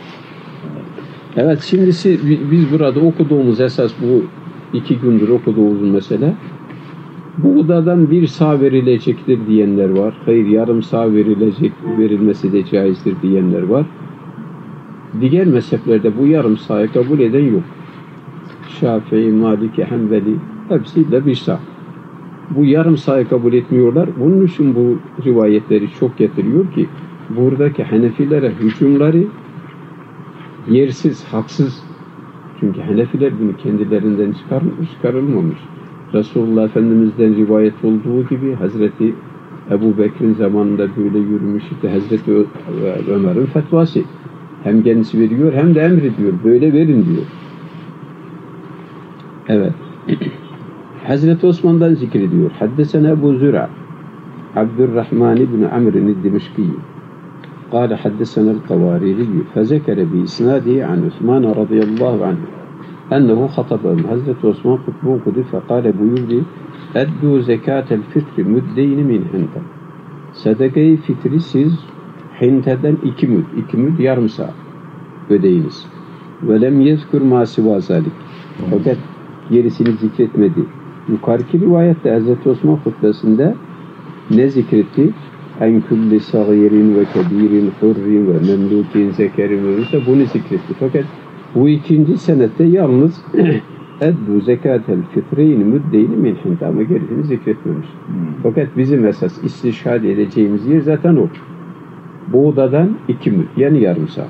Evet, şimdi biz burada okuduğumuz esas bu 2 gündür okuduğumuz mesele buğdadan bir sağ verilecektir diyenler var. Hayır, yarım sağ verilmesi de caizdir diyenler var. Diğer mezheplerde bu yarım sağı kabul eden yok. Şafii, Maliki, Hanbeli hepsiyle bir sağ. Bu yarım sağı kabul etmiyorlar. Bunun için bu rivayetleri çok getiriyor ki buradaki Hanefilere hücumları yersiz, haksız. Çünkü Hanefiler bunu kendilerinden çıkarılmamış. Resulullah Efendimiz'den rivayet olduğu gibi Hazreti Ebu Bekir'in zamanında böyle yürümüş. İşte Hazreti Ömer'in fetvası. Hem kendisi veriyor hem de emrediyor. Böyle verin diyor. Evet. Hazreti Osman'dan zikrediyor. Haddesena Ebu Züra Abdurrahman ibn Amr'in Dimişki قال حدثنا القواريري فذكر بإسناده عن عثمان رضي الله عنه أنه خطبهم Hazreti Osman hutbe okudu فقال buyurdu اَدُّوا زَكَاةَ الْفِطْرِ مُدَّيْنِ مِنْ حِنْتَ Sadaka-i fitri siz hinteden 2 müd yarım saat ödeyiniz. وَلَمْ يَذْكُرْ مَا سِوَى ذَلِكَ Fakat gerisini zikretmedi. Yukarıki rivayette Hazreti Osman hutbesinde ne zikretti? En kulli sagirin ve kebirin, hurrin ve memlukin, zekerin ve ise bunu zikretti. Fakat bu ikinci senette yalnız eddu zekatel fitreyni müddeyni min hint ama gerisini zikretmemiş. Fakat bizim esas istişhad edeceğimiz yer zaten o. Buğdadan 2 müd yani yarım saat.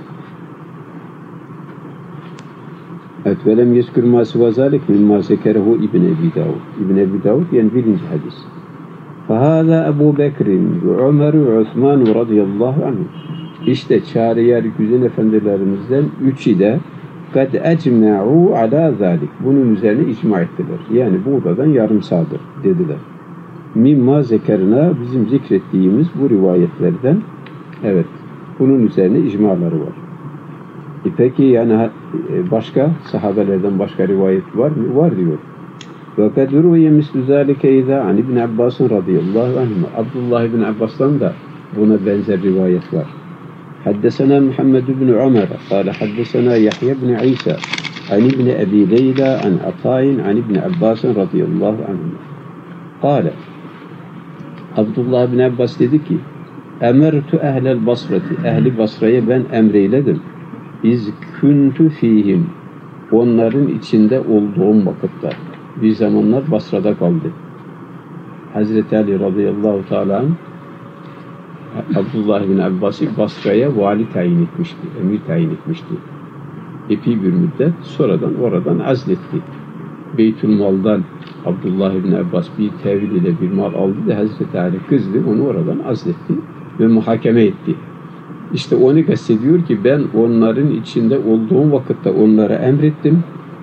Evet, velem yeskür ma sivazalik mimma zekerehu İbn Ebi Davud. İbn Ebi Davud yani 1. hadis. فهذا أبو بكر وعمر وعثمان رضي الله عنهم. İşte Çağrıyer güzel efendilerimizden üçü de kad ecme'u ala zalik. Bunun üzerine icma ettiler. Yani buğdadan yarım sağdır dediler. Mimma zekerina bizim zikrettiğimiz bu rivayetlerden evet bunun üzerine icmaları var. Peki yani başka sahabelerden başka rivayet var mı? Var diyor. Ve kad ruviye mislu zalike izâ an İbn Abbas radıyallahu anhuma. Abdullah ibn Abbas'tan da buna benzer rivayet var. Haddesena Muhammed ibn Ömer قال حدثنا يحيى بن عيسى عن ابن أبي ليلى عن عطاء عن ابن عباس رضي الله عنهما قال Abdullah ibn Abbas dedi ki emertu ehlel basrati ehli Basra'ya ben emreyledim iz kuntu fihim onların içinde olduğum vakitte bir zamanlar Basra'da kaldı. Hazreti Ali radıyallahu teala anh Abdullah bin Abbas'ı Basra'ya vali tayin etmişti, emir tayin etmişti. Epey bir müddet sonradan oradan azletti. Beytülmal'dan Abdullah bin Abbas bir tevil ile bir mal aldı da Hazreti Ali kızdı, onu oradan azletti ve muhakeme etti. İşte onu kastediyor ki ben onların içinde olduğum vakitte onlara emrettim.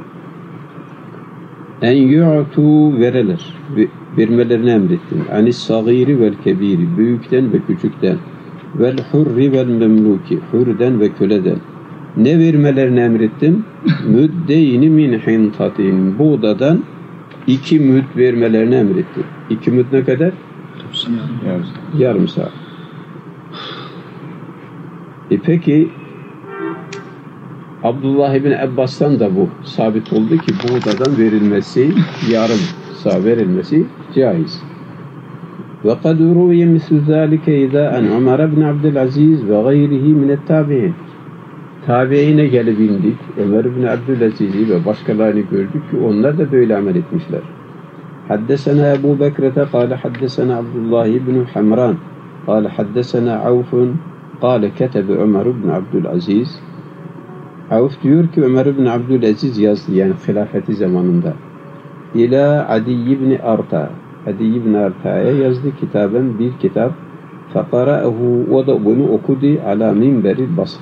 En yu'tu vereler. Vermelerini emrettim. Anis sagiri vel kebiri. Büyükten ve küçükten. Vel hurri vel memluki. Hürden ve köleden. Ne vermelerini emrettim? Müddeyni min hintatin. Buğdadan 2 müd vermelerini emrettim. 2 müd ne kadar? Yarım saat. Peki Abdullah ibn Abbas'tan da bu sabit oldu ki buğdadan verilmesi, yarım sağ verilmesi caiz. Ve kad ruviye mislu zâlike izâ an Ömer ibn Abdülaziz ve gayrihi minettabi'in. Tabi'ine gelip indik. Ömer ibn Abdülaziz'i ve başkalarını gördük ki onlar da böyle amel etmişler. Haddesena Ebu Bekrete kâle haddesena Abdullah ibn Hamran kâle haddesena Avfun kâle ketebe Ömer ibn Abdülaziz. Avf diyor ki Ömer ibn Abdülaziz yazdı yani hilafeti zamanında. İlâ Adi ibn Arta. Adi ibn Arta'ya yazdı kitaben bir kitap. Fekara'ehu o da bunu okudu ala minberil Basra.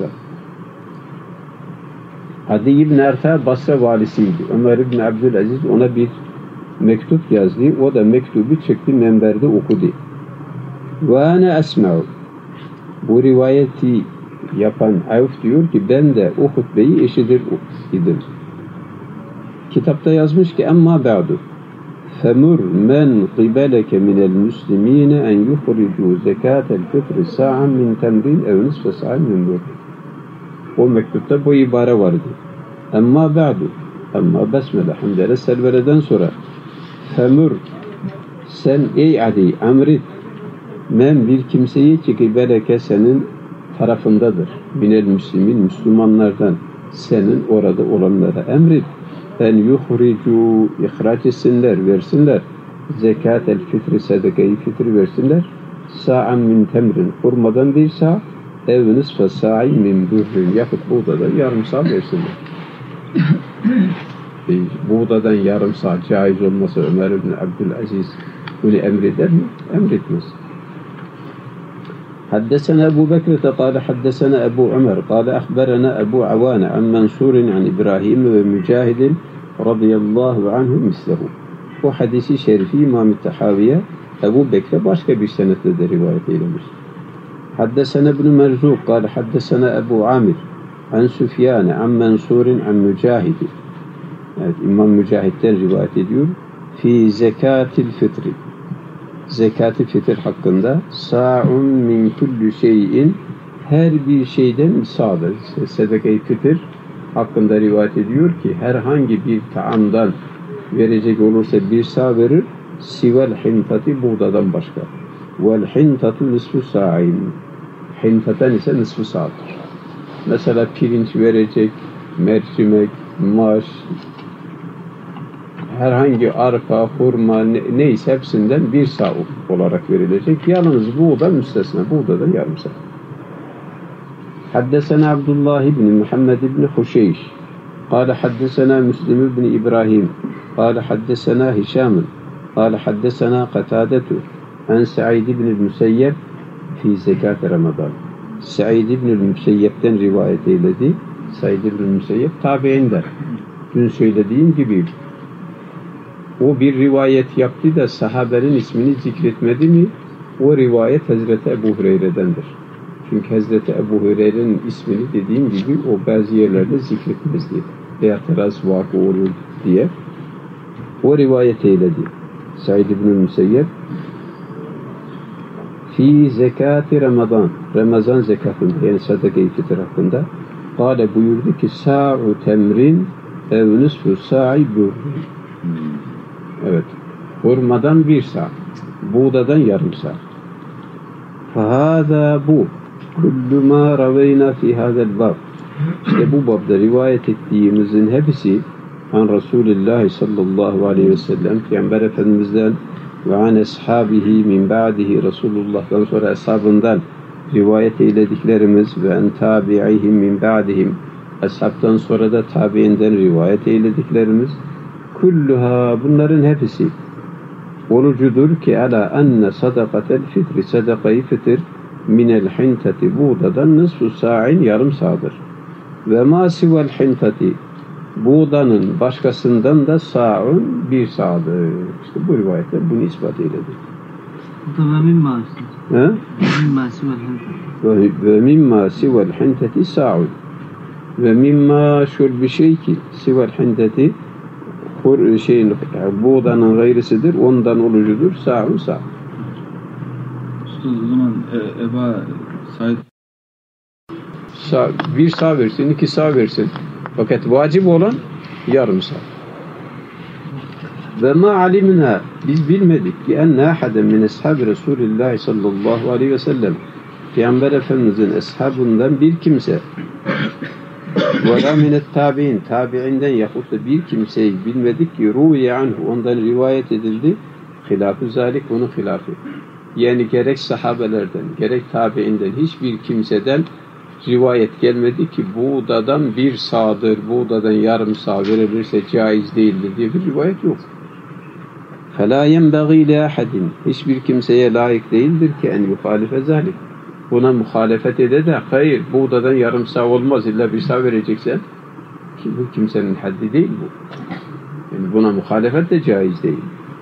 Adi ibn Arta Basra valisiydi. Ömer ibn Abdülaziz ona bir mektup yazdı. O da mektubu çıktı minberde okudu. Ve ana esma'u. Bu rivayeti yapan Avf diyor ki ben de o hutbeyi eşidir idim. Kitapta yazmış ki emma ba'du femur men qibeleke minel muslimine en yuhricu zekatel fitri sa'an min temrin ev nisfe sa'an min bur. O mektupta bu ibare vardı. Emma ba'du emma besmele hamdele selveleden sonra femur sen ey Adi emrit men bir kimseyi ki qibeleke senin tarafındadır. Minel müslimin Müslümanlardan senin orada olanlara emrit en yuhricu ihraç etsinler, versinler. Zekat-el fitri, sadakayı fitri versinler. Sa'an min temrin, kurmadan bir sağ, ev nisfe sa'i min bürrin, yakıt buğdadan yarım sağ versinler. Buğdadan yarım sağ caiz olmasa Ömer ibn Abdülaziz bunu emreder mi? Emretmez. حدثنا أبو بكر قال حدثنا أبو عمر قال أخبرنا أبو عوان عن منصور عن إبراهيم ومجاهد رضي الله عنه مثله. Bu hadisi şerifi İmam-ı Tahaviye Ebu Bekir'e başka bir senetle de rivayet eylemiş. Haddesena ibn Merzuk قال حدثنا أبو عامر عن سفيان عن منصور عن مجاهد. Evet, İmam Mücahid'den rivayet ediyor. Fi zekatil fitri. Zekat-ı fitr hakkında sa'un min kulli şeyin her bir şeyden sağdır. Sedaka-i fitr hakkında rivayet ediyor ki herhangi bir taamdan verecek olursa bir sağ verir. Sivel hintati buğdadan başka. Vel hintatu nisfu sa'in. Hintatan ise nisfu sağdır. Mesela pirinç verecek, mercimek, maş, herhangi arpa, hurma neyse hepsinden bir sağ olarak verilecek. Yalnız buğda müstesna. Buğda da yarım sağ. Haddesena Abdullah ibn Muhammed ibn Huşeyş. قال حدثنا مسلم بن إبراهيم قال حدثنا هشام قال حدثنا قتادة عن سعيد بن المسيب في زكاة رمضان. Said İbnül Müseyyep'ten rivayet eyledi. Said İbnül Müseyyep tabiinden. Dün söylediğim gibi o bir rivayet yaptı da sahabenin ismini zikretmedi mi? O rivayet Hazreti Ebu Hureyre'dendir. Çünkü Hazreti Ebu Hureyre'nin ismini dediğim gibi o bazı yerlerde zikretmezdi. Veya teraz vakı olur diye. O rivayet eyledi. Said İbnül Müseyyep fi zekati Ramazan. Ramazan zekatında yani sadaka-i fitr hakkında kâle buyurdu ki sa'u temrin ev nisfu sa'i burri. Evet. Hurmadan bir sağ. Buğdadan yarım sağ. Fahâzâ bu. Kullu mâ raveyna fî hâzel bab. İşte bu babda rivayet ettiğimizin hepsi an Resulullah sallallahu aleyhi ve sellem Peygamber Efendimiz'den ve an ashabihi min ba'dihi Resulullah'tan sonra ashabından rivayet eylediklerimiz ve en tabi'ihim min ba'dihim ashabtan sonra da tabiinden rivayet eylediklerimiz kulluha bunların hepsi olucudur ki ala enne sadakatel fitri sadakayı fitir minel hintati buğdadan nısfu sa'in yarım sağdır. Ve ma sivel hintati buğdanın başkasından da sa'un bir sağdır. İşte bu rivayetler bunu ispat eyledi. Ve mimma ve mimma sivel hintati sa'un. Ve mimma şöyle bir şey ki sivel hintati buğdanın gayrisidir, ondan olucudur, sa'un sa'. Usta o zaman Eba Said bir sağ versin, iki sağ versin. Fakat vacip olan yarım sağ. Ve ma alimna biz bilmedik ki enne ahaden min ashabi Resulillah sallallahu aleyhi ve sellem Peygamber Efendimizin ashabından bir kimse ve la minet tabi'in tabi'inden yahut da bir kimseyi bilmedik ki ruviye anhu ondan rivayet edildi hilafı zalik onun hilafı. Yani gerek sahabelerden gerek tabi'inden hiçbir kimseden rivayet gelmedi ki buğdadan bir sağdır, buğdadan yarım sağ verilirse caiz değildir diye bir rivayet yok. فَلَا يَنْبَغِي لَاحَدٍ hiçbir kimseye layık değildir ki en yuhalife zalik. Buna muhalefet ede de hayır buğdadan yarım sağ olmaz illa bir sağ vereceksen ki bu kimsenin haddi değil bu. Yani buna muhalefet de caiz değil.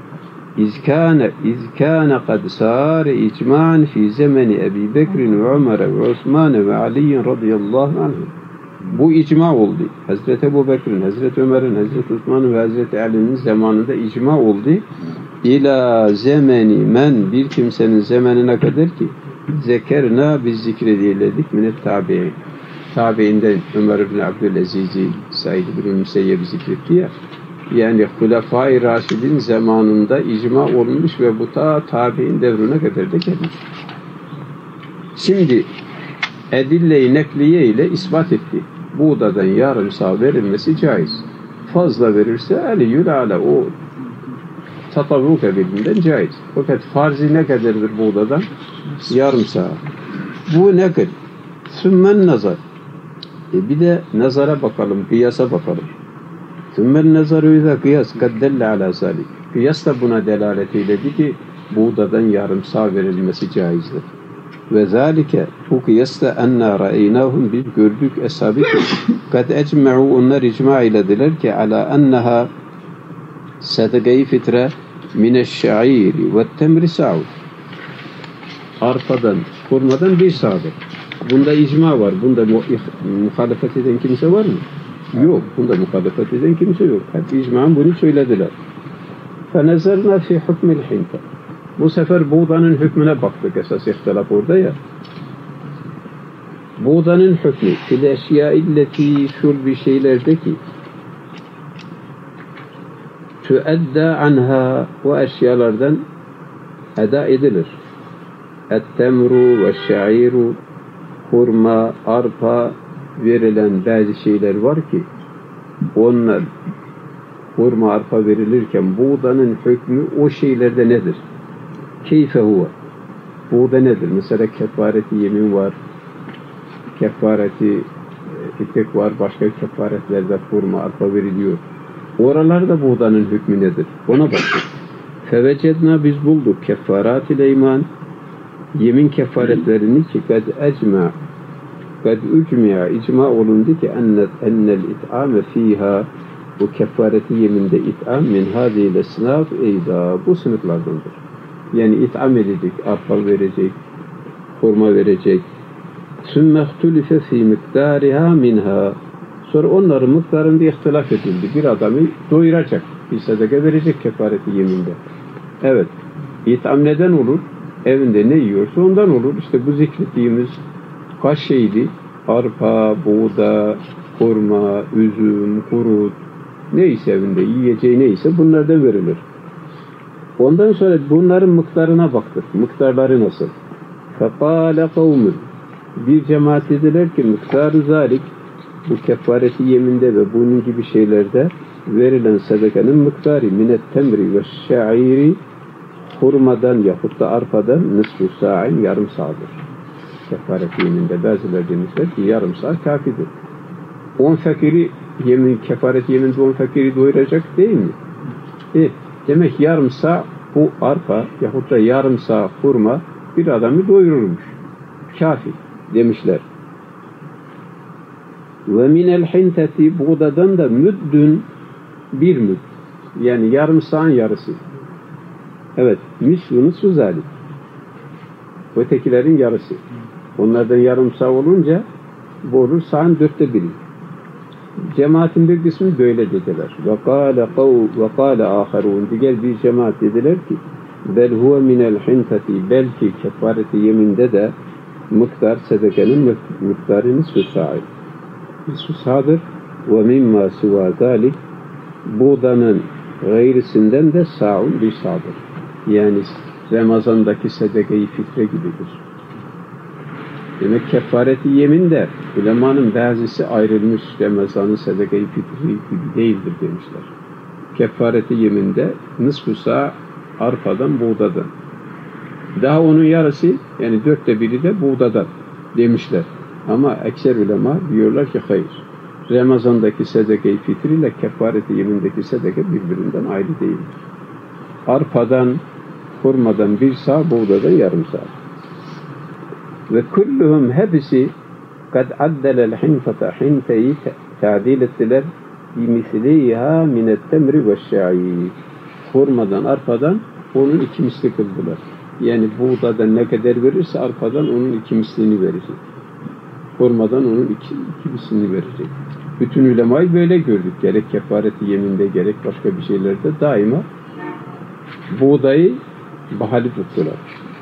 İz kâne kad sâre icma'an fi zemeni Ebi Bekir'in ve Ömer ve Osman ve Ali'in radıyallahu anh. Bu icma oldu. Hazreti Ebu Bekir'in, Hazreti Ömer'in, Hazreti Osman'ın ve Hazreti Ali'nin zamanında icma oldu. İlâ zemeni men bir kimsenin zamanına kadar ki zekerna biz zikrediledik minet tabi'in. Tabi'inden Ömer ibn Abdülaziz'i, Said ibn Müseyyeb'i zikretti ya. Yani Hulefai Raşid'in zamanında icma olmuş ve bu tabi'in devrine kadar da gelmiş. Şimdi edille-i nekliye ile ispat etti. Buğdadan yarım sağ verilmesi caiz. Fazla verirse aliyyül ala o tatavvuk evinden caiz. Fakat farzi ne kadardır buğdadan? Yarım sağ. Bu ne kadar? Sümmen nazar. Bir de nazara bakalım, kıyasa bakalım. Sümmen nazaru izâ kıyas kaddelle ala zâlik. Kıyas da buna delalet eyledi ki buğdadan yarım sağ verilmesi caizdir. Ve zâlike bu kıyas da ennâ ra'eynâhum biz gördük eshâbi ki kad ecme'u onlar icma eylediler ki ala enneha sadaka-i fitre mineşşa'iri ve temri sa'u. Arpadan, hurmadan bir sağdır. Bunda icma var. Bunda muhalefet eden kimse var mı? Yok. Bunda muhalefet eden kimse yok. Hep icmaen bunu söylediler. فَنَزَرْنَا فِي حُكْمِ الْحِنْتَ Bu sefer buğdanın hükmüne baktık. Esas ihtilaf orada ya. Buğdanın hükmü fil eşya illeti şul bir şeylerdeki tüedda anha o eşyalardan eda edilir. Et-temru ve şairu hurma, arpa verilen bazı şeyler var ki onlar hurma, arpa verilirken buğdanın hükmü o şeylerde nedir? Keyfe huve. Buğda nedir? Mesela kefareti yemin var, kefareti itek var, başka kefaretlerde hurma, arpa veriliyor. Oralarda buğdanın hükmü nedir? Ona baktık. Fevecedna biz bulduk kefarat ile iman yemin kefaretlerini ki kad ecma kad ucmiya icma olundu ki ennel it'ame fiha bu kefareti yeminde it'am min hadil esnaf eyda bu sınıflardandır. Yani it'am edecek, arpa verecek, hurma verecek. Sümme ihtulife fi miktariha minha. Sonra onların miktarında ihtilaf edildi. Bir adamı doyuracak, bir sadaka verecek kefareti yeminde. Evet, it'am neden olur? Evinde ne yiyorsa ondan olur. İşte bu zikrettiğimiz kaç şeydi? Arpa, buğda, hurma, üzüm, kurut, neyse evinde yiyeceği neyse bunlardan verilir. Ondan sonra bunların miktarına baktık. Miktarları nasıl? فَقَالَ قَوْمٌ bir cemaat dediler ki miktar-ı zalik bu kefareti yeminde ve bunun gibi şeylerde verilen sadakanın miktarı minet temri ve şairi hurmadan yahut da arpadan nısfu sa'in yarım sağdır. Kefareti yeminde bazıları demişler ki yarım sağ kafidir. 10 fakiri yemin, kefaret yeminde 10 fakiri doyuracak değil mi? Demek yarım sağ bu arpa yahut da yarım sağ hurma bir adamı doyururmuş. Kafi demişler. Ve minel hinteti buğdadan da müddün bir müdd. Yani yarım sağın yarısı. Evet. Mislu nısfu zalik. Ötekilerin yarısı. Onlardan yarım sağ olunca bu olur sağın 1/4. Cemaatin bir kısmı böyle dediler. Ve kâle âherûn diğer bir cemaat dediler ki bel huve minel hinteti belki kefareti yeminde de miktar sadakanın miktarı nisfu sa'id. Nisfu sa'dır ve mimma siva zalik buğdanın gayrisinden de sa'un bir sa'dır. Yani Ramazan'daki sadaka-i fitre gibidir. Demek kefareti yemin de ulemanın bazısı ayrılmış Ramazan'ın sadaka-i fitri gibi değildir demişler. Kefareti yeminde nısfu sa' arpadan, buğdadan. Daha onun yarısı yani 1/4 de buğdadan demişler. Ama ekser ulema diyorlar ki hayır. Ramazan'daki sadaka-i fitri ile kefareti yemindeki sadaka birbirinden ayrı değildir. Arpadan, hurmadan bir sağ, buğdadan yarım sağ. Ve kulluhum hepsi kad addelel hinfata hinteyi ta'dil ettiler bimisliha minet temri ve şa'ir. Hurmadan, arpadan onun 2 misli kıldılar. Yani buğdadan ne kadar verirse arpadan onun 2 mislini verecek. Hurmadan onun 2 mislini verecek. Bütün ulemayı böyle gördük. Gerek kefareti yeminde gerek başka bir şeylerde daima buğdayı bahali tuttular.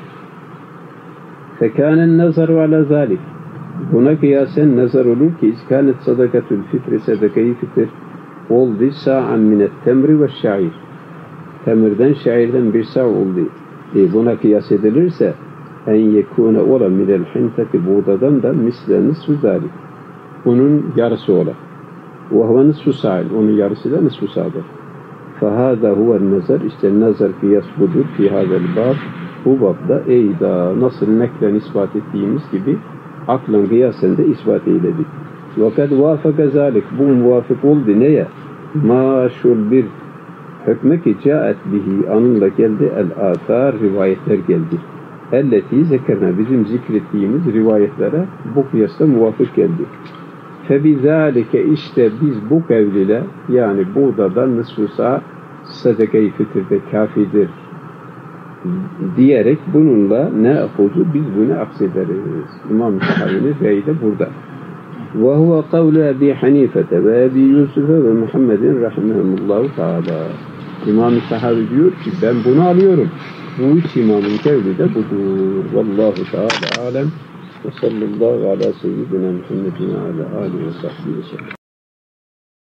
Fekânen nazaru ala zalik. Buna kıyasen nazar olur ki iskanet sadakatül fitri sadakayı fitir oldu sa'an minet temri ve şair. Temirden, şairden bir sağ oldu. Buna kıyas edilirse en yekûne ola minel hinteti buğdadan da misle nisfu zalik. Bunun yarısı ola. Ve huve nisfu sa'il. Onun yarısı da nisfu sa'dır. Fehâzâ huvel nazar. İşte nazar kıyas budur. Fî hâzel bab. Bu babda eyda nasıl neklen ispat ettiğimiz gibi aklan kıyasen de ispat eyledik. Vakat vâfaka zâlik. Bu muvafık oldu neye? Maşul bir hükme ki caet bihi anınla geldi el-âthâr rivayetler geldi. Elleti zekerna bizim zikrettiğimiz rivayetlere bu kıyasla muvafık geldi. Febizâlike işte biz bu kevliyle yani buğdadan nısfu sâ sadaka-i fitrde kafidir diyerek bununla ne ahuzu biz bunu aksederiz. İmam Sahavi'nin reyi de burada. Ve huve kavlu Ebi Hanifete ve Ebi Yusuf'e ve Muhammedin rahimehumullahu teala. İmam Sahavi diyor ki ben bunu alıyorum. Bu üç imamın kevli de budur. Vallahu teala alem. Ve sallallahu ala seyyidina Muhammedin ala alihi ve sahbihi ve sellem.